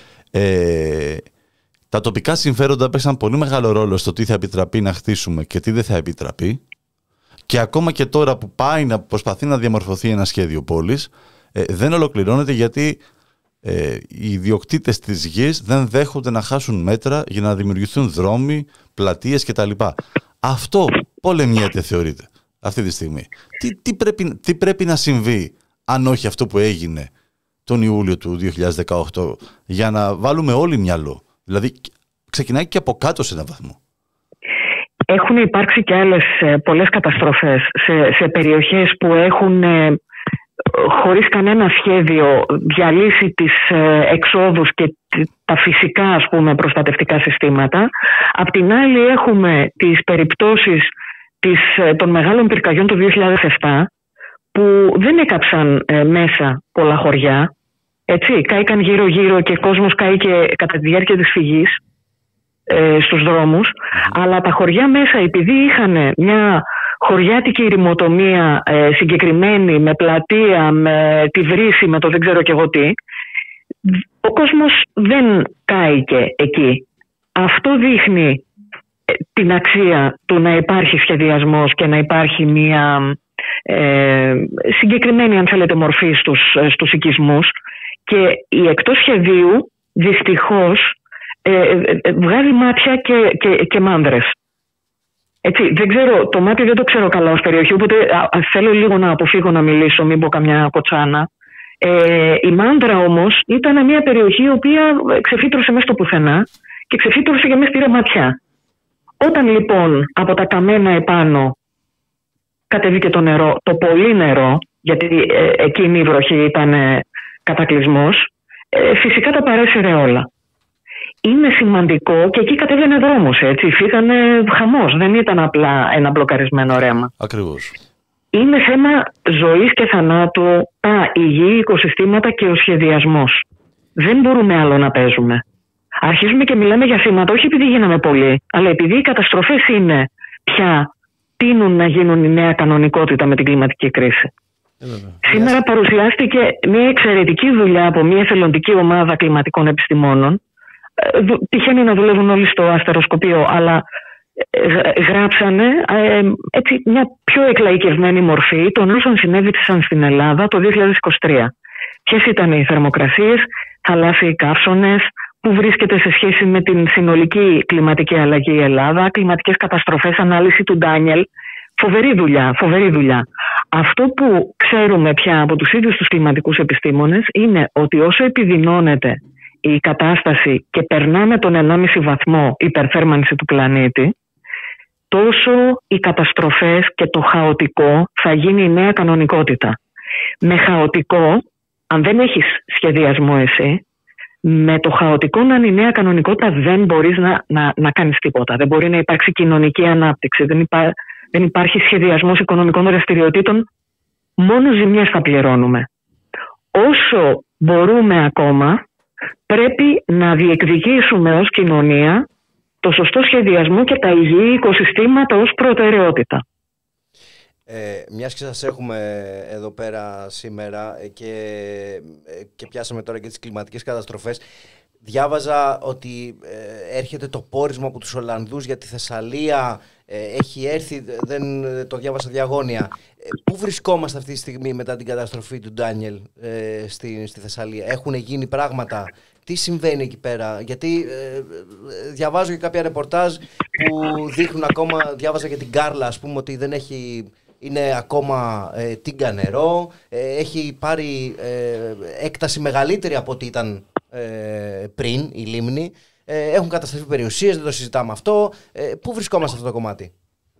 Ε, τα τοπικά συμφέροντα παίξαν πολύ μεγάλο ρόλο στο τι θα επιτραπεί να χτίσουμε και τι δεν θα επιτραπεί. Και ακόμα και τώρα που πάει να προσπαθεί να διαμορφωθεί ένα σχέδιο πόλης, ε, δεν ολοκληρώνεται γιατί ε, οι ιδιοκτήτες της γης δεν δέχονται να χάσουν μέτρα για να δημιουργηθούν δρόμοι, πλατείες κτλ. Αυτό πολεμιέται θεωρείται αυτή τη στιγμή. Τι, τι, πρέπει, τι πρέπει να συμβεί αν όχι αυτό που έγινε τον Ιούλιο του δύο χιλιάδες δεκαοκτώ για να βάλουμε όλοι μυαλό. Δηλαδή ξεκινάει και από κάτω σε έναν βαθμό. Έχουν υπάρξει και άλλες πολλές καταστροφές σε, σε περιοχές που έχουν ε, χωρίς κανένα σχέδιο διαλύσει τις ε, εξόδους και τα φυσικά, ας πούμε, προστατευτικά συστήματα. Απ' την άλλη έχουμε τις περιπτώσεις της, των μεγάλων πυρκαγιών του δύο χιλιάδες επτά που δεν έκαψαν ε, μέσα πολλά χωριά. Έτσι, κάηκαν γύρω-γύρω και κόσμος κάηκε κατά τη διάρκεια της φυγής ε, στους δρόμους. Mm. Αλλά τα χωριά μέσα, επειδή είχαν μια χωριάτικη ερημοτομία ε, συγκεκριμένη, με πλατεία, με τη βρύση, με το δεν ξέρω και εγώ τι, ο κόσμος δεν κάηκε εκεί. Αυτό δείχνει ε, την αξία του να υπάρχει σχεδιασμός και να υπάρχει μια ε, συγκεκριμένη, αν θέλετε, μορφή στους, στους οικισμούς. Και η εκτός σχεδίου δυστυχώς ε, ε, βγάζει μάτια και, και, και μάνδρες. Έτσι, δεν ξέρω, το μάτι δεν το ξέρω καλά ως περιοχή, οπότε α, α, θέλω λίγο να αποφύγω να μιλήσω, μην πω καμιά κοτσάνα. Ε, η Μάνδρα όμως ήταν μια περιοχή η οποία ξεφύτρωσε μέσα στο πουθενά και ξεφύτρωσε και μέσα στη ρεματιά. Όταν λοιπόν από τα καμένα επάνω κατέβηκε το νερό, το πολύ νερό, γιατί ε, εκείνη η βροχή ήταν ε, κατακλυσμός, ε, φυσικά τα παρέσυρε όλα. Είναι σημαντικό και εκεί κατέβαινε δρόμος, έτσι, φύγανε χαμός, δεν ήταν απλά ένα μπλοκαρισμένο ρέμα. Ακριβώς. Είναι θέμα ζωής και θανάτου, τα υγιή οικοσυστήματα και ο σχεδιασμός. Δεν μπορούμε άλλο να παίζουμε. Αρχίζουμε και μιλάμε για θύματα, όχι επειδή γίναμε πολλοί, αλλά επειδή οι καταστροφές είναι πια τείνουν να γίνουν η νέα κανονικότητα με την κλιματική κρίση. Ε, Σήμερα παρουσιάστηκε μια εξαιρετική δουλειά από μια εθελοντική ομάδα κλιματικών επιστημόνων. Τυχαίνει να δουλεύουν όλοι στο αστεροσκοπείο, αλλά γράψανε ε, έτσι, μια πιο εκλαϊκευμένη μορφή των όσων συνέβησαν στην Ελλάδα το δύο χιλιάδες είκοσι τρία. Ποιες ήταν οι θερμοκρασίες, θαλάσσιοι καύσωνες, που βρίσκεται σε σχέση με την συνολική κλιματική αλλαγή η Ελλάδα, κλιματικές καταστροφές, ανάλυση του Ντάνιελ. Φοβερή δουλειά, φοβερή δουλειά. Αυτό που ξέρουμε πια από τους ίδιους τους κλιματικούς επιστήμονες είναι ότι όσο επιδεινώνεται η κατάσταση και περνάμε τον ενάμιση βαθμό υπερθέρμανση του πλανήτη, τόσο οι καταστροφές και το χαοτικό θα γίνει η νέα κανονικότητα. Με χαοτικό, αν δεν έχεις σχεδιασμό εσύ, με το χαοτικό να είναι η νέα κανονικότητα δεν μπορείς να, να, να κάνεις τίποτα. Δεν μπορεί να υπάρξει κοινωνική ανάπτυξη, δεν, υπά, δεν υπάρχει σχεδιασμός οικονομικών δραστηριοτήτων, μόνο ζημιές θα πληρώνουμε. Όσο μπορούμε ακόμα, πρέπει να διεκδικήσουμε ως κοινωνία το σωστό σχεδιασμό και τα υγιή οικοσυστήματα ως προτεραιότητα. Ε, μιας και σας έχουμε εδώ πέρα σήμερα και, και πιάσαμε τώρα και τις κλιματικές καταστροφές, διάβαζα ότι ε, έρχεται το πόρισμα από τους Ολλανδούς για τη Θεσσαλία, ε, έχει έρθει, δεν το διάβασα διαγώνια. Ε, πού βρισκόμαστε αυτή τη στιγμή μετά την καταστροφή του Ντάνιελ ε, στη, στη Θεσσαλία? Έχουν γίνει πράγματα? Τι συμβαίνει εκεί πέρα? Γιατί ε, διαβάζω και κάποια ρεπορτάζ που δείχνουν ακόμα, διάβαζα για την Κάρλα, ας πούμε, ότι δεν έχει... είναι ακόμα ε, τίγκα νερό, ε, έχει πάρει ε, έκταση μεγαλύτερη από ό,τι ήταν ε, πριν η λίμνη, ε, έχουν καταστραφεί περιουσίες, δεν το συζητάμε αυτό. Ε, πού βρισκόμαστε αυτό το κομμάτι?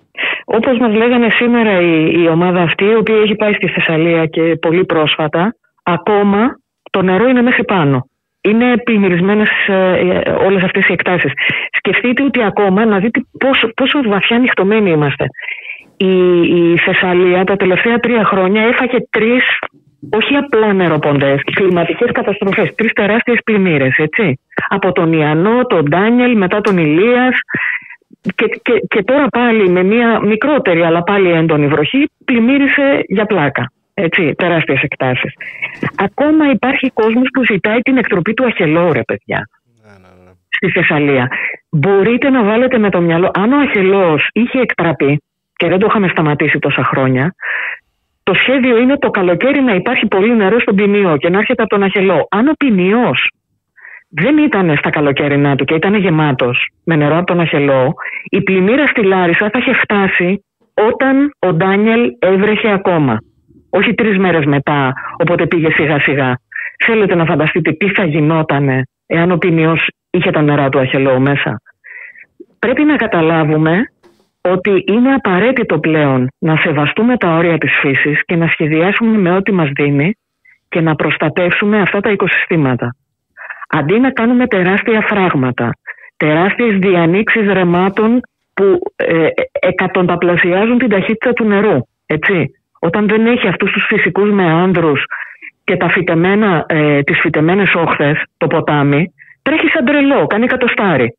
όπως μας λέγανε σήμερα η, η ομάδα αυτή, η οποία έχει πάει στη Θεσσαλία και πολύ πρόσφατα, ακόμα το νερό είναι μέχρι πάνω. Είναι πλημμυρισμένες ε, όλες αυτές οι εκτάσεις. Σκεφτείτε ότι ακόμα, να δείτε πόσο, πόσο βαθιά νυχτωμένοι είμαστε. Η, η Θεσσαλία τα τελευταία τρία χρόνια έφαγε τρεις, όχι απλά νεροποντές, κλιματικές καταστροφές, τρεις τεράστιες πλημμύρες, έτσι. Από τον Ιαννό, τον Ντάνιελ, μετά τον Ηλίας και, και, και τώρα πάλι με μια μικρότερη αλλά πάλι έντονη βροχή πλημμύρισε για πλάκα. Έτσι, τεράστιες εκτάσεις. Ακόμα υπάρχει κόσμος που ζητάει την εκτροπή του Αχελώου, ρε παιδιά. Ναι, ναι, ναι. Στη Θεσσαλία. Μπορείτε να βάλετε με το μυαλό, αν ο Αχελώος είχε εκτραπεί και δεν το είχαμε σταματήσει τόσα χρόνια, το σχέδιο είναι το καλοκαίρι να υπάρχει πολύ νερό στον Ποινιό και να έρχεται από τον Αχελώο. Αν ο Ποινιός δεν ήταν στα καλοκαίρινά του και ήταν γεμάτος με νερό από τον Αχελώο, η πλημμύρα στη Λάρισα θα είχε φτάσει όταν ο Ντάνιελ έβρεχε ακόμα. Όχι τρεις μέρες μετά, οπότε πήγε σιγά σιγά. Θέλετε να φανταστείτε τι θα γινότανε εάν ο Ποινιός είχε τα νερά του Αχελώου μέσα. Πρέπει να καταλάβουμε ότι είναι απαραίτητο πλέον να σεβαστούμε τα όρια της φύσης και να σχεδιάσουμε με ό,τι μας δίνει και να προστατεύσουμε αυτά τα οικοσυστήματα. Αντί να κάνουμε τεράστια φράγματα, τεράστιες διανοίξεις ρεμάτων που ε, εκατονταπλασιάζουν την ταχύτητα του νερού, έτσι. Όταν δεν έχει αυτούς τους φυσικούς μεάνδρους και τα φυτεμένα, ε, τις φυτεμένες όχθες, το ποτάμι, τρέχει σαν τρελό, κάνει κατοστάρι.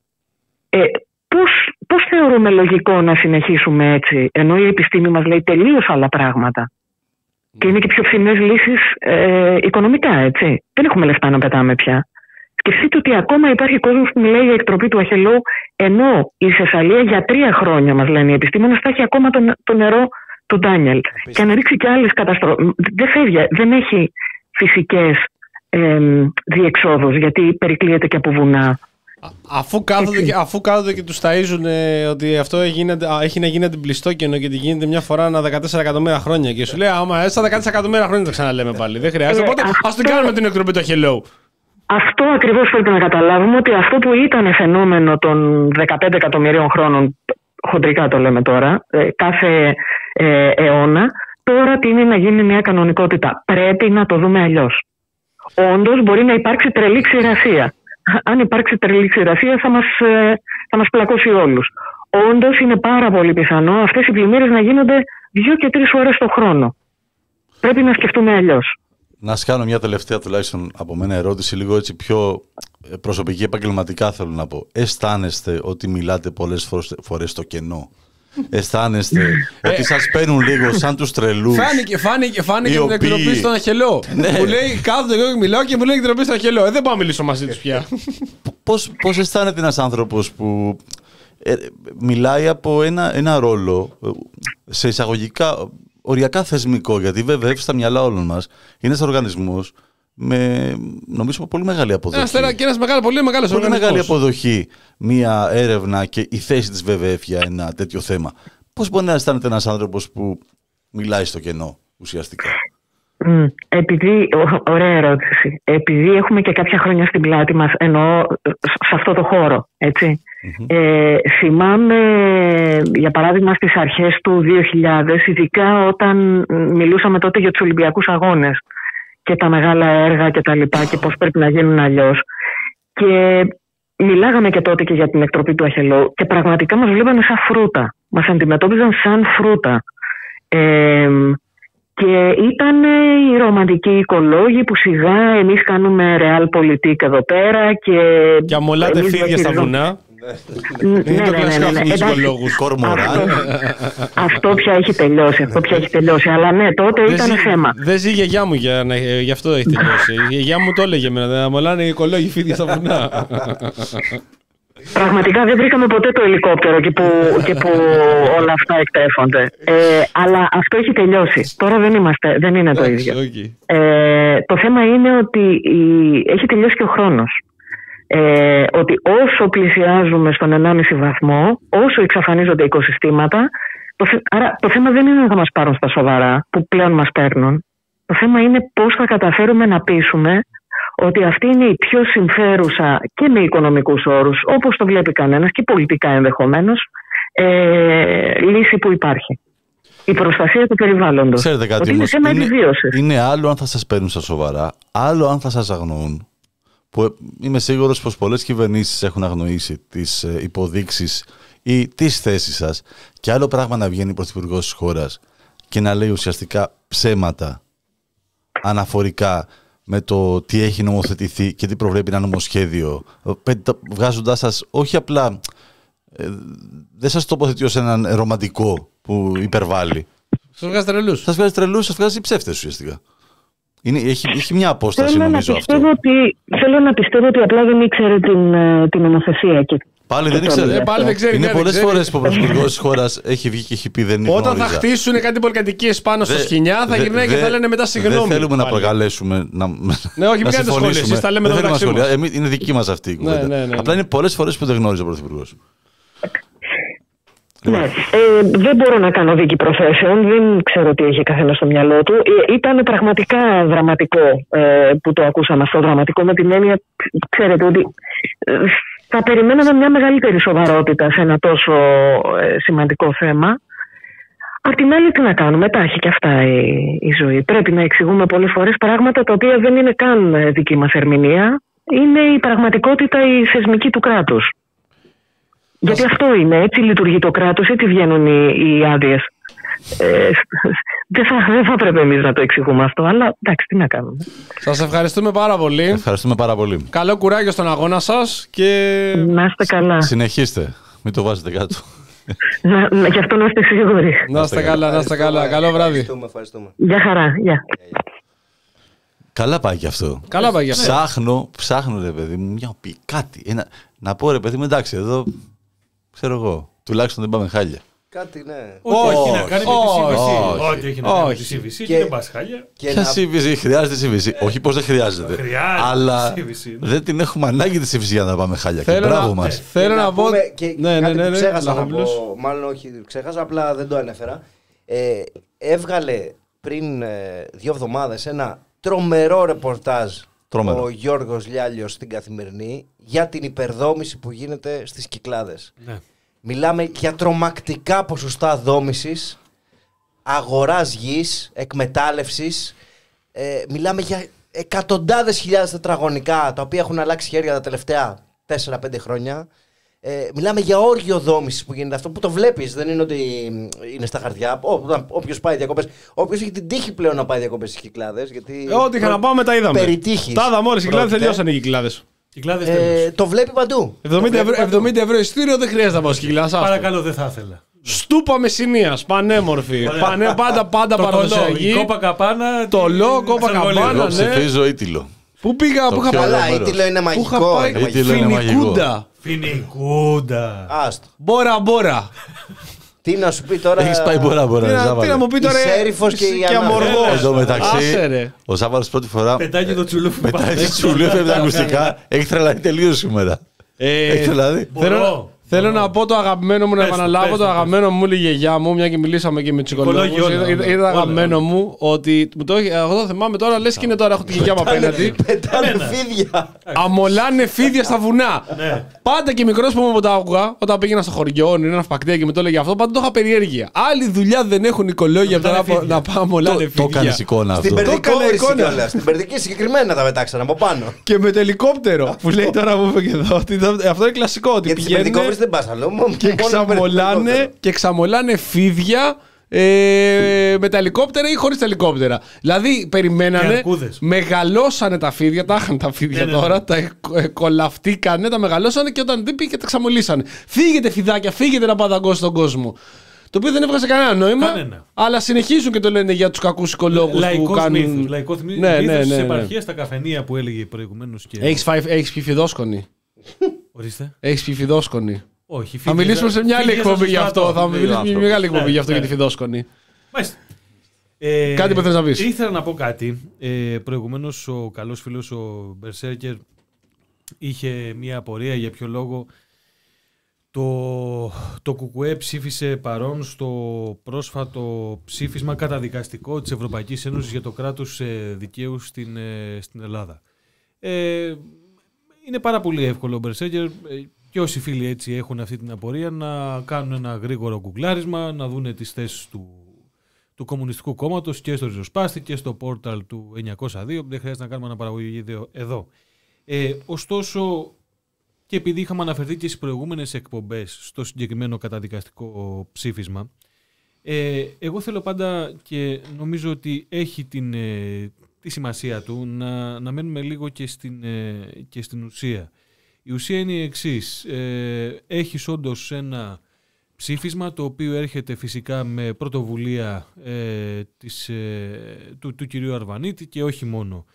Ε, πώς, πώς θεωρούμε λογικό να συνεχίσουμε έτσι, ενώ η επιστήμη μας λέει τελείως άλλα πράγματα. Mm. Και είναι και πιο φθηνές λύσεις ε, οικονομικά, έτσι. Δεν έχουμε λεφτά να πετάμε πια. Σκεφτείτε ότι ακόμα υπάρχει κόσμος που μιλάει για εκτροπή του Αχελώου, ενώ η Θεσσαλία για τρία χρόνια, μας λένε οι επιστήμονες, θα έχει ακόμα το, το νερό του Ντάνιελ. Και αν ρίξει και άλλες καταστροφές. Δεν φεύγει, δεν έχει φυσικές ε, διεξόδους, γιατί περικλείεται και από βουνά. Αφού κάθονται, και, αφού κάθονται και τους ταΐζουν ε, ότι αυτό γίνεται, έχει να γίνει αντιπλιστόκενο και ότι γίνεται μια φορά ανά δεκατέσσερα εκατομμύρια χρόνια. Και σου λέει, άμα έτσι, δεκατέσσερα εκατομμύρια χρόνια το ξαναλέμε πάλι. Δεν χρειάζεται. Οπότε ε, αυτό... ας την κάνουμε την εκτροπή του Αχελώου. Αυτό ακριβώς πρέπει να καταλάβουμε, ότι αυτό που ήταν φαινόμενο των δεκαπέντε εκατομμυρίων χρόνων, χοντρικά το λέμε τώρα, ε, κάθε ε, αιώνα, τώρα τείνει να γίνει μια κανονικότητα. Πρέπει να το δούμε αλλιώς. Όντως μπορεί να υπάρξει τρελή ξηρασία. Αν υπάρξει τρελή ξηρασία θα μας, ε, θα μας πλακώσει όλους. Όντως είναι πάρα πολύ πιθανό αυτές οι πλημμύρες να γίνονται δύο και τρεις φορές το χρόνο. Πρέπει να σκεφτούμε αλλιώς. Να σας κάνω μια τελευταία τουλάχιστον από μένα ερώτηση, λίγο έτσι πιο προσωπική, επαγγελματικά θέλω να πω. Αισθάνεστε ότι μιλάτε πολλές φορές στο κενό? Αισθάνεστε ότι σας παίρνουν λίγο σαν τους τρελούς? Φάνηκε, φάνηκε, φάνηκε την εκτροπή στον Αχελώο. Μου λέει κάθονται εγώ και μιλάω και μου λέει εκτροπή στον Αχελώο. Ε, δεν πάω να μιλήσω μαζί τους πια. Πώς, πώς αισθάνεται ένας άνθρωπος που ε, μιλάει από ένα, ένα ρόλο σε εισαγωγικά οριακά θεσμικό, γιατί βέβαια στα μυαλά όλων μας είναι ένας οργανισμός με, νομίζω, πολύ μεγάλη αποδοχή. Ένας και ένας μεγάλο, πολύ μεγάλος πολύ οργανισμός. Μεγάλη αποδοχή, μία έρευνα και η θέση της βι βι εφ για ένα τέτοιο θέμα. Πώς μπορεί να αισθάνεται ένας άνθρωπος που μιλάει στο κενό ουσιαστικά? Mm, επειδή, ωραία ερώτηση. Επειδή έχουμε και κάποια χρόνια στην πλάτη μας, εννοώ σε αυτό το χώρο, έτσι. Mm-hmm. Ε, θυμάμαι, για παράδειγμα, στις αρχές του δύο χιλιάδες, ειδικά όταν μιλούσαμε τότε για τους Ολυμπιακούς Αγώνες και τα μεγάλα έργα και τα λοιπά και πώς πρέπει να γίνουν αλλιώς. Και μιλάγαμε και τότε και για την εκτροπή του Αχελώου και πραγματικά μας βλέπανε σαν φρούτα. Μας αντιμετώπιζαν σαν φρούτα. Ε, και ήταν οι ρομαντικοί οικολόγοι που σιγά εμείς κάνουμε realpolitik εδώ πέρα και... Και αμολάτε φίδια στα βουνά. Ναι, ναι, ναι, ναι. Αυτό πια έχει τελειώσει. Αυτό πια έχει τελειώσει. Αλλά ναι, τότε ήταν θέμα. Δεν ζει η γιαγιά μου, γι' αυτό έχει τελειώσει. Η γιαγιά μου το έλεγε εμένα. Να αμολάνε οι οικολόγοι φίδια στα βουνά. Πραγματικά δεν βρήκαμε ποτέ το ελικόπτερο και που, και που όλα αυτά εκτέφονται. Ε, αλλά αυτό έχει τελειώσει. Τώρα δεν, είμαστε, δεν είναι το ίδιο. Ε, το θέμα είναι ότι η, έχει τελειώσει και ο χρόνος. Ε, ότι όσο πλησιάζουμε στον ενάμιση βαθμό, όσο εξαφανίζονται οικοσυστήματα, το, άρα το θέμα δεν είναι να θα μας πάρουν στα σοβαρά, που πλέον μας παίρνουν. Το θέμα είναι πώς θα καταφέρουμε να πείσουμε ότι αυτή είναι η πιο συμφέρουσα και με οικονομικούς όρους, όπως το βλέπει κανένας και πολιτικά ενδεχομένως, ε, λύση που υπάρχει. Η προστασία του περιβάλλοντος. Ξέρετε κάτι, είναι όμως, θέμα είναι, επιβίωσης. είναι άλλο αν θα σας παίρνουν στα σοβαρά, άλλο αν θα σας αγνοούν. Που είμαι σίγουρος πως πολλές κυβερνήσεις έχουν αγνοήσει τις ε, υποδείξεις ή τις θέσεις σας, και άλλο πράγμα να βγαίνει πρωθυπουργός της χώρας και να λέει ουσιαστικά ψέματα αναφορικά με το τι έχει νομοθετηθεί και τι προβλέπει ένα νομοσχέδιο, βγάζοντάς σας όχι απλά, ε, δεν σας τοποθετεί ως έναν ρομαντικό που υπερβάλλει. Σας βγάζει τρελούς. Σας βγάζει τρελούς, σας βγάζει ψεύτες ουσιαστικά. Είναι, έχει, έχει μια απόσταση θέλω νομίζω να αυτό. Ότι, θέλω να πιστεύω ότι απλά δεν ήξερε την, την νομοθεσία εκεί. Πάλι δεν ήξερε. Ε, πάλι δεν ξέρει. Είναι ναι, πολλές φορές που ο πρωθυπουργός της χώρας έχει βγει και έχει πει δεν γνώριζα. Όταν θα χτίσουν κάτι πολυκατοικίες πάνω στο σκοινιά, θα γυρνάει και θα λένε μετά συγγνώμη. Δεν θέλουμε να προκαλέσουμε. Να, ναι, όχι, μην κάνετε σχόλια. Εσείς τα λέμε εδώ μεταξύ μας. Είναι δική μας αυτή η κουβέντα. Ναι, ναι, ναι. Απλά είναι πολλές φορές που δεν γνώριζε ο πρωθυπουργός. Ναι. Ε, δεν μπορώ να κάνω δίκη προθέσεων, δεν ξέρω τι έχει καθένα στο μυαλό του. Ε, ήταν πραγματικά δραματικό ε, που το ακούσαμε αυτό, δραματικό με την έννοια, ξέρετε, ότι ε, θα περιμέναμε μια μεγαλύτερη σοβαρότητα σε ένα τόσο ε, σημαντικό θέμα. Απ' την άλλη, τι να κάνουμε, τα έχει και αυτά η, η ζωή. Πρέπει να εξηγούμε πολλές φορές πράγματα τα οποία δεν είναι καν δική μας ερμηνεία. Είναι η πραγματικότητα η θεσμική του κράτους. Γιατί αυτό είναι, έτσι λειτουργεί το κράτος, έτσι βγαίνουν οι, οι άδειες. Ε, δεν, θα, δεν θα πρέπει εμείς να το εξηγούμε αυτό, αλλά εντάξει, τι να κάνουμε. Σας ευχαριστούμε πάρα πολύ. Ευχαριστούμε πάρα πολύ. Καλό κουράγιο στον αγώνα σας και... Να είστε καλά. Συνεχίστε, μην το βάζετε κάτω. Να, να, γι' αυτό να είστε σίγουροι. Να είστε καλά, να είστε καλά. Καλό βράδυ. Ευχαριστούμε, ευχαριστούμε. Γεια χαρά, γεια. Καλά πάει και αυτό. Καλά πάει και αυτό. Ψάχνω, ψάχνω ρε παιδί μου, μια πει κάτι. Ένα, να πω ρε παιδί μου, εντάξει, εδώ ξέρω εγώ, τουλάχιστον δεν πάμε χάλια. Κάτι, ναι. Ό,τι έχει να κάνει με τη σι βι σι. Ό,τι έχει να κάνει με τη σι βι σι και δεν πας χάλια. Ποια σι βι σι, χρειάζεται σι βι σι. Όχι πως δεν χρειάζεται. Αλλά δεν την έχουμε ανάγκη τη σι βι σι για να πάμε χάλια. Και μπράβο μας. Θέλω να πω. Ναι, ναι, ναι. Ξέχασα να πω. Μάλλον όχι, ξέχασα, απλά δεν το ανέφερα. Έβγαλε πριν δύο εβδομάδες ένα τρομερό ρεπορτάζ ο Γιώργος Λιάλιος στην Καθημερινή για την υπερδόμηση που γίνεται στις Κυκλάδες. Ναι. Μιλάμε για τρομακτικά ποσοστά δόμησης, αγοράς γης, εκμετάλλευσης. Ε, μιλάμε για εκατοντάδες χιλιάδες τετραγωνικά τα οποία έχουν αλλάξει χέρια τα τελευταία τέσσερα πέντε χρόνια. Ε, μιλάμε για όργιο δόμησης που γίνεται αυτό, που το βλέπεις, δεν είναι ότι είναι στα χαρτιά. Όποιος πάει διακοπές, όποιος έχει την τύχη πλέον να πάει διακοπές στις Κυκλάδες. Γιατί ε, ό,τι είχα να πάμε τα είδαμε. Περιτύχης. Τα είδαμε όλες οι Κυκλάδες, τελειώσαν οι Κυκλάδες. Ε, το βλέπει παντού. εβδομήντα ευρώ, εβδομήντα ευρώ ειστήριο δεν χρειάζεται να πάω στις Κυκλάδες. Παρακαλώ, δεν θα ήθελα. Στούπα Μεσσηνίας, πανέμορφη. Πανέ, πάντα πάντα παραδοσιακή. Κόπα Καπάνα. Το Λό, Κόπα Καπάνα. Εγώ ψηφίζω Ήτυλο. Πού πήγα, πού είχα πάει. Καλά, Ήτυλο είναι μαγικό. Φινικούντα. Φινικούντα. Άστο. Μπόρα, μπόρα. Τι να σου πει τώρα. Έχεις πάει μπόρα, μπόρα. Τι να μου πει τώρα. Η Σέριφος και η Αμοργός. Εδώ μεταξύ, ο Σάββαρος πρώτη φορά πετάει το τσουλούφι. Πετάει το τσουλούφι με τα ακουστικά. Έχει τρελαθεί τελείως σήμερα. Έχει τρελαθεί. Θέλω να πω το αγαπημένο μου, να επαναλάβω το αγαπημένο μου, η γιαγιά μου, μια και μιλήσαμε και με τους οικονόμους. Είδα αγαπημένο μου ότι. Εγώ το θυμάμαι τώρα, λες και είναι τώρα, έχω τη γιαγιά μου απέναντι. Πετάνε φίδια. Αμολάνε φίδια στα βουνά. Πάντα και μικρός που μου τα άκουγα, όταν πήγαινα στο χωριό, είναι ένα φακτέα και με το έλεγε αυτό, πάντα το είχα περιέργεια. Άλλη δουλειά δεν έχουν οικολόγια από να πάμε αμολάνε φίδια. Το έκανε εικόνα αυτό. Στην Περδική συγκεκριμένα τα πετάξαν από πάνω. Και με το ελικόπτερο που λέει τώρα που είπε και εδώ. Αυτό είναι κλασικό. Ότι πηγαίνουν. Δεν πας άλλο, και, ξαμολάνε, και ξαμολάνε φίδια ε, με τα ελικόπτερα ή χωρίς τα ελικόπτερα. Δηλαδή περιμένανε, μεγαλώσανε τα φίδια, τα είχαν τα φίδια ναι, τώρα, ναι. τα ε, κολαφτήκανε, τα μεγαλώσανε και όταν δεν πήγε τα ξαμολύσανε. Φύγετε φιδάκια, φύγετε να πανταγκώσει τον κόσμο. Το οποίο δεν έβγαζε κανένα νόημα, κανένα. Αλλά συνεχίζουν και το λένε για τους κακούς οικολόγους που κάνουν. Μύθος, λαϊκός μύθος ναι, ναι, ναι, της επαρχίας στα καφενεία που έλεγε προηγουμένως. Και... Έχεις, φάει, έχεις πιει φιδόσκονη. Ορίστε. Έχεις πιει φιδόσκονη. Όχι, θα μιλήσουμε σε μια άλλη εκπομπή γι' αυτό. Θα μιλήσουμε σε μια μεγάλη εκπομπή γι' αυτό για τη φιδόσκονη. Μάλιστα. Κάτι που θες να πεις. Ήθελα να πω κάτι. Ε, προηγουμένως ο καλός φίλος ο Μπερσέρκερ είχε μια απορία για ποιο λόγο το, το ΚΚΕ ψήφισε παρόν στο πρόσφατο ψήφισμα καταδικαστικό της Ευρωπαϊκής Ένωσης για το κράτος δικαίου στην, στην Ελλάδα. Ε, είναι πάρα πολύ εύκολο ο Μπερσέρκερ. και όσοι φίλοι έτσι έχουν αυτή την απορία να κάνουν ένα γρήγορο γκουγκλάρισμα, να δουν τις θέσεις του, του Κομμουνιστικού Κόμματος και στο Ριζοσπάστη και στο πόρταλ του εννιακόσια δύο. Δεν χρειάζεται να κάνουμε αναπαραγωγή εδώ. Ε, ωστόσο, και επειδή είχαμε αναφερθεί και στις προηγούμενες εκπομπές στο συγκεκριμένο καταδικαστικό ψήφισμα, ε, εγώ θέλω πάντα και νομίζω ότι έχει την, ε, τη σημασία του να, να μένουμε λίγο και στην, ε, και στην ουσία. Η ουσία είναι η εξής. Ε, έχεις όντως ένα ψήφισμα το οποίο έρχεται φυσικά με πρωτοβουλία ε, της, ε, του, του κυρίου Αρβανίτη και όχι μόνο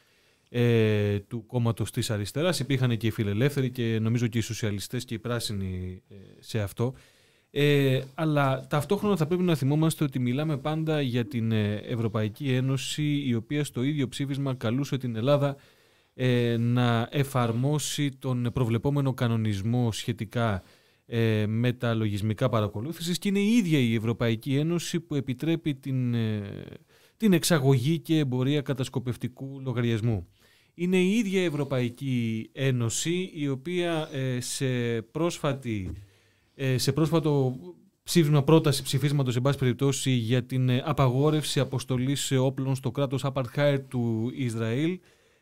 ε, του κόμματος της αριστεράς. Υπήρχαν και οι φιλελεύθεροι και νομίζω και οι σοσιαλιστές και οι πράσινοι ε, σε αυτό. Ε, αλλά ταυτόχρονα θα πρέπει να θυμόμαστε ότι μιλάμε πάντα για την Ευρωπαϊκή Ένωση, η οποία στο ίδιο ψήφισμα καλούσε την Ελλάδα ε, να εφαρμόσει τον προβλεπόμενο κανονισμό σχετικά ε, με τα λογισμικά παρακολούθησης, και είναι η ίδια η Ευρωπαϊκή Ένωση που επιτρέπει την, ε, την εξαγωγή και εμπορία κατασκοπευτικού λογαριασμού. Είναι η ίδια η Ευρωπαϊκή Ένωση η οποία ε, σε πρόσφατη σε πρόσφατο ψήφισμα, πρόταση ψηφίσματος εν πάση περιπτώσει για την απαγόρευση αποστολής όπλων στο κράτος Απαρτχάιρ του Ισραήλ,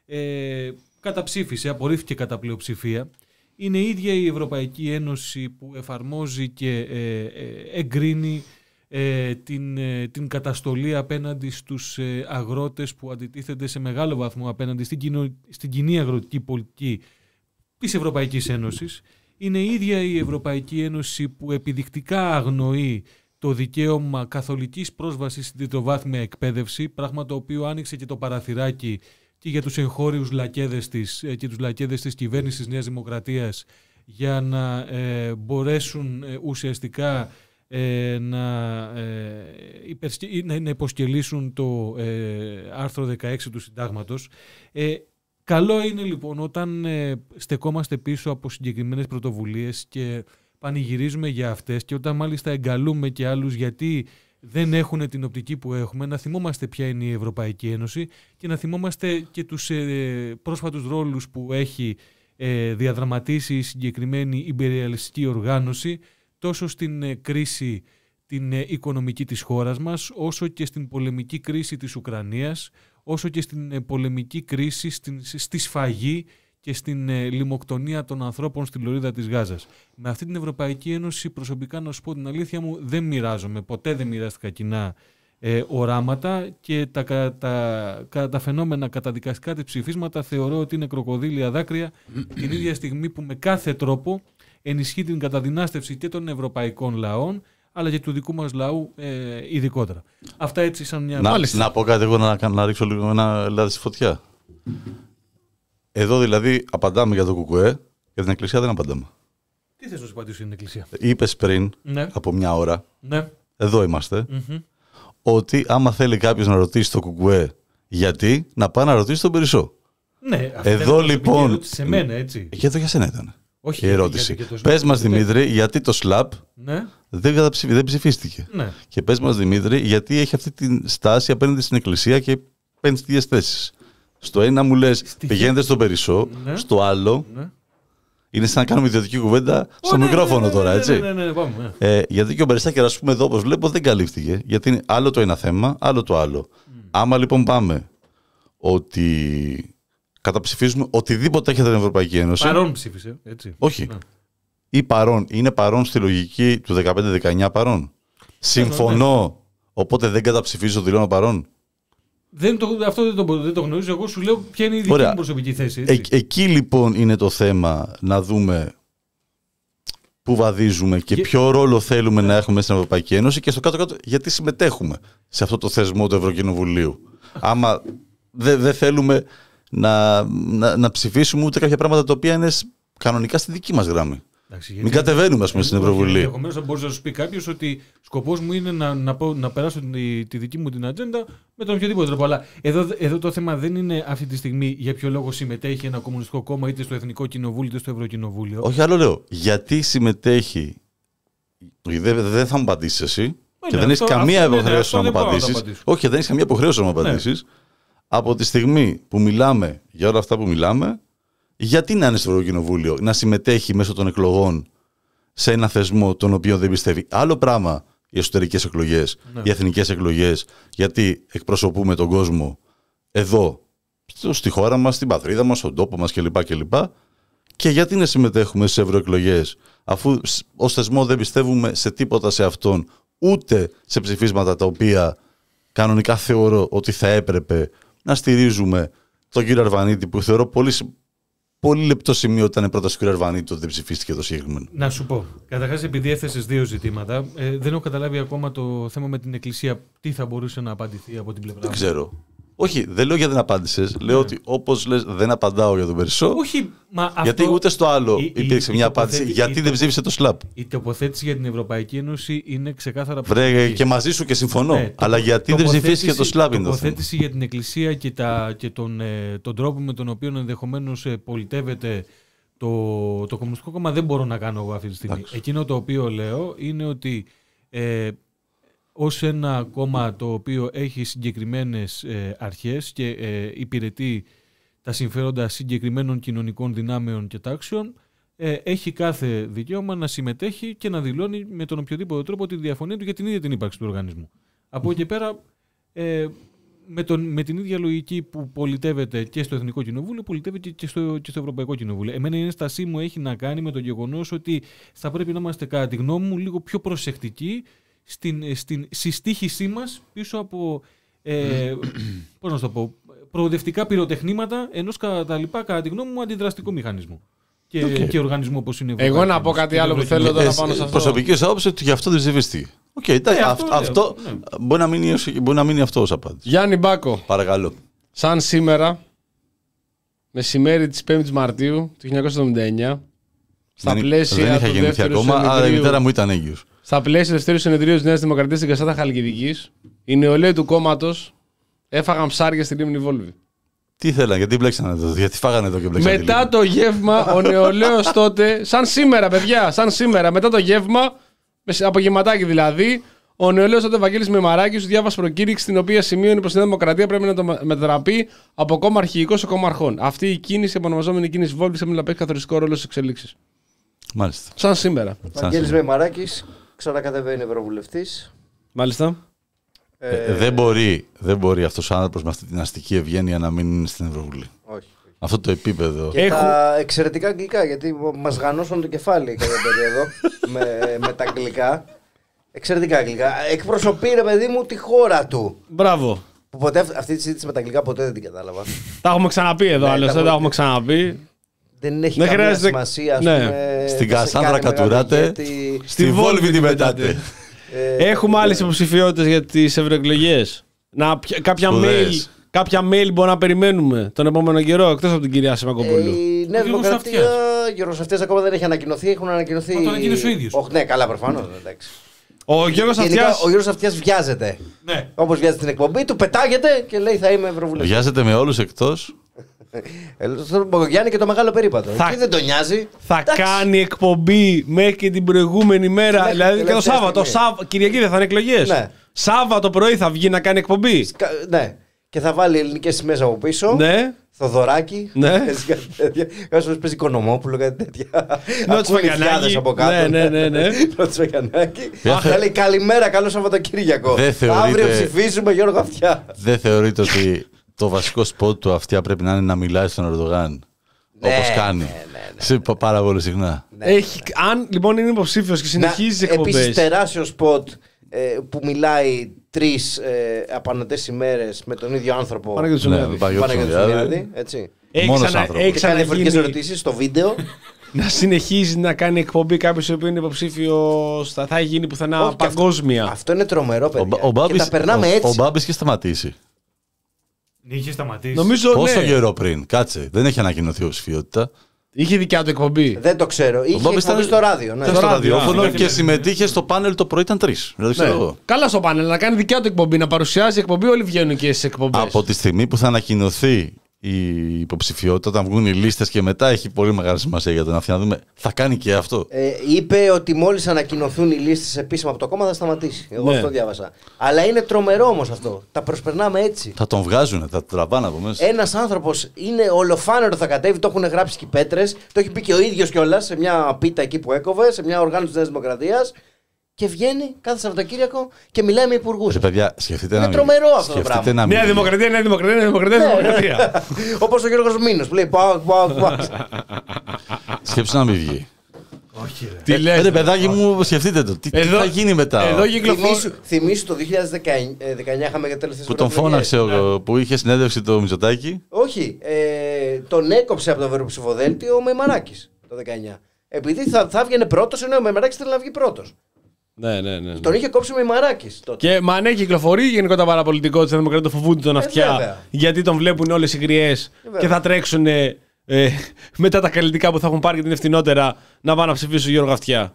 ε, καταψήφισε, απορρίφθηκε κατά πλειοψηφία. Είναι η ίδια η Ευρωπαϊκή Ένωση που εφαρμόζει και ε, ε, εγκρίνει ε, την, ε, την καταστολή απέναντι στους ε, αγρότες που αντιτίθενται σε μεγάλο βαθμό απέναντι στην, κοινο, στην κοινή αγροτική πολιτική της Ευρωπαϊκής Ένωσης. Είναι η ίδια η Ευρωπαϊκή Ένωση που επιδεικτικά αγνοεί το δικαίωμα καθολικής πρόσβασης στην τριτοβάθμια εκπαίδευση, πράγμα το οποίο άνοιξε και το παραθυράκι και για τους εγχώριους λακέδες της και τους λακέδες της κυβέρνησης Νέας Δημοκρατίας για να ε, μπορέσουν ε, ουσιαστικά ε, να, ε, υπερσκε, να, να υποσκελίσουν το ε, άρθρο δεκαέξι του Συντάγματος. Ε, Καλό είναι λοιπόν όταν ε, στεκόμαστε πίσω από συγκεκριμένες πρωτοβουλίες και πανηγυρίζουμε για αυτές, και όταν μάλιστα εγκαλούμε και άλλους γιατί δεν έχουν την οπτική που έχουμε, να θυμόμαστε ποια είναι η Ευρωπαϊκή Ένωση και να θυμόμαστε και τους ε, πρόσφατους ρόλους που έχει ε, διαδραματίσει η συγκεκριμένη ιμπεριαλιστική οργάνωση τόσο στην ε, κρίση την ε, οικονομική της χώρας μας, όσο και στην πολεμική κρίση της Ουκρανίας, όσο και στην πολεμική κρίση, στην, στη σφαγή και στην ε, λιμοκτονία των ανθρώπων στη λωρίδα της Γάζας. Με αυτή την Ευρωπαϊκή Ένωση, προσωπικά να σου πω την αλήθεια μου, δεν μοιράζομαι, ποτέ δεν μοιράστηκα κοινά ε, οράματα, και τα, τα, τα, τα φαινόμενα καταδικαστικά της ψηφίσματα θεωρώ ότι είναι κροκοδίλια δάκρυα την ίδια στιγμή που με κάθε τρόπο ενισχύει την καταδυνάστευση και των ευρωπαϊκών λαών, αλλά και του δικού μας λαού ε, ειδικότερα. Αυτά έτσι σαν μια... Να, να πω κάτι εγώ, να, να ρίξω λίγο ένα λάδι στη φωτιά. Εδώ δηλαδή απαντάμε για το ΚΚΕ, για την Εκκλησία δεν απαντάμε. Τι θες να σου απαντήσω για την Εκκλησία? Είπες πριν, ναι. από μια ώρα, ναι. εδώ είμαστε, mm-hmm. ότι άμα θέλει κάποιος να ρωτήσει το ΚΚΕ γιατί, να πάει να ρωτήσει τον Περισσό. Ναι, αυτή εδώ λοιπόν... σε μένα, έτσι. Και εδώ για σένα ήταν. Όχι, η ερώτηση. Πες μας, Δημήτρη, γιατί το σλαπ ναι. δεν, καταψηφι... δεν ψηφίστηκε. Ναι. Και πες μας, Δημήτρη, γιατί έχει αυτή τη στάση απέναντι στην Εκκλησία και παίρνει τις θέσεις. Στο ένα μου λες Στη... πηγαίνετε στον Περισσό, ναι. στο άλλο ναι. είναι σαν να κάνουμε ιδιωτική κουβέντα στο oh, μικρόφωνο ναι, ναι, τώρα, ναι, έτσι. Ναι, ναι, ναι, ναι, πάμε, ναι. Ε, γιατί και ο Μπεριστάκερ, ας πούμε, εδώ όπως βλέπω δεν καλύφθηκε. Γιατί είναι άλλο το ένα θέμα, άλλο το άλλο. Mm. Άμα λοιπόν πάμε ότι καταψηφίζουμε οτιδήποτε έχει την Ευρωπαϊκή Ένωση. Παρόν ψήφισε, έτσι. Όχι. Ναι. Ή παρόν. Είναι παρόν στη λογική του δεκαπέντε δεκαεννιά παρόν. Συμφωνώ. Ναι. Οπότε δεν καταψηφίζω, δηλώνω παρόν. Δεν το, αυτό δεν το, δεν το γνωρίζω. Εγώ σου λέω ποια είναι η δική μου προσωπική θέση. Έτσι. Ε, εκεί λοιπόν είναι το θέμα να δούμε πού βαδίζουμε και, και... ποιο ρόλο θέλουμε να έχουμε στην Ευρωπαϊκή Ένωση και στο κάτω-κάτω γιατί συμμετέχουμε σε αυτό το θεσμό του Ευρωκοινοβουλίου. Άμα δεν δε θέλουμε να, να, να ψηφίσουμε ούτε κάποια πράγματα τα οποία είναι κανονικά στη δική μας γράμμη. Εντάξει, μην κατεβαίνουμε, ας πούμε, στην Ευρωβουλή. Ενδεχομένως θα μπορούσε να σου πει κάποιος ότι σκοπός μου είναι να, να, πω, να περάσω τη, τη δική μου την ατζέντα με τον οποιοδήποτε τρόπο. Αλλά εδώ, εδώ το θέμα δεν είναι αυτή τη στιγμή για ποιο λόγο συμμετέχει ένα κομμουνιστικό κόμμα είτε στο Εθνικό Κοινοβούλιο είτε στο Ευρωκοινοβούλιο. Όχι, άλλο λέω. Γιατί συμμετέχει. Δεν δε θα μου απαντήσει εσύ. Ναι, και ναι, δεν έχει καμία υποχρέωση να μου απαντήσει. Όχι, δεν έχει καμία υποχρέωση να μου απαντήσει. Ναι. Από τη στιγμή που μιλάμε για όλα αυτά που μιλάμε, γιατί να είναι στο Ευρωκοινοβούλιο, να συμμετέχει μέσω των εκλογών σε ένα θεσμό τον οποίο δεν πιστεύει? Άλλο πράγμα οι εσωτερικές εκλογές, ναι. οι εθνικές εκλογές, γιατί εκπροσωπούμε τον κόσμο εδώ, στη χώρα μας, στην πατρίδα μας, στον τόπο μας κλπ. κλπ. Και γιατί να συμμετέχουμε στις ευρωεκλογές, αφού ως θεσμό δεν πιστεύουμε σε τίποτα σε αυτόν, ούτε σε ψηφίσματα τα οποία κανονικά θεωρώ ότι θα έπρεπε να στηρίζουμε τον κύριο Αρβανίτη, που θεωρώ πολύ, πολύ λεπτό σημείο ότι ήταν πρόταση του κύριου Αρβανίτη ότι δεν ψηφίστηκε το συγκεκριμένο. Να σου πω. Καταρχάς, επειδή έθεσες δύο ζητήματα, ε, δεν έχω καταλάβει ακόμα το θέμα με την Εκκλησία. Τι θα μπορούσε να απαντηθεί από την πλευρά. Δεν ξέρω. Όχι, δεν λέω γιατί δεν απάντησες. Ναι. Λέω ότι όπως λες δεν απαντάω για τον Περισσό. Όχι, μα γιατί αυτό... ούτε στο άλλο η, υπήρξε η, μια η απάντηση. η, γιατί η, δεν ψήφισε το ΣΛΑΠ. Η τοποθέτηση για την Ευρωπαϊκή Ένωση είναι ξεκάθαρα. Βρε, και μαζί σου και συμφωνώ. Ναι, το, αλλά γιατί δεν ψηφίστηκε το ΣΛΑΠ. Η τοποθέτηση για την Εκκλησία και, τα, και τον, ε, τον τρόπο με τον οποίο ενδεχομένως ε, πολιτεύεται το, το Κομμουνιστικό Κόμμα δεν μπορώ να κάνω εγώ αυτή τη στιγμή. Άξι. Εκείνο το οποίο λέω είναι ότι. Ε, ως ένα κόμμα το οποίο έχει συγκεκριμένες ε, αρχές και ε, υπηρετεί τα συμφέροντα συγκεκριμένων κοινωνικών δυνάμεων και τάξεων, ε, έχει κάθε δικαίωμα να συμμετέχει και να δηλώνει με τον οποιοδήποτε τρόπο τη διαφωνία του για την ίδια την ύπαρξη του οργανισμού. Από εκεί πέρα, ε, με, τον, με την ίδια λογική που πολιτεύεται και στο Εθνικό Κοινοβούλιο, πολιτεύεται και στο, και στο Ευρωπαϊκό Κοινοβούλιο. Εμένα η ένστασή μου έχει να κάνει με το γεγονός ότι θα πρέπει να είμαστε, κατά τη γνώμη μου, λίγο πιο προσεκτικοί στην, στην συστήχησή μας πίσω από ε, πώς να το πω, προοδευτικά πυροτεχνήματα ενός κατά λοιπά, κατά τη γνώμη μου, αντιδραστικού μηχανισμού και, okay. και οργανισμού όπως είναι. Εγώ να πω κάτι άλλο που θέλω τώρα πάνω σε αυτό. Προσωπική άποψη ότι γι' αυτό δεν ψηφιστεί. Okay, ε, αυτό αυτό ναι. μπορεί, να μείνει, μπορεί να μείνει αυτό ως απάντηση. Γιάννη Μπάκο. Παρακαλώ. Σαν σήμερα, μεσημέρι της πέμπτης Μαρτίου του χίλια εννιακόσια εβδομήντα εννιά, στα δεν, πλαίσια δεν είχα γεννηθεί ακόμα, αλλά η μητέρα μου ήταν έγκυος. Στα πλαίσια του Δευτέρου Συνεδρίου της Νέας Δημοκρατίας στην Κασάτα Χαλκιδικής, οι νεολαίοι του κόμματος έφαγαν ψάρια στη λίμνη Βόλβη. Τι θέλανε, γιατί μπλέξανε εδώ, γιατί φάγανε εδώ και μπλέξανε. Μετά το γεύμα, ο νεολαίος τότε, σαν σήμερα, παιδιά, σαν σήμερα, μετά το γεύμα, απογευματάκι δηλαδή, ο νεολαίος τότε Βαγγέλης Μεμαράκης του διάβασε προκήρυξη στην οποία σημείωνε πως η Νέα Δημοκρατία πρέπει να το μετατραπεί από κόμμα αρχηγικό σε κόμμα αρχών. Αυτή η κίνηση, επωνομαζόμενη κίνηση Βόλβης, έπρεπε να παίξει καθοριστικό ρόλο στις εξελίξεις. Μάλιστα. Σαν σήμερα. Βαγγέλης Μεμαράκης ξανακατεβαίνει ευρωβουλευτής. Μάλιστα. Ε, ε, δεν, μπορεί, δεν μπορεί αυτός ο άνθρωπος με αυτή την αστική ευγένεια να μην είναι στην Ευρωβουλή. Όχι. Αυτό το επίπεδο. Και Έχω... τα εξαιρετικά αγγλικά, γιατί μας γανώσαν το κεφάλι κάποια περίοδο με, με τα αγγλικά. Εξαιρετικά αγγλικά. Εκπροσωπεί, ρε παιδί μου, τη χώρα του. Μπράβο. Που ποτέ, αυτή τη συζήτηση με τα αγγλικά ποτέ δεν την κατάλαβα. Τα έχουμε ξαναπεί εδώ, ναι, άλλωστε, τα έχουμε ξαναπεί. Δεν έχει καμία χρειάζεται... σημασία, ας ναι. πούμε. Στην Κασάνδρα κατουράτε, γιατί... στη Βόλβη την πετάτε. Ε, Έχουμε άλλες υποψηφιότητες για τις ευρωεκλογές. Κάποια mail, κάποια mail μπορεί να περιμένουμε τον επόμενο καιρό, εκτός από την κυρία Σιμακοπούλου. Η Νέα Δημοκρατία, Γιώργος Αυτιάς ακόμα δεν έχει ανακοινωθεί. Έχουν ανακοινωθεί. Μα το ανακοίνωσε ο ίδιος. Ναι, καλά, προφανώς. Ο Γιώργος Αυτιάς... ο Γιώργος Αυτιάς βιάζεται. Ναι. Όπως βιάζεται στην εκπομπή του, πετάγεται και λέει θα είμαι ευρωβουλευτής. Βιάζεται με όλους εκτός. Στον Μπογιάννη και το μεγάλο περίπατο. Θα... Και δεν τον νοιάζει. Θα Εντάξει. κάνει εκπομπή μέχρι και την προηγούμενη μέρα. Μέχρι δηλαδή και το Σάββατο. Σάββα... Κυριακή δεν θα είναι εκλογές. Ναι. Σάββατο πρωί θα βγει να κάνει εκπομπή. Σκα... Ναι. Και θα βάλει ελληνικές σημαίες από πίσω. Ναι. Θοδωράκι. Ναι. Κάποιος παίζει Οικονομόπουλο, κάτι τέτοια. Νότς Βαγιανάκη. Από κάτω. Ναι, ναι, ναι, ναι. Νότς Βαγιανάκη. Θα λέει καλημέρα, καλό Σαββατοκύριακο. Αύριο ψηφίζουμε Γιώργο Αυτιά. Δεν θεωρείτε ότι το βασικό σποτ του Αυτιά πρέπει να είναι να μιλάει στον Ερντογάν? Ναι, όπως κάνει. Ναι, ναι, ναι. Πάρα πολύ συχνά. Ναι. Έχει, αν λοιπόν είναι υποψήφιος και συνεχίζει τις εκπομπές. Επίσης τεράστιο σποτ ε, που μιλάει τρεις ε, απανωτές ημέρες με τον ίδιο άνθρωπο. Παναγιώτη Τσουνιάδη. Έτσι. Έχει ξανά διαφορετικές ερωτήσεις στο βίντεο. Να συνεχίζει να κάνει εκπομπή κάποιος που είναι υποψήφιος, θα, θα γίνει πουθενά παγκόσμια. Αυτό, αυτό είναι τρομερό, παιδιά. Ο, ο και τα περνάμε ο, έτσι. Ο Μπάμπης είχε σταματήσει. Είχε σταματήσει. Νομίζω, Πόσο ναι. καιρό πριν, κάτσε, δεν έχει ανακοινωθεί υποψηφιότητα. Είχε δικιά του εκπομπή. Δεν το ξέρω. Είχε εκπομπή ήταν... στο ράδιο. Ναι. Στο ραδιόφωνο και συμμετείχε στο πάνελ το πρωί, ήταν τρεις. Δηλαδή, ναι. Καλά στο πάνελ, να κάνει δικιά του εκπομπή, να παρουσιάζει εκπομπή, όλοι βγαίνουν και στις εκπομπές. Από τη στιγμή που θα ανακοινωθεί η υποψηφιότητα, όταν βγουν οι λίστες και μετά, έχει πολύ μεγάλη σημασία για τον Αθήνα. Να δούμε, θα κάνει και αυτό. Ε, είπε ότι μόλις ανακοινωθούν οι λίστες επίσημα από το κόμμα θα σταματήσει. Εγώ Ναι. αυτό διάβασα. Αλλά είναι τρομερό όμως αυτό. Τα προσπερνάμε έτσι. Θα τον βγάζουν, θα τον τραβάνε από μέσα. Ένας άνθρωπος είναι ολοφάνερο θα κατέβει, το έχουν γράψει και οι πέτρες, το έχει πει και ο ίδιος κιόλας σε μια πίτα εκεί που έκοβε, σε μια οργάνωση της Νέας Δημοκρατίας. Και βγαίνει κάθε Σαββατοκύριακο και μιλάει με υπουργούς. Ρε παιδιά, σκεφτείτε Είναι να τρομερό μην- αυτό το σκεφτείτε πράγμα. να μην- Νέα Δημοκρατία, Νέα Δημοκρατία, Νέα Δημοκρατία, Νέα Δημοκρατία. Όπως ο Γιώργος Μήνος που λέει πάω, πάω, πάω. Σκέψου να μην βγει. Όχι, ρε. Τι Ε, λες, ρε ρε. παιδάκι μου, σκεφτείτε το. Τι, τι Εδώ- θα γίνει μετά. εδώ κυκλοφορεί- Θυμήσου, θυμήσου το δύο χιλιάδες δεκαεννιά είχαμε για τελευταίες Που τον ευρωεκλογές. φώναξε, ο- που είχε συνέντευξη το Μητσοτάκη. Όχι, ε, τον έκοψε από το ευρωψηφοδέλτιο ο Μεμαράκης το δεκαεννιά. Επειδή θα, θα βγαίνει πρώτος, ενώ ο Μεμαράκης θέλει να βγει πρώτος. Ναι, ναι, ναι. Τον είχε κόψει ο Μεμαράκης τότε. Και μα ναι, κυκλοφορεί γενικότερα παραπολιτικό τη Δημοκρατία, το φοβούνται τον αυτιά. βέβαια. Γιατί τον βλέπουν όλες οι γριές βέβαια. και θα τρέξουν ε, ε, μετά τα καλλιτικά που θα έχουν πάρει και την ευθυνότερα να πάνε να ψηφίσουν Γιώργο Αυτιά.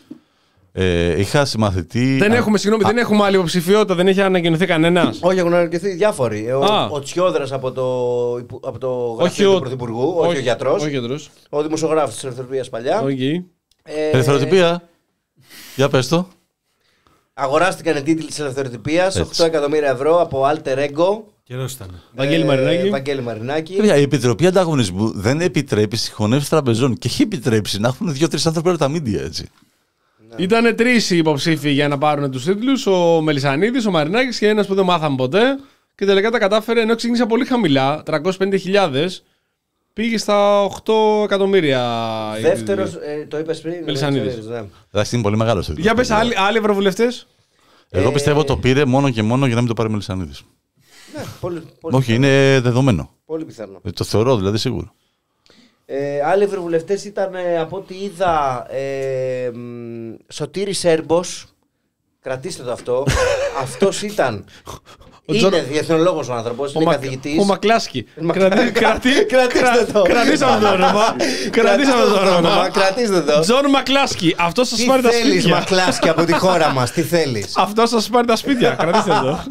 Ε, είχα συμμαθητή. Δεν α, έχουμε, συγγνώμη, α, δεν έχουμε άλλη υποψηφιότητα, δεν έχει ανακοινωθεί κανένα. Όχι, έχουν αναρκηθεί διάφοροι. Ε, Ο, Α. ο Τσιόδρας από το, υπου- από το Όχι γραφείο ο- του Πρωθυπουργού, όχι, ο γιατρός. Όχι ο γιατρός. Ο δημοσιογράφος της Ελευθεροτυπίας παλιά. Okay. Ε, Ελευθεροτυπία. Για πες το. Αγοράστηκαν οι τίτλοι της Ελευθεροτυπίας, Έτσι. οκτώ εκατομμύρια ευρώ από Alter Ego. Καιρός ήταν. Βαγγέλη Μαρινάκη. Βαγγέλη Μαρινάκη. Παιδιά, η Επιτροπή Ανταγωνισμού δεν επιτρέπει συγχωνεύσει τραπεζών και έχει επιτρέψει να έχουν δύο-τρει άνθρωποι από τα μίντια, έτσι. Ήταν τρεις οι υποψήφοι για να πάρουν τους τίτλους, ο Μελισανίδης, ο Μαρινάκης και ένας που δεν μάθαμε ποτέ. Και τελικά τα κατάφερε, ενώ ξεκίνησε πολύ χαμηλά, τριακόσιες πενήντα χιλιάδες, πήγε στα οκτώ εκατομμύρια. η Δεύτερος, τίτλη. ε, το είπες πριν. Μελισανίδης. ναι. Εντάξει, είναι πολύ μεγάλο. Για πες άλλοι, άλλοι ευρωβουλευτές. Εγώ Ε, πιστεύω το πήρε μόνο και μόνο για να μην το πάρει Μελισανίδη. Ναι, πολύ, πολύ, Όχι, είναι δεδομένο. πολύ πιθανό. Ε, Το θεωρώ δηλαδή σίγουρο. Ε, άλλοι ευρωβουλευτές ήταν, ε, από ό,τι είδα, ε, μ, Σωτήρης Σέρμπος. Κρατήστε το αυτό. Αυτός ήταν. Ο είναι Τζον- διεθνολόγος ο άνθρωπος, είναι Μα- καθηγητής. Ο Μακλάσκι. Μα- Κρατη- κρατη- Κρατήστε το. Κρατήσαμε το όνομα. Κρατήσαμε το όνομα. Κρατήστε το. Τζον Μακλάσκι. Αυτό σας Τι πάρει τα θέλεις, σπίτια. Μακλάσκι, από τη χώρα μας, τι θέλεις. Αυτό σας πάρει τα σπίτια. Κρατήστε το.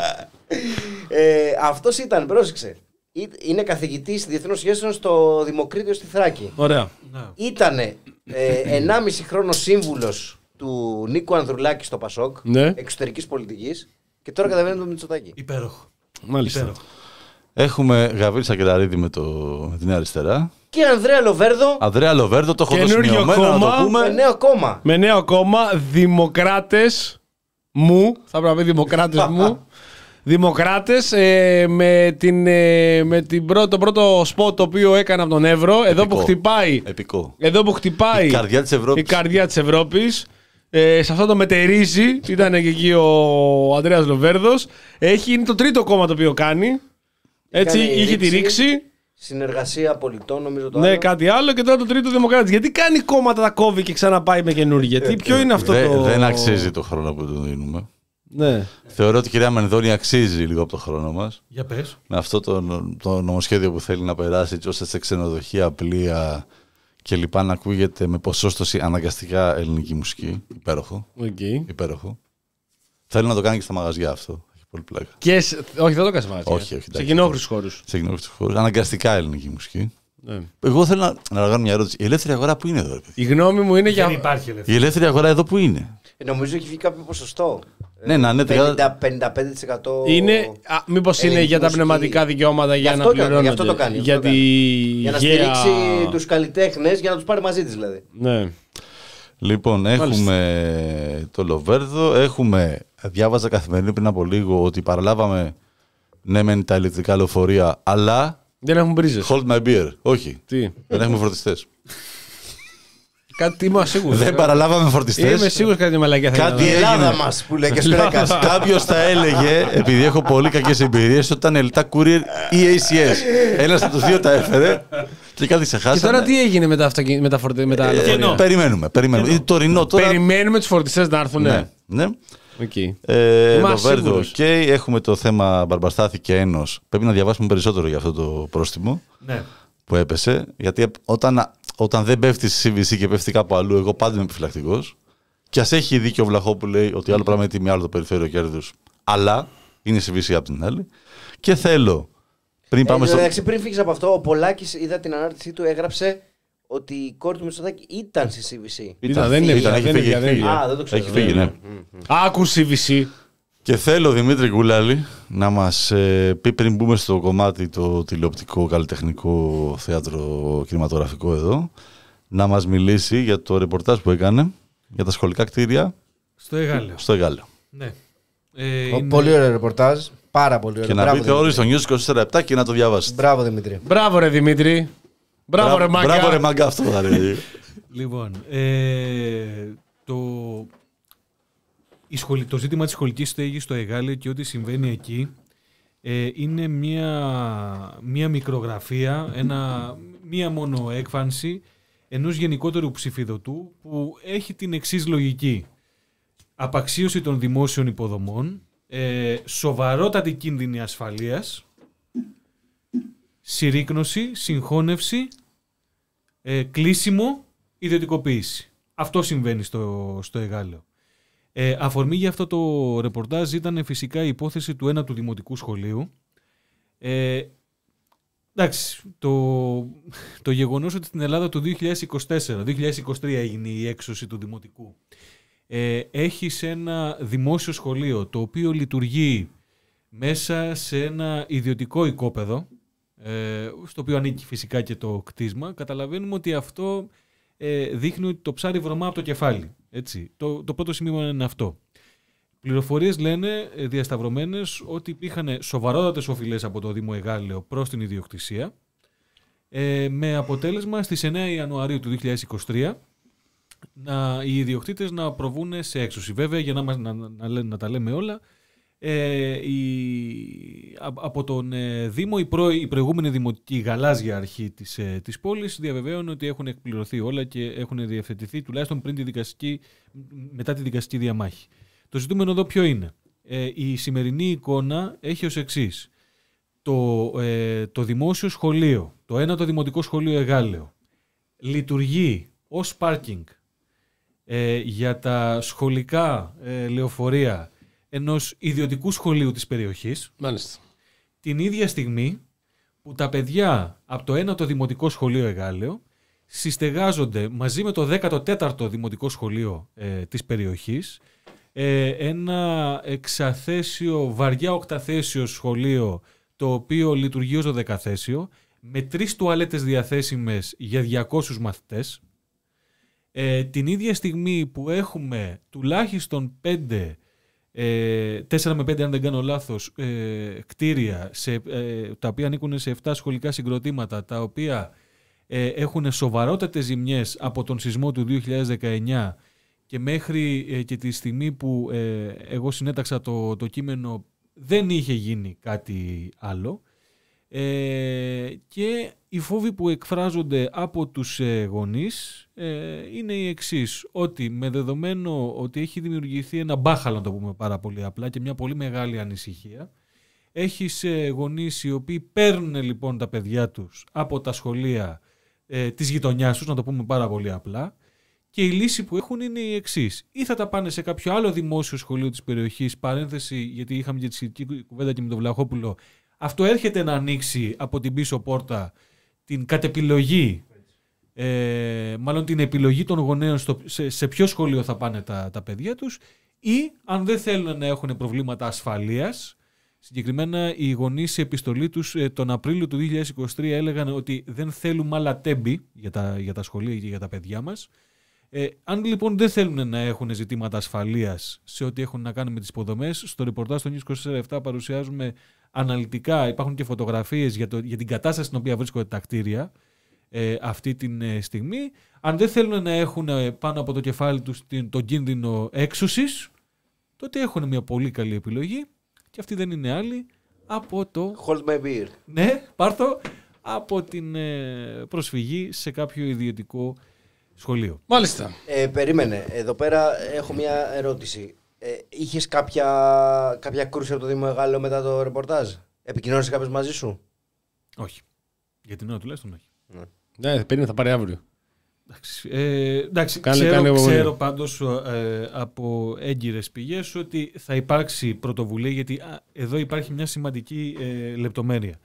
Ε, αυτός ήταν, πρόσεξε. Ή- Είναι καθηγητής διεθνών σχέσεων στο Δημοκρίτιο στη Θράκη. Ωραία. Ήτανε ε, ενάμιση χρόνο σύμβουλος του Νίκου Ανδρουλάκη στο Πασόκ, Ναι. εξωτερικής πολιτικής, και τώρα καταβαίνει το Μητσοτάκη. Υπέροχο. Μάλιστα. Υπέροχο. Έχουμε Γαβρίλη Σακελαρίδη με, το, με την αριστερά. Και Ανδρέα Λοβέρδο Ανδρέα Λοβέρδο, το έχω δώσει Καινούριο μειωμένο να κόμμα. το πούμε. με νέο κόμμα. Με νέο κόμμα, δημοκράτες μου. Θα πρέπει να πει δημοκράτες μου. Δημοκράτες ε, με, την, ε, με την πρώτο, το πρώτο σποτ το οποίο έκανα από τον Εύρο. Εδώ που χτυπάει. Επικό. Εδώ που χτυπάει Η καρδιά της Ευρώπης. η καρδιά της Ευρώπης. Ε, σε αυτό το μετερίζει, ήταν και εκεί ο Ανδρέας Λοβέρδος. Έχει, είναι το τρίτο κόμμα το οποίο κάνει. Έτσι, Κάνει είχε τη ρήξη. ρήξη. Συνεργασία πολιτών, νομίζω το Ναι, άλλο. κάτι άλλο και τώρα το τρίτο Δημοκράτης. Γιατί κάνει κόμματα, τα κόβει και ξαναπάει με καινούργια. Τι, ποιο είναι αυτό Δε- το. Δεν αξίζει το χρόνο που του δίνουμε. Ναι. Θεωρώ ότι η κυρία Μενδώνη αξίζει λίγο από το χρόνο μας. Για πες. Με αυτό το, νο- το νομοσχέδιο που θέλει να περάσει, έτσι ώστε σε ξενοδοχεία, πλοία και λοιπά να ακούγεται με ποσόστοση αναγκαστικά ελληνική μουσική. Υπέροχο. Okay. Υπέροχο. Θέλει να το κάνει και στα μαγαζιά αυτό. Έχει πολύ πλάκα. Και σε- όχι, δεν το έκανε μάτια. Όχι, όχι. Σε εντάξει. κοινόχρηστου χώρου. Σε κοινόχρηστου χώρου. Αναγκαστικά ελληνική μουσική. Ναι. Εγώ θέλω να, να ρωτήσω μια ερώτηση. Η ελεύθερη αγορά που είναι εδώ, ρε παιδί? Η γνώμη μου είναι για. Δεν υπάρχει Η ελευθερία. ελεύθερη αγορά εδώ που είναι. Ε, νομίζω έχει βγει κάποιο ποσοστό. Ναι, να είναι πενήντα με πενήντα πέντε τοις εκατό. Είναι, μήπω είναι ελληνική για τα μουσική. πνευματικά δικαιώματα για Γι' να αυτό κάνει, πληρώνονται. γι' αυτό το κάνει, γι' αυτό Για το τη Για να υγεία- στηρίξει τους καλλιτέχνες, για να τους πάρει μαζί της δηλαδή. Ναι. Λοιπόν, έχουμε το Λοβέρδο, έχουμε, διάβαζα καθημερινή πριν από λίγο ότι παραλάβαμε ναι μεν τα ηλεκτρικά λεωφορεία, αλλά Δεν έχουν μπρίζε. hold my beer, όχι, Τι. δεν έχουμε φορτιστές. Κάτι είμαι σίγουρο. Δεν παραλάβαμε φορτιστές. Είμαι σίγουρο κάτι μαλακιά θα Κάτι γίνει. Η Ελλάδα έγινε. μας που λέει και Σπυράκας. Κάποιος θα έλεγε, επειδή έχω πολύ κακές εμπειρίες, ότι ήταν Ελτά Courier ή έι σι ες. Ένας από τους δύο τα έφερε και κάτι Και ξεχάσαμε. τώρα τι έγινε με τα, αυτοκι... με τα, φορτε... με τα Ε, λεωφορεία? περιμένουμε, περιμένουμε. Είναι τωρινό τώρα. Περιμένουμε του φορτιστέ να έρθουν. Ναι, ναι. Okay. Ε, Είμαι Λοβέρδο, ασίγουρος. οκ. Έχουμε το θέμα Μπαρμπαστάθη και Ένος. Πρέπει να διαβάσουμε περισσότερο για αυτό το πρόστιμο Ναι. που έπεσε. Γιατί όταν, όταν δεν πέφτει στη σι βι σι και πέφτει κάπου αλλού, εγώ πάντα είμαι επιφυλακτικός. Και ας έχει δίκιο ο Βλαχό που λέει ότι άλλο πράγμα είναι τιμή, άλλο το περιθώριο κέρδους. Αλλά είναι σι βι σι από την άλλη. Και θέλω Πριν πάμε ε, στο... εντάξει, πριν φύγεις από αυτό, ο Πολάκης, είδα την ανάρτησή του, έγραψε ότι η κόρη του Μητσοτάκη ήταν στη σι βι σι. Ήταν, δεν είναι, ήταν, έχει φύγει. Α, δεν το ξέρω. Έχει φύγει, ναι. Άκου σι βι σι. Και θέλω, Δημήτρη Κούλαλη, να μας ε, πει πριν μπούμε στο κομμάτι το τηλεοπτικό, καλλιτεχνικό, θέατρο, κινηματογραφικό εδώ, να μας μιλήσει για το ρεπορτάζ που έκανε για τα σχολικά κτίρια στο Εγάλεο. Στο Εγάλεο. Ναι. Ε, είναι... Πολύ ωραίο ρεπορτάζ. Πάρα πολύ ωραίο. Και να Μπράβο, πείτε όλοι στο News είκοσι τέσσερα επτά και να το διαβάσετε. Μπράβο, Δημήτρη. Μπράβο, ρε Δημήτρη. Μπράβο, ρε Μάγκα. Μπράβο, ρε Μάγκα, αυτό θα λέει. Λοιπόν, ε, το, η σχολη, το ζήτημα της σχολικής στέγης στο Εγάλεο και ό,τι συμβαίνει εκεί ε, είναι μια, μια μικρογραφία, ένα, μια μόνο έκφανση ενός γενικότερου ψηφιδωτού που έχει την εξής λογική. Απαξίωση των δημόσιων υποδομών, ε, σοβαρότατη κίνδυνη ασφαλείας, συρρίκνωση, συγχώνευση, ε, κλείσιμο, ιδιωτικοποίηση. Αυτό συμβαίνει στο, στο Εγάλεο. Ε, αφορμή για αυτό το ρεπορτάζ ήταν φυσικά η υπόθεση του ένατου δημοτικού σχολείου. Ε, εντάξει, το, το γεγονός ότι στην Ελλάδα το δύο χιλιάδες είκοσι τέσσερα, δύο χιλιάδες είκοσι τρία έγινε η έξωση του δημοτικού. Ε, έχεις ένα δημόσιο σχολείο το οποίο λειτουργεί μέσα σε ένα ιδιωτικό οικόπεδο, ε, στο οποίο ανήκει φυσικά και το κτίσμα. Καταλαβαίνουμε ότι αυτό ε, δείχνει ότι το ψάρι βρωμά από το κεφάλι. Έτσι. Το, το πρώτο σημείο είναι αυτό. Πληροφορίες λένε ε, διασταυρωμένες ότι υπήρχαν σοβαρότατες οφειλές από το Δήμο Εγάλεο προς την ιδιοκτησία, ε, με αποτέλεσμα στις εννέα Ιανουαρίου του δύο χιλιάδες είκοσι τρία να, οι ιδιοκτήτες να προβούν σε έξωση. Βέβαια, για να, μας, να, να, να, να τα λέμε όλα, ε, η, από τον ε, Δήμο η, προ, η προηγούμενη δημοτική γαλάζια αρχή της, ε, της πόλης διαβεβαίωνε ότι έχουν εκπληρωθεί όλα και έχουν διευθετηθεί τουλάχιστον πριν τη δικαστική, μετά τη δικαστική διαμάχη. Το ζητούμενο εδώ ποιο είναι? Ε, η σημερινή εικόνα έχει ως εξής. Το, ε, το δημόσιο σχολείο, το ένατο δημοτικό σχολείο Εγάλεο, λειτουργεί ως πάρκινγκ ε, για τα σχολικά ε, λεωφορεία ενός ιδιωτικού σχολείου της περιοχής. Μάλιστα. Την ίδια στιγμή που τα παιδιά από το ένατο δημοτικό σχολείο Εγάλεο συστεγάζονται μαζί με το δέκατο τέταρτο δημοτικό σχολείο ε, της περιοχής, ε, ένα εξαθέσιο, βαριά οκταθέσιο σχολείο το οποίο λειτουργεί ως δωδεκαθέσιο, με τρεις τουαλέτες διαθέσιμες για διακόσιους μαθητές. Ε, την ίδια στιγμή που έχουμε τουλάχιστον πέντε, ε, τέσσερα με πέντε αν δεν κάνω λάθος, ε, κτίρια σε, ε, τα οποία ανήκουν σε επτά σχολικά συγκροτήματα, τα οποία ε, έχουν σοβαρότατες ζημιές από τον σεισμό του δύο χιλιάδες δεκαεννιά και μέχρι ε, και τη στιγμή που ε, εγώ συνέταξα το, το κείμενο δεν είχε γίνει κάτι άλλο. Ε, και οι φόβοι που εκφράζονται από τους ε, γονείς ε, είναι οι εξής, ότι με δεδομένο ότι έχει δημιουργηθεί ένα μπάχαλο, να το πούμε πάρα πολύ απλά, και μια πολύ μεγάλη ανησυχία, έχεις ε, γονείς οι οποίοι παίρνουν λοιπόν τα παιδιά τους από τα σχολεία ε, της γειτονιάς τους, να το πούμε πάρα πολύ απλά, και η λύση που έχουν είναι η εξής: ή θα τα πάνε σε κάποιο άλλο δημόσιο σχολείο της περιοχής, παρένθεση γιατί είχαμε και τη σχετική κουβέντα και με τον Βλαχόπουλο, αυτό έρχεται να ανοίξει από την πίσω πόρτα την κατεπιλογή, ε, μάλλον την επιλογή των γονέων στο, σε, σε ποιο σχολείο θα πάνε τα, τα παιδιά τους, ή αν δεν θέλουν να έχουν προβλήματα ασφαλείας. Συγκεκριμένα οι γονείς σε επιστολή τους ε, τον Απρίλιο του δύο χιλιάδες είκοσι τρία έλεγαν ότι δεν θέλουμε άλλα τέμπη για τα, για τα σχολεία και για τα παιδιά μας. Ε, αν λοιπόν δεν θέλουν να έχουν ζητήματα ασφαλείας σε ό,τι έχουν να κάνουν με τις υποδομές, στο ρεπορτάζ στο News είκοσι τέσσερα επτά παρουσιάζουμε αναλυτικά, υπάρχουν και φωτογραφίες για, το, για την κατάσταση στην οποία βρίσκονται τα κτίρια ε, αυτή τη ε, στιγμή. Αν δεν θέλουν να έχουν ε, πάνω από το κεφάλι τους την, τον κίνδυνο έξωσης, τότε έχουν μια πολύ καλή επιλογή, και αυτή δεν είναι άλλη από το... Hold my beer. Ναι, πάρτο, από την ε, προσφυγή σε κάποιο ιδιωτικό σχολείο. Μάλιστα. Ε, περίμενε. Εδώ πέρα έχω μια ερώτηση. Ε, είχες κάποια, κάποια κρούση από το Δήμο Εγάλεο μετά το ρεπορτάζ? Επικοινώνησε κάποιος μαζί σου? Όχι. Για την ώρα τουλάχιστον όχι. Ναι, ναι περίμενε, θα πάρει αύριο. Εντάξει, ε, εντάξει κάνε, ξέρω, κάνε ξέρω πάντως ε, από έγκυρες πηγές ότι θα υπάρξει πρωτοβουλία, γιατί α, εδώ υπάρχει μια σημαντική ε, λεπτομέρεια.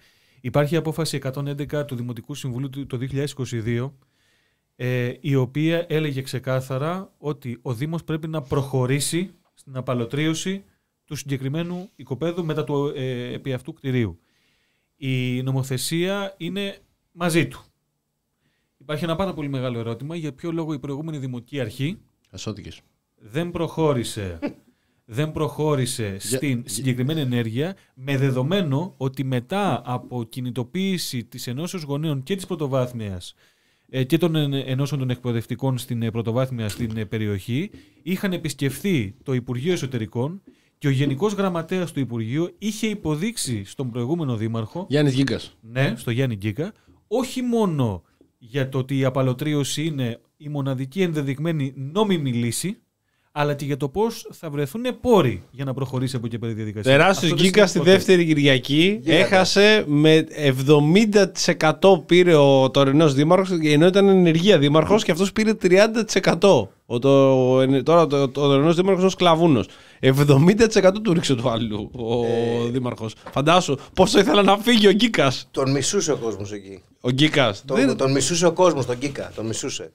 Υπάρχει η απόφαση εκατόν έντεκα του Δημοτικού Συμβουλίου το δύο χιλιάδες είκοσι δύο, ε, η οποία έλεγε ξεκάθαρα ότι ο Δήμος πρέπει να προχωρήσει στην απαλωτρίωση του συγκεκριμένου οικοπαίδου μετά του ε, επί αυτού κτηρίου. Η νομοθεσία είναι μαζί του. Υπάρχει ένα πάρα πολύ μεγάλο ερώτημα για ποιο λόγο η προηγούμενη Δημοτική Αρχή Ασώτικες. δεν προχώρησε, δεν προχώρησε στην συγκεκριμένη ενέργεια, με δεδομένο ότι μετά από κινητοποίηση της Ενώσεως Γονέων και της Πρωτοβάθμιας ε, και των ενώσεων των εκπαιδευτικών στην πρωτοβάθμια στην περιοχή, είχαν επισκεφθεί το Υπουργείο Εσωτερικών και ο Γενικός Γραμματέας του Υπουργείου είχε υποδείξει στον προηγούμενο Δήμαρχο, Γιάννης Γκίκας. Ναι, στο Γιάννη Γκίκα, όχι μόνο για το ότι η απαλωτρίωση είναι η μοναδική ενδεδειγμένη νόμιμη λύση, αλλά και για το πώς θα βρεθούν πόροι για να προχωρήσει από εκεί πέρα η διαδικασία. Τεράστιος Γκίκα στη δεύτερη Κυριακή yeah, έχασε με εβδομήντα τοις εκατό πήρε ο τωρινός δήμαρχος, ενώ ήταν ενεργεία δήμαρχος, και αυτός πήρε τριάντα τοις εκατό. Ο, το, τώρα το, το, το τωρινός δήμαρχος είναι ο σκλαβούνος. εβδομήντα τοις εκατό του ρίξε του άλλου ο ε... δήμαρχος. Φαντάσου πόσο ήθελα να φύγει ο Γκίκας. Τον μισούσε ο κόσμος εκεί. Ο Γκίκας. Τον, Δεν... τον μισούσε ο κόσμος τον Γκίκα. Τον μισούσε.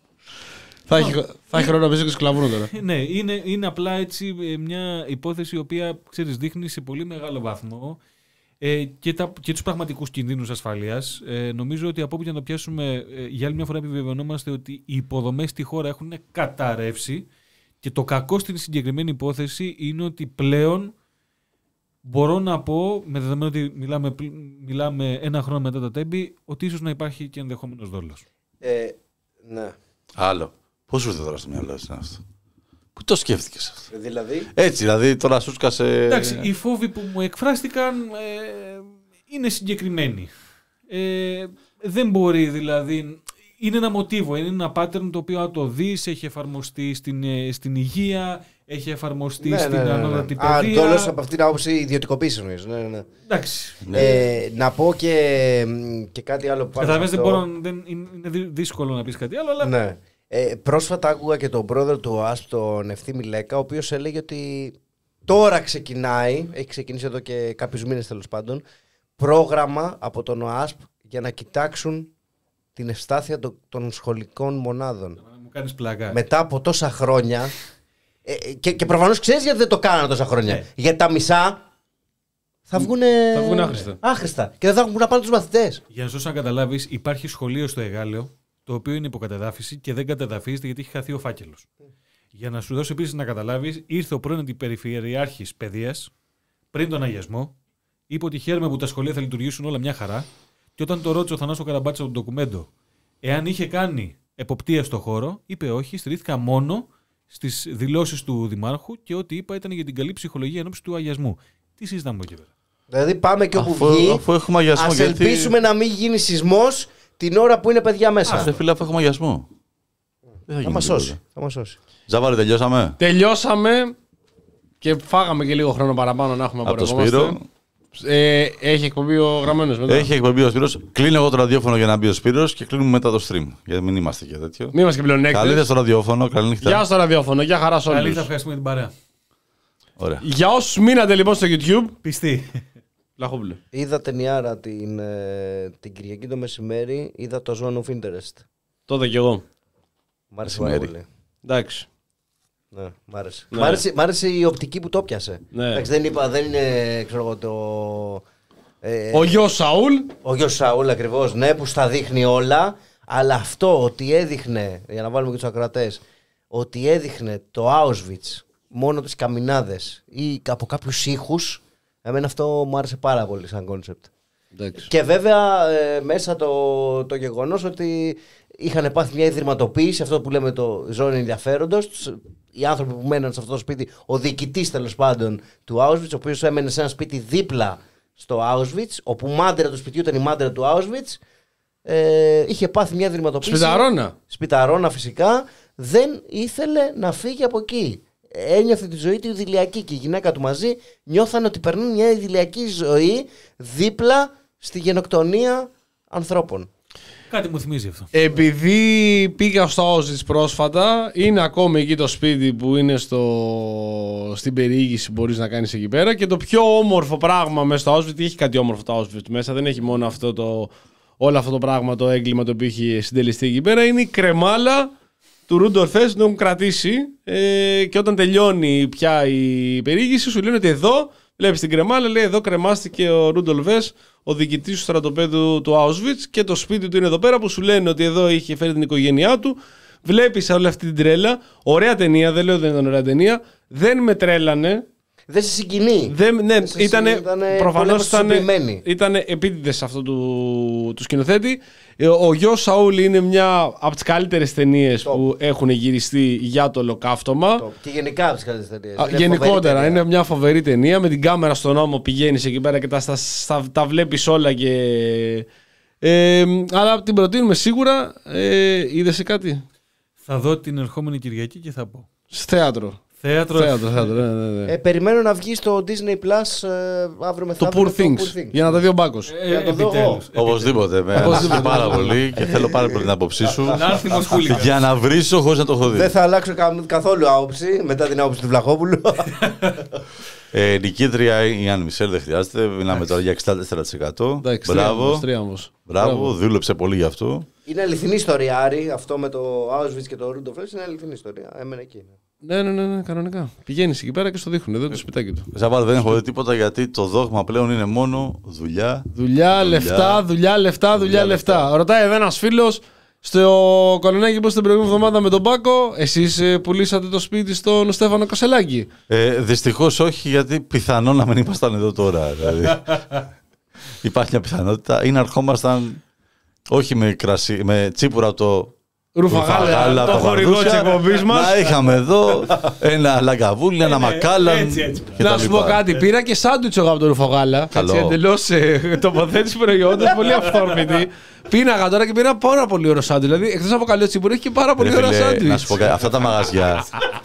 Θα έχει, θα έχει χρόνο να πει και σκλαβούνο τώρα. Ναι, είναι, είναι απλά έτσι μια υπόθεση η οποία, ξέρεις, δείχνει σε πολύ μεγάλο βαθμό ε, και, τα, και τους πραγματικούς κινδύνους ασφαλείας. Ε, νομίζω ότι από όπου για να το πιάσουμε, ε, για άλλη μια φορά επιβεβαιωνόμαστε ότι οι υποδομές στη χώρα έχουν καταρρεύσει, και το κακό στην συγκεκριμένη υπόθεση είναι ότι πλέον μπορώ να πω, με δεδομένο ότι μιλάμε, μιλάμε ένα χρόνο μετά τα τέμπη, ότι ίσως να υπάρχει και ενδεχόμενος δόλος. Ε, ναι. Άλλο. Πώς σου ήρθε τώρα στο μυαλό σου αυτό? Πού το σκέφτηκες αυτό? Δηλαδή. Έτσι, δηλαδή τώρα σου σκάσε. Εντάξει, οι φόβοι που μου εκφράστηκαν ε, είναι συγκεκριμένοι. Ε, δεν μπορεί δηλαδή. Είναι ένα μοτίβο, είναι ένα pattern το οποίο αν το δεις έχει εφαρμοστεί στην, στην υγεία, έχει εφαρμοστεί ναι, στην ναι, ναι, ναι. ανώτατη παιδεία. Α, δόλος από αυτήν την άποψη ιδιωτικοποίηση εννοείς. Ναι, ναι. Εντάξει. Ε, να πω και, και κάτι άλλο που πάνω αυτό. Δεν μπορώ, δεν, είναι δύσκολο να πεις κάτι άλλο, αλλά. Ναι. Ε, πρόσφατα άκουγα και τον πρόεδρο του ΟΑΣΠ, τον Ευθύμη Λέκα, ο οποίος έλεγε ότι τώρα ξεκινάει, έχει ξεκινήσει εδώ και κάποιους μήνες τέλος πάντων, πρόγραμμα από τον ΟΑΣΠ για να κοιτάξουν την ευστάθεια των, των σχολικών μονάδων. Μου κάνεις πλάκα. Μετά από τόσα χρόνια. Ε, και, και προφανώς ξέρεις γιατί δεν το κάνανε τόσα χρόνια. Ε. Γιατί τα μισά θα βγουν άχρηστα. άχρηστα. Και δεν θα έχουν να πάνε τους μαθητές. Για να σου καταλάβεις, υπάρχει σχολείο στο Εγάλεο, το οποίο είναι υποκατεδάφιση και δεν κατεδαφίζεται γιατί έχει χαθεί ο φάκελος. Mm. Για να σου δώσω επίσης να καταλάβεις, ήρθε ο πρώην αντιπεριφερειάρχης παιδείας πριν τον αγιασμό, είπε ότι χαίρομαι που τα σχολεία θα λειτουργήσουν όλα μια χαρά, και όταν το ρώτησε ο Θανάσο Καραμπάτσα από το ντοκουμέντο εάν είχε κάνει εποπτεία στο χώρο, είπε όχι, στηρίχθηκα μόνο στις δηλώσεις του Δημάρχου και ό,τι είπα ήταν για την καλή ψυχολογία ενόψει του αγιασμού. Τι συζητάμε εκεί πέρα? Δηλαδή πάμε και όπου αφού, βγει, αφού έχουμε αγιασμό, ας γιατί... ελπίσουμε να μην γίνει σεισμός την ώρα που είναι παιδιά μέσα. Α, φίλε, αφού έχουμε αγιασμό. Θα, θα μας σώσει. Θα μας σώσει. Ζαβάρη, τελειώσαμε. Τελειώσαμε και φάγαμε και λίγο χρόνο παραπάνω να έχουμε από το Σπύρο. Ε, έχει εκπομπή ο Γραμμένος μετά. Έχει εκπομπή ο Σπύρος. Κλείνω εγώ το ραδιόφωνο για να μπει ο Σπύρος και κλείνουμε μετά το stream. Γιατί μην είμαστε και τέτοιο. Μην είμαστε και πλεονέκτες. Καλή στο ραδιόφωνο. Καλή νύχτα. Γεια στο ραδιόφωνο. Γεια χαρά σε όλους. Καλή, θα ευχαριστούμε την παρέα. Ωραία. Για όσους μείνατε λοιπόν στο YouTube. Πιστή. Λαχόπουλε. Είδα ταινιάρα την, ε, την Κυριακή το μεσημέρι. Είδα το Zone of Interest. Τότε κι εγώ. Μ' άρεσε πάρα πολύ. Εντάξει. Ναι, μ' άρεσε. Ναι. Μ' άρεσε. Μ' άρεσε η οπτική που το πιάσε. Ναι. Εντάξει, δεν είπα, δεν είναι ξέρω εγώ το. Ε, ο γιος Σαούλ. Ο γιος Σαούλ ακριβώς, ναι, που στα δείχνει όλα. Αλλά αυτό ότι έδειχνε, για να βάλουμε και τους ακροατές, ότι έδειχνε το Auschwitz μόνο τις καμινάδες ή από κάποιους ήχους, εμένα αυτό μου άρεσε πάρα πολύ σαν κόνσεπτ. Και βέβαια ε, μέσα το, το γεγονός ότι είχαν πάθει μια ιδρυματοποίηση, αυτό που λέμε το ζώνη ενδιαφέροντος. Οι άνθρωποι που μέναν σε αυτό το σπίτι, ο διοικητής τέλος πάντων του Auschwitz, ο οποίος έμενε σε ένα σπίτι δίπλα στο Auschwitz, όπου μάντερα του σπιτιού ήταν η μάντερα του Auschwitz, ε, είχε πάθει μια ιδρυματοποίηση. Σπιταρώνα. Σπιταρώνα φυσικά. Δεν ήθελε να φύγει από εκεί. Ένιωθε τη ζωή του ιδηλιακή και η γυναίκα του μαζί νιώθανε ότι περνούν μια ιδηλιακή ζωή δίπλα στη γενοκτονία ανθρώπων. Κάτι μου θυμίζει αυτό. Επειδή πήγα στο Auschwitz πρόσφατα, είναι ακόμη εκεί το σπίτι που είναι στο... στην περιήγηση που μπορείς να κάνεις εκεί πέρα, και το πιο όμορφο πράγμα μέσα στο Auschwitz, έχει κάτι όμορφο το Auschwitz μέσα, δεν έχει μόνο αυτό το... όλο αυτό το πράγμα, το έγκλημα το οποίο έχει συντελεστεί εκεί πέρα, είναι η κρεμάλα του Ρούντολφ Χες, την έχουν κρατήσει, ε, και όταν τελειώνει πια η περιήγηση σου λένε ότι εδώ, βλέπεις την κρεμάλα, λέει εδώ κρεμάστηκε ο Ρούντολφ Χες, ο διοικητής του στρατοπέδου του Auschwitz, και το σπίτι του είναι εδώ πέρα που σου λένε ότι εδώ είχε φέρει την οικογένειά του. Βλέπεις όλη αυτή την τρέλα, ωραία ταινία, δεν λέω ότι δεν ήταν ωραία ταινία, δεν με τρέλανε. Δεν σε συγκινεί. Δεν, ναι, ήτανε, προφανώς ήταν, ήταν επίτηδες αυτό του, του σκηνοθέτη. Ο γιος Σαούλ είναι μια από τις καλύτερες ταινίες που έχουν γυριστεί για το ολοκαύτωμα. Το. Και γενικά από τις καλύτερες ταινίες. Είναι γενικότερα είναι μια φοβερή ταινία. Με την κάμερα στον ώμο πηγαίνεις εκεί πέρα και τα, τα, τα, τα βλέπεις όλα. Και, ε, αλλά την προτείνουμε σίγουρα. Ε, είδες κάτι? Θα δω την ερχόμενη Κυριακή και θα πω. Θέατρο. Θέατρο. Θέατρο, θέατρο, ναι, ναι, ναι. Ε, περιμένω να βγει στο Disney Plus ε, αύριο μεθαύριο. Το Poor Things. Poor Things. Για να τα δει ο Μπάκος. Ε, ε, επιτέλους. Οπωσδήποτε. Με αρέσει πάρα πολύ και θέλω πάρα πολύ την άποψή σου. Για να βρίσω χωρίς να το έχω δει. Δεν θα αλλάξω καθόλου άποψη μετά την άποψη του Βλαχόπουλου. ε, νικήτρια η Άννη Μισελ, δεν χρειάζεται. Μιλάμε τώρα για εξήντα τέσσερα τοις εκατό. Μπράβο. Μπράβο, δούλεψε πολύ γι' αυτό. Είναι αληθινή ιστορία, Άρη. Αυτό με το Auschwitz και το Ρούντολφ Χες είναι αληθινή ιστορία. Έμενε εκεί. Ναι, ναι, ναι, ναι, κανονικά. Πηγαίνει εκεί πέρα και στο δείχνουν. Δεν το σπιτάκι του. Ζαβάλ, δεν έχω δει τίποτα γιατί το δόγμα πλέον είναι μόνο δουλειά. Δουλειά, λεφτά, δουλειά, λεφτά, δουλειά, λεφτά. Ρωτάει εδώ ένα φίλο στο Κολονάκι που την προηγούμενη εβδομάδα με τον Πάκο, εσείς ε, πουλήσατε το σπίτι στον Στέφανο Κασελάκη? Ε, δυστυχώς όχι, γιατί πιθανόν να μην ήμασταν εδώ τώρα. Δηλαδή. Υπάρχει μια πιθανότητα ή να ερχόμασταν όχι με, κρασί, με τσίπουρα το. Ρουφαγάλα, το χορηγό της εκπομπής μας. Να είχαμε εδώ ένα λαγκαβούλι, ένα μακάλαν. Να σου πω κάτι, πήρα και σάντουιτς εγώ από το Ρουφαγάλα. Έτσι εντελώς ε, τοποθέτηση προϊόντος, πολύ αυθόρμητη. Πίναγα τώρα και πήρα πάρα πολύ ωραίο σάντουιτς. Δηλαδή, εκτός από καλό τσίπουρο, έχει και πάρα πολύ ωραίο σάντουιτς. Να σου πω κάτι, αυτά τα μαγαζιά.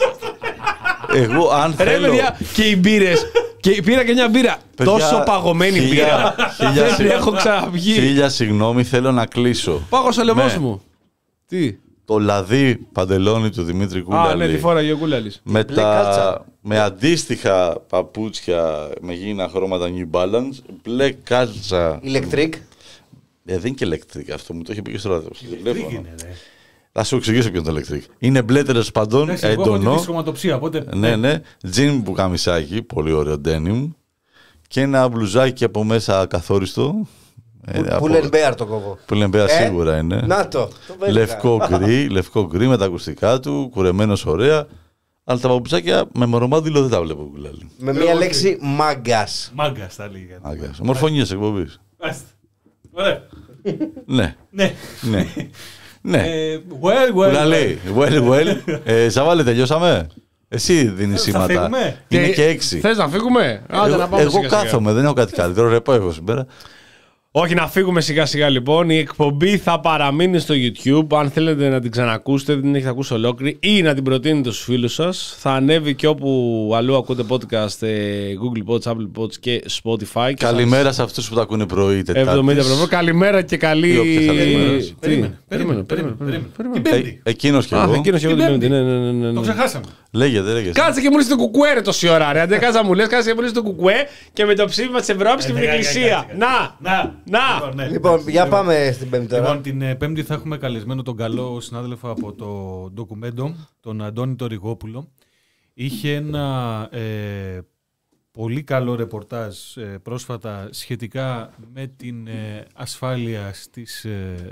Εγώ, αν θέλω. Ρε παιδιά, και οι μπύρες. Και πήρα και μια μπύρα. Παιδιά, τόσο παγωμένη μπύρα. Δεν έχω ξαναβγεί. Χίλια συγγνώμη, θέλω να κλείσω. Πάγω στο λαιμό μου. Τι? Το λαδί παντελόνι του Δημήτρη Κούλαλη. Α, ναι, τη φόραγε ο Κούλαλης. Με, τα... με αντίστοιχα παπούτσια με γήινα χρώματα New Balance. Μπλε κάλτσα. Electric. Ε, δεν είναι και electric αυτό, μου το είχε πει και στο τηλέφωνο. Θα σου εξηγήσω ποιο είναι το electric. Είναι μπλε τέλος πάντων, έντονο. Ναι, ναι. Τζιν που καμισάκι, πολύ ωραίο denim. Και ένα μπλουζάκι από μέσα καθόριστο. Πουλενμπέαρ το κόβω. Πουλενμπέαρ σίγουρα είναι. Να το. Λευκό γκρι, λευκό γκρι με τα ακουστικά του, κουρεμένος ωραία. Αλλά τα παπουτσάκια με μορομάδιλο δεν τα βλέπω Κουλάλη. Με μία λέξη μάγκας. Μάγκας θα λέγανε. Μάγκας. Ομορφωνίες εκπομπής. Ωραία. Ναι. Ναι. Ναι. Well, well. Κουλάλη, well, well. Ζαβάλη, τελειώσαμε. Εσύ δίνεις σήματα. Είναι και έξι. Θες να φύγουμε? Εγώ κάθομαι, δεν έχω κάτι καλύτερο. Ρεπάω εγώ σήμερα. Όχι, να φύγουμε σιγά σιγά λοιπόν. Η εκπομπή θα παραμείνει στο YouTube. Αν θέλετε να την ξανακούσετε, δεν την έχετε ακούσει ολόκληρη, ή να την προτείνετε στους φίλους σας. Θα ανέβει και όπου αλλού ακούτε podcast, Google Pods, Apple Pods και Spotify. Καλημέρα σας... σε αυτούς που τα ακούνε πρωί, Τετάρτης. εβδομήντα ευρώ. Καλημέρα και καλή. Περίμενε, περίμενε, περίμενε. Την Πέμπτη. Εκείνος και εγώ. Εκείνος και εγώ την Πέμπτη. Το ξεχάσαμε. Λέγεται, λέγεται. Κάτσε και μου λες το κουκουέ ρε τόση ώρα. Ρε. Αντί κάτσε μου λες, κάτσε και μου λες το κουκουέ και με το ψήφισμα της Ευρώπης και με την Εκκλησία. Να, να, να. Λοιπόν, για πάμε στην Πέμπτη τώρα. Λοιπόν, την Πέμπτη θα έχουμε καλεσμένο τον καλό συνάδελφο από το ντοκουμέντο, τον Αντώνη Τοριγόπουλο. Είχε ένα ε, πολύ καλό ρεπορτάζ ε, πρόσφατα σχετικά με την ε, ασφάλεια στις ε,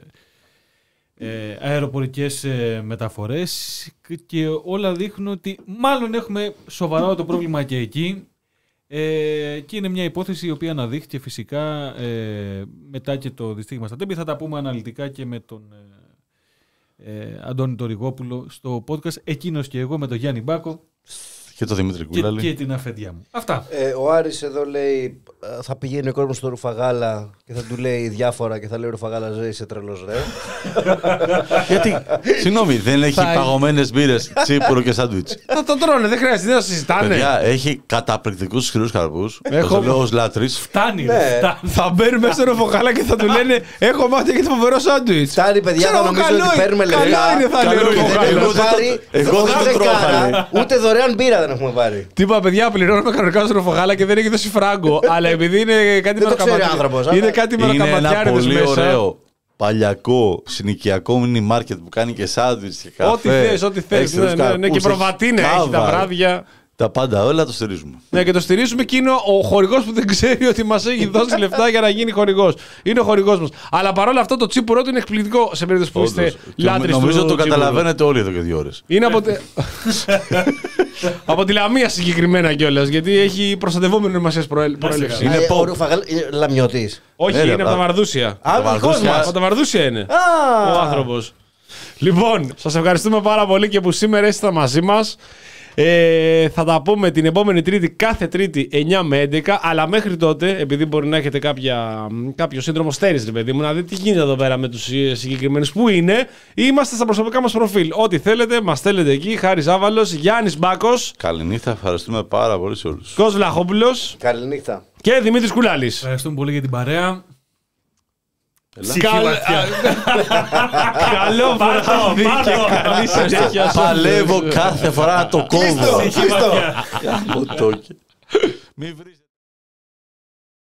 ε, αεροπορικές ε, μεταφορές και όλα δείχνουν ότι μάλλον έχουμε σοβαρό το πρόβλημα και εκεί. Ε, και είναι μια υπόθεση η οποία αναδείχθηκε φυσικά ε, μετά και το δυστύχημα στα Τέμπη. Θα τα πούμε αναλυτικά και με τον ε, ε, Αντώνη Τοριγόπουλο στο podcast. Εκείνος και εγώ με τον Γιάννη Μπάκο. Και το Δημήτρη και, Κούλαλη. και την αφεντιά μου. Αυτά. Ε, ο Άρης εδώ λέει θα πηγαίνει ο κόσμος στο Ρουφαγάλα και θα του λέει διάφορα και θα λέει Ρουφαγάλα ζωή είσαι τρελός ρε. Γιατί, συγγνώμη, δεν έχει παγωμένες μπύρες, τσίπουρο και σάντουιτς. Θα το τρώνε, δεν χρειάζεται, δεν θα συζητάνε. Παιδιά, έχει καταπληκτικούς σκληρούς καρπούς. Έχω- Το λέω ως λάτρης. Φτάνει, Ναι. ρε, φτάνει. Θα μπαίνουν μέσα στο ροφογάλα και θα του λένε έχω μάθει και το φοβερό σάντουιτς. Φτάνει παιδιά, Ξέρω θα εγώ, νομίζω καλό ότι είναι. παίρνουμε Καλό λεφτά. είναι, θα λέει ο Και δεν Ρουφογάλας. έχουμε Εγώ δεν το- πάρει εγώ δεν το ούτε τρώω, θα κάνα, λέει. ούτε δωρεάν μπύρα δεν έχουμε πάρει. Τι είπα, παιδιά, πληρώνουμε κανονικά στο ροφογάλα και δεν έχει δώσει φράγκο. Αλλά επειδή είναι κάτι Δεν το ξέρει μεροκαματιά- άνθρωπος, Είναι αλλά- κάτι Είναι ένα μεροκαματιάριδες πολύ μέσα. ωραίο παλιακό συνοικιακό μίνι μάρκετ που κάνει και σάντουιτς και καφέ. Ό,τι θες, ό,τι θες. Έχει Ναι, ναι, ναι, καρπούς, και προβατίνα έχει τα κάβα, βράδια. Τα πάντα όλα το στηρίζουμε. Ναι, και το στηρίζουμε και είναι ο χορηγός που δεν ξέρει ότι μας έχει δώσει λεφτά για να γίνει χορηγός. Είναι ο χορηγός μας. Αλλά παρόλα αυτό το τσίπουρό του είναι εκπληκτικό σε περίπτωση που είστε Όντως. Και λάτρεις του νομίζω το τσίπουρου. καταλαβαίνετε όλοι εδώ και δύο ώρες. Είναι από, τε... από τη Λαμία συγκεκριμένα κιόλας, γιατί έχει προστατευόμενη ονομασίας προέλ- προέλευση. Είναι Ε, pop. Ο Ρουφαγάλα είναι λαμιωτής. Όχι, Ναι, ρε, είναι από τα α- Βαρδούσια. Α, δικός Βαρδούσια. μας. Από τα Βαρδούσια είναι Α, ο άνθρωπος. Λοιπόν, σας ευχαριστούμε πάρα πολύ και που σήμερα είστε μαζί μας. Ε, θα τα πούμε την επόμενη Τρίτη, κάθε Τρίτη εννιά με έντεκα. Αλλά μέχρι τότε, επειδή μπορεί να έχετε κάποια, κάποιο σύνδρομο στέρηση, ρε παιδί μου, να δείτε τι γίνεται εδώ πέρα με τους συγκεκριμένους που είναι, είμαστε στα προσωπικά μας προφίλ. Ό,τι θέλετε, μας στέλνετε εκεί. Χάρης Άβαλος, Γιάννης Μπάκος, Καληνύχτα, ευχαριστούμε πάρα πολύ σε όλους. Κος Βλαχόπουλος Καληνύχτα. και Δημήτρης Κουλάλης. Ευχαριστούμε πολύ για την παρέα. Καλ- Καλό βράδυ και καλή συνέχεια. σε όλους. Παλεύω κάθε φορά να το κόβω. Ψυχή βαθιά. Γαμώ το και. Μη βρίζετε.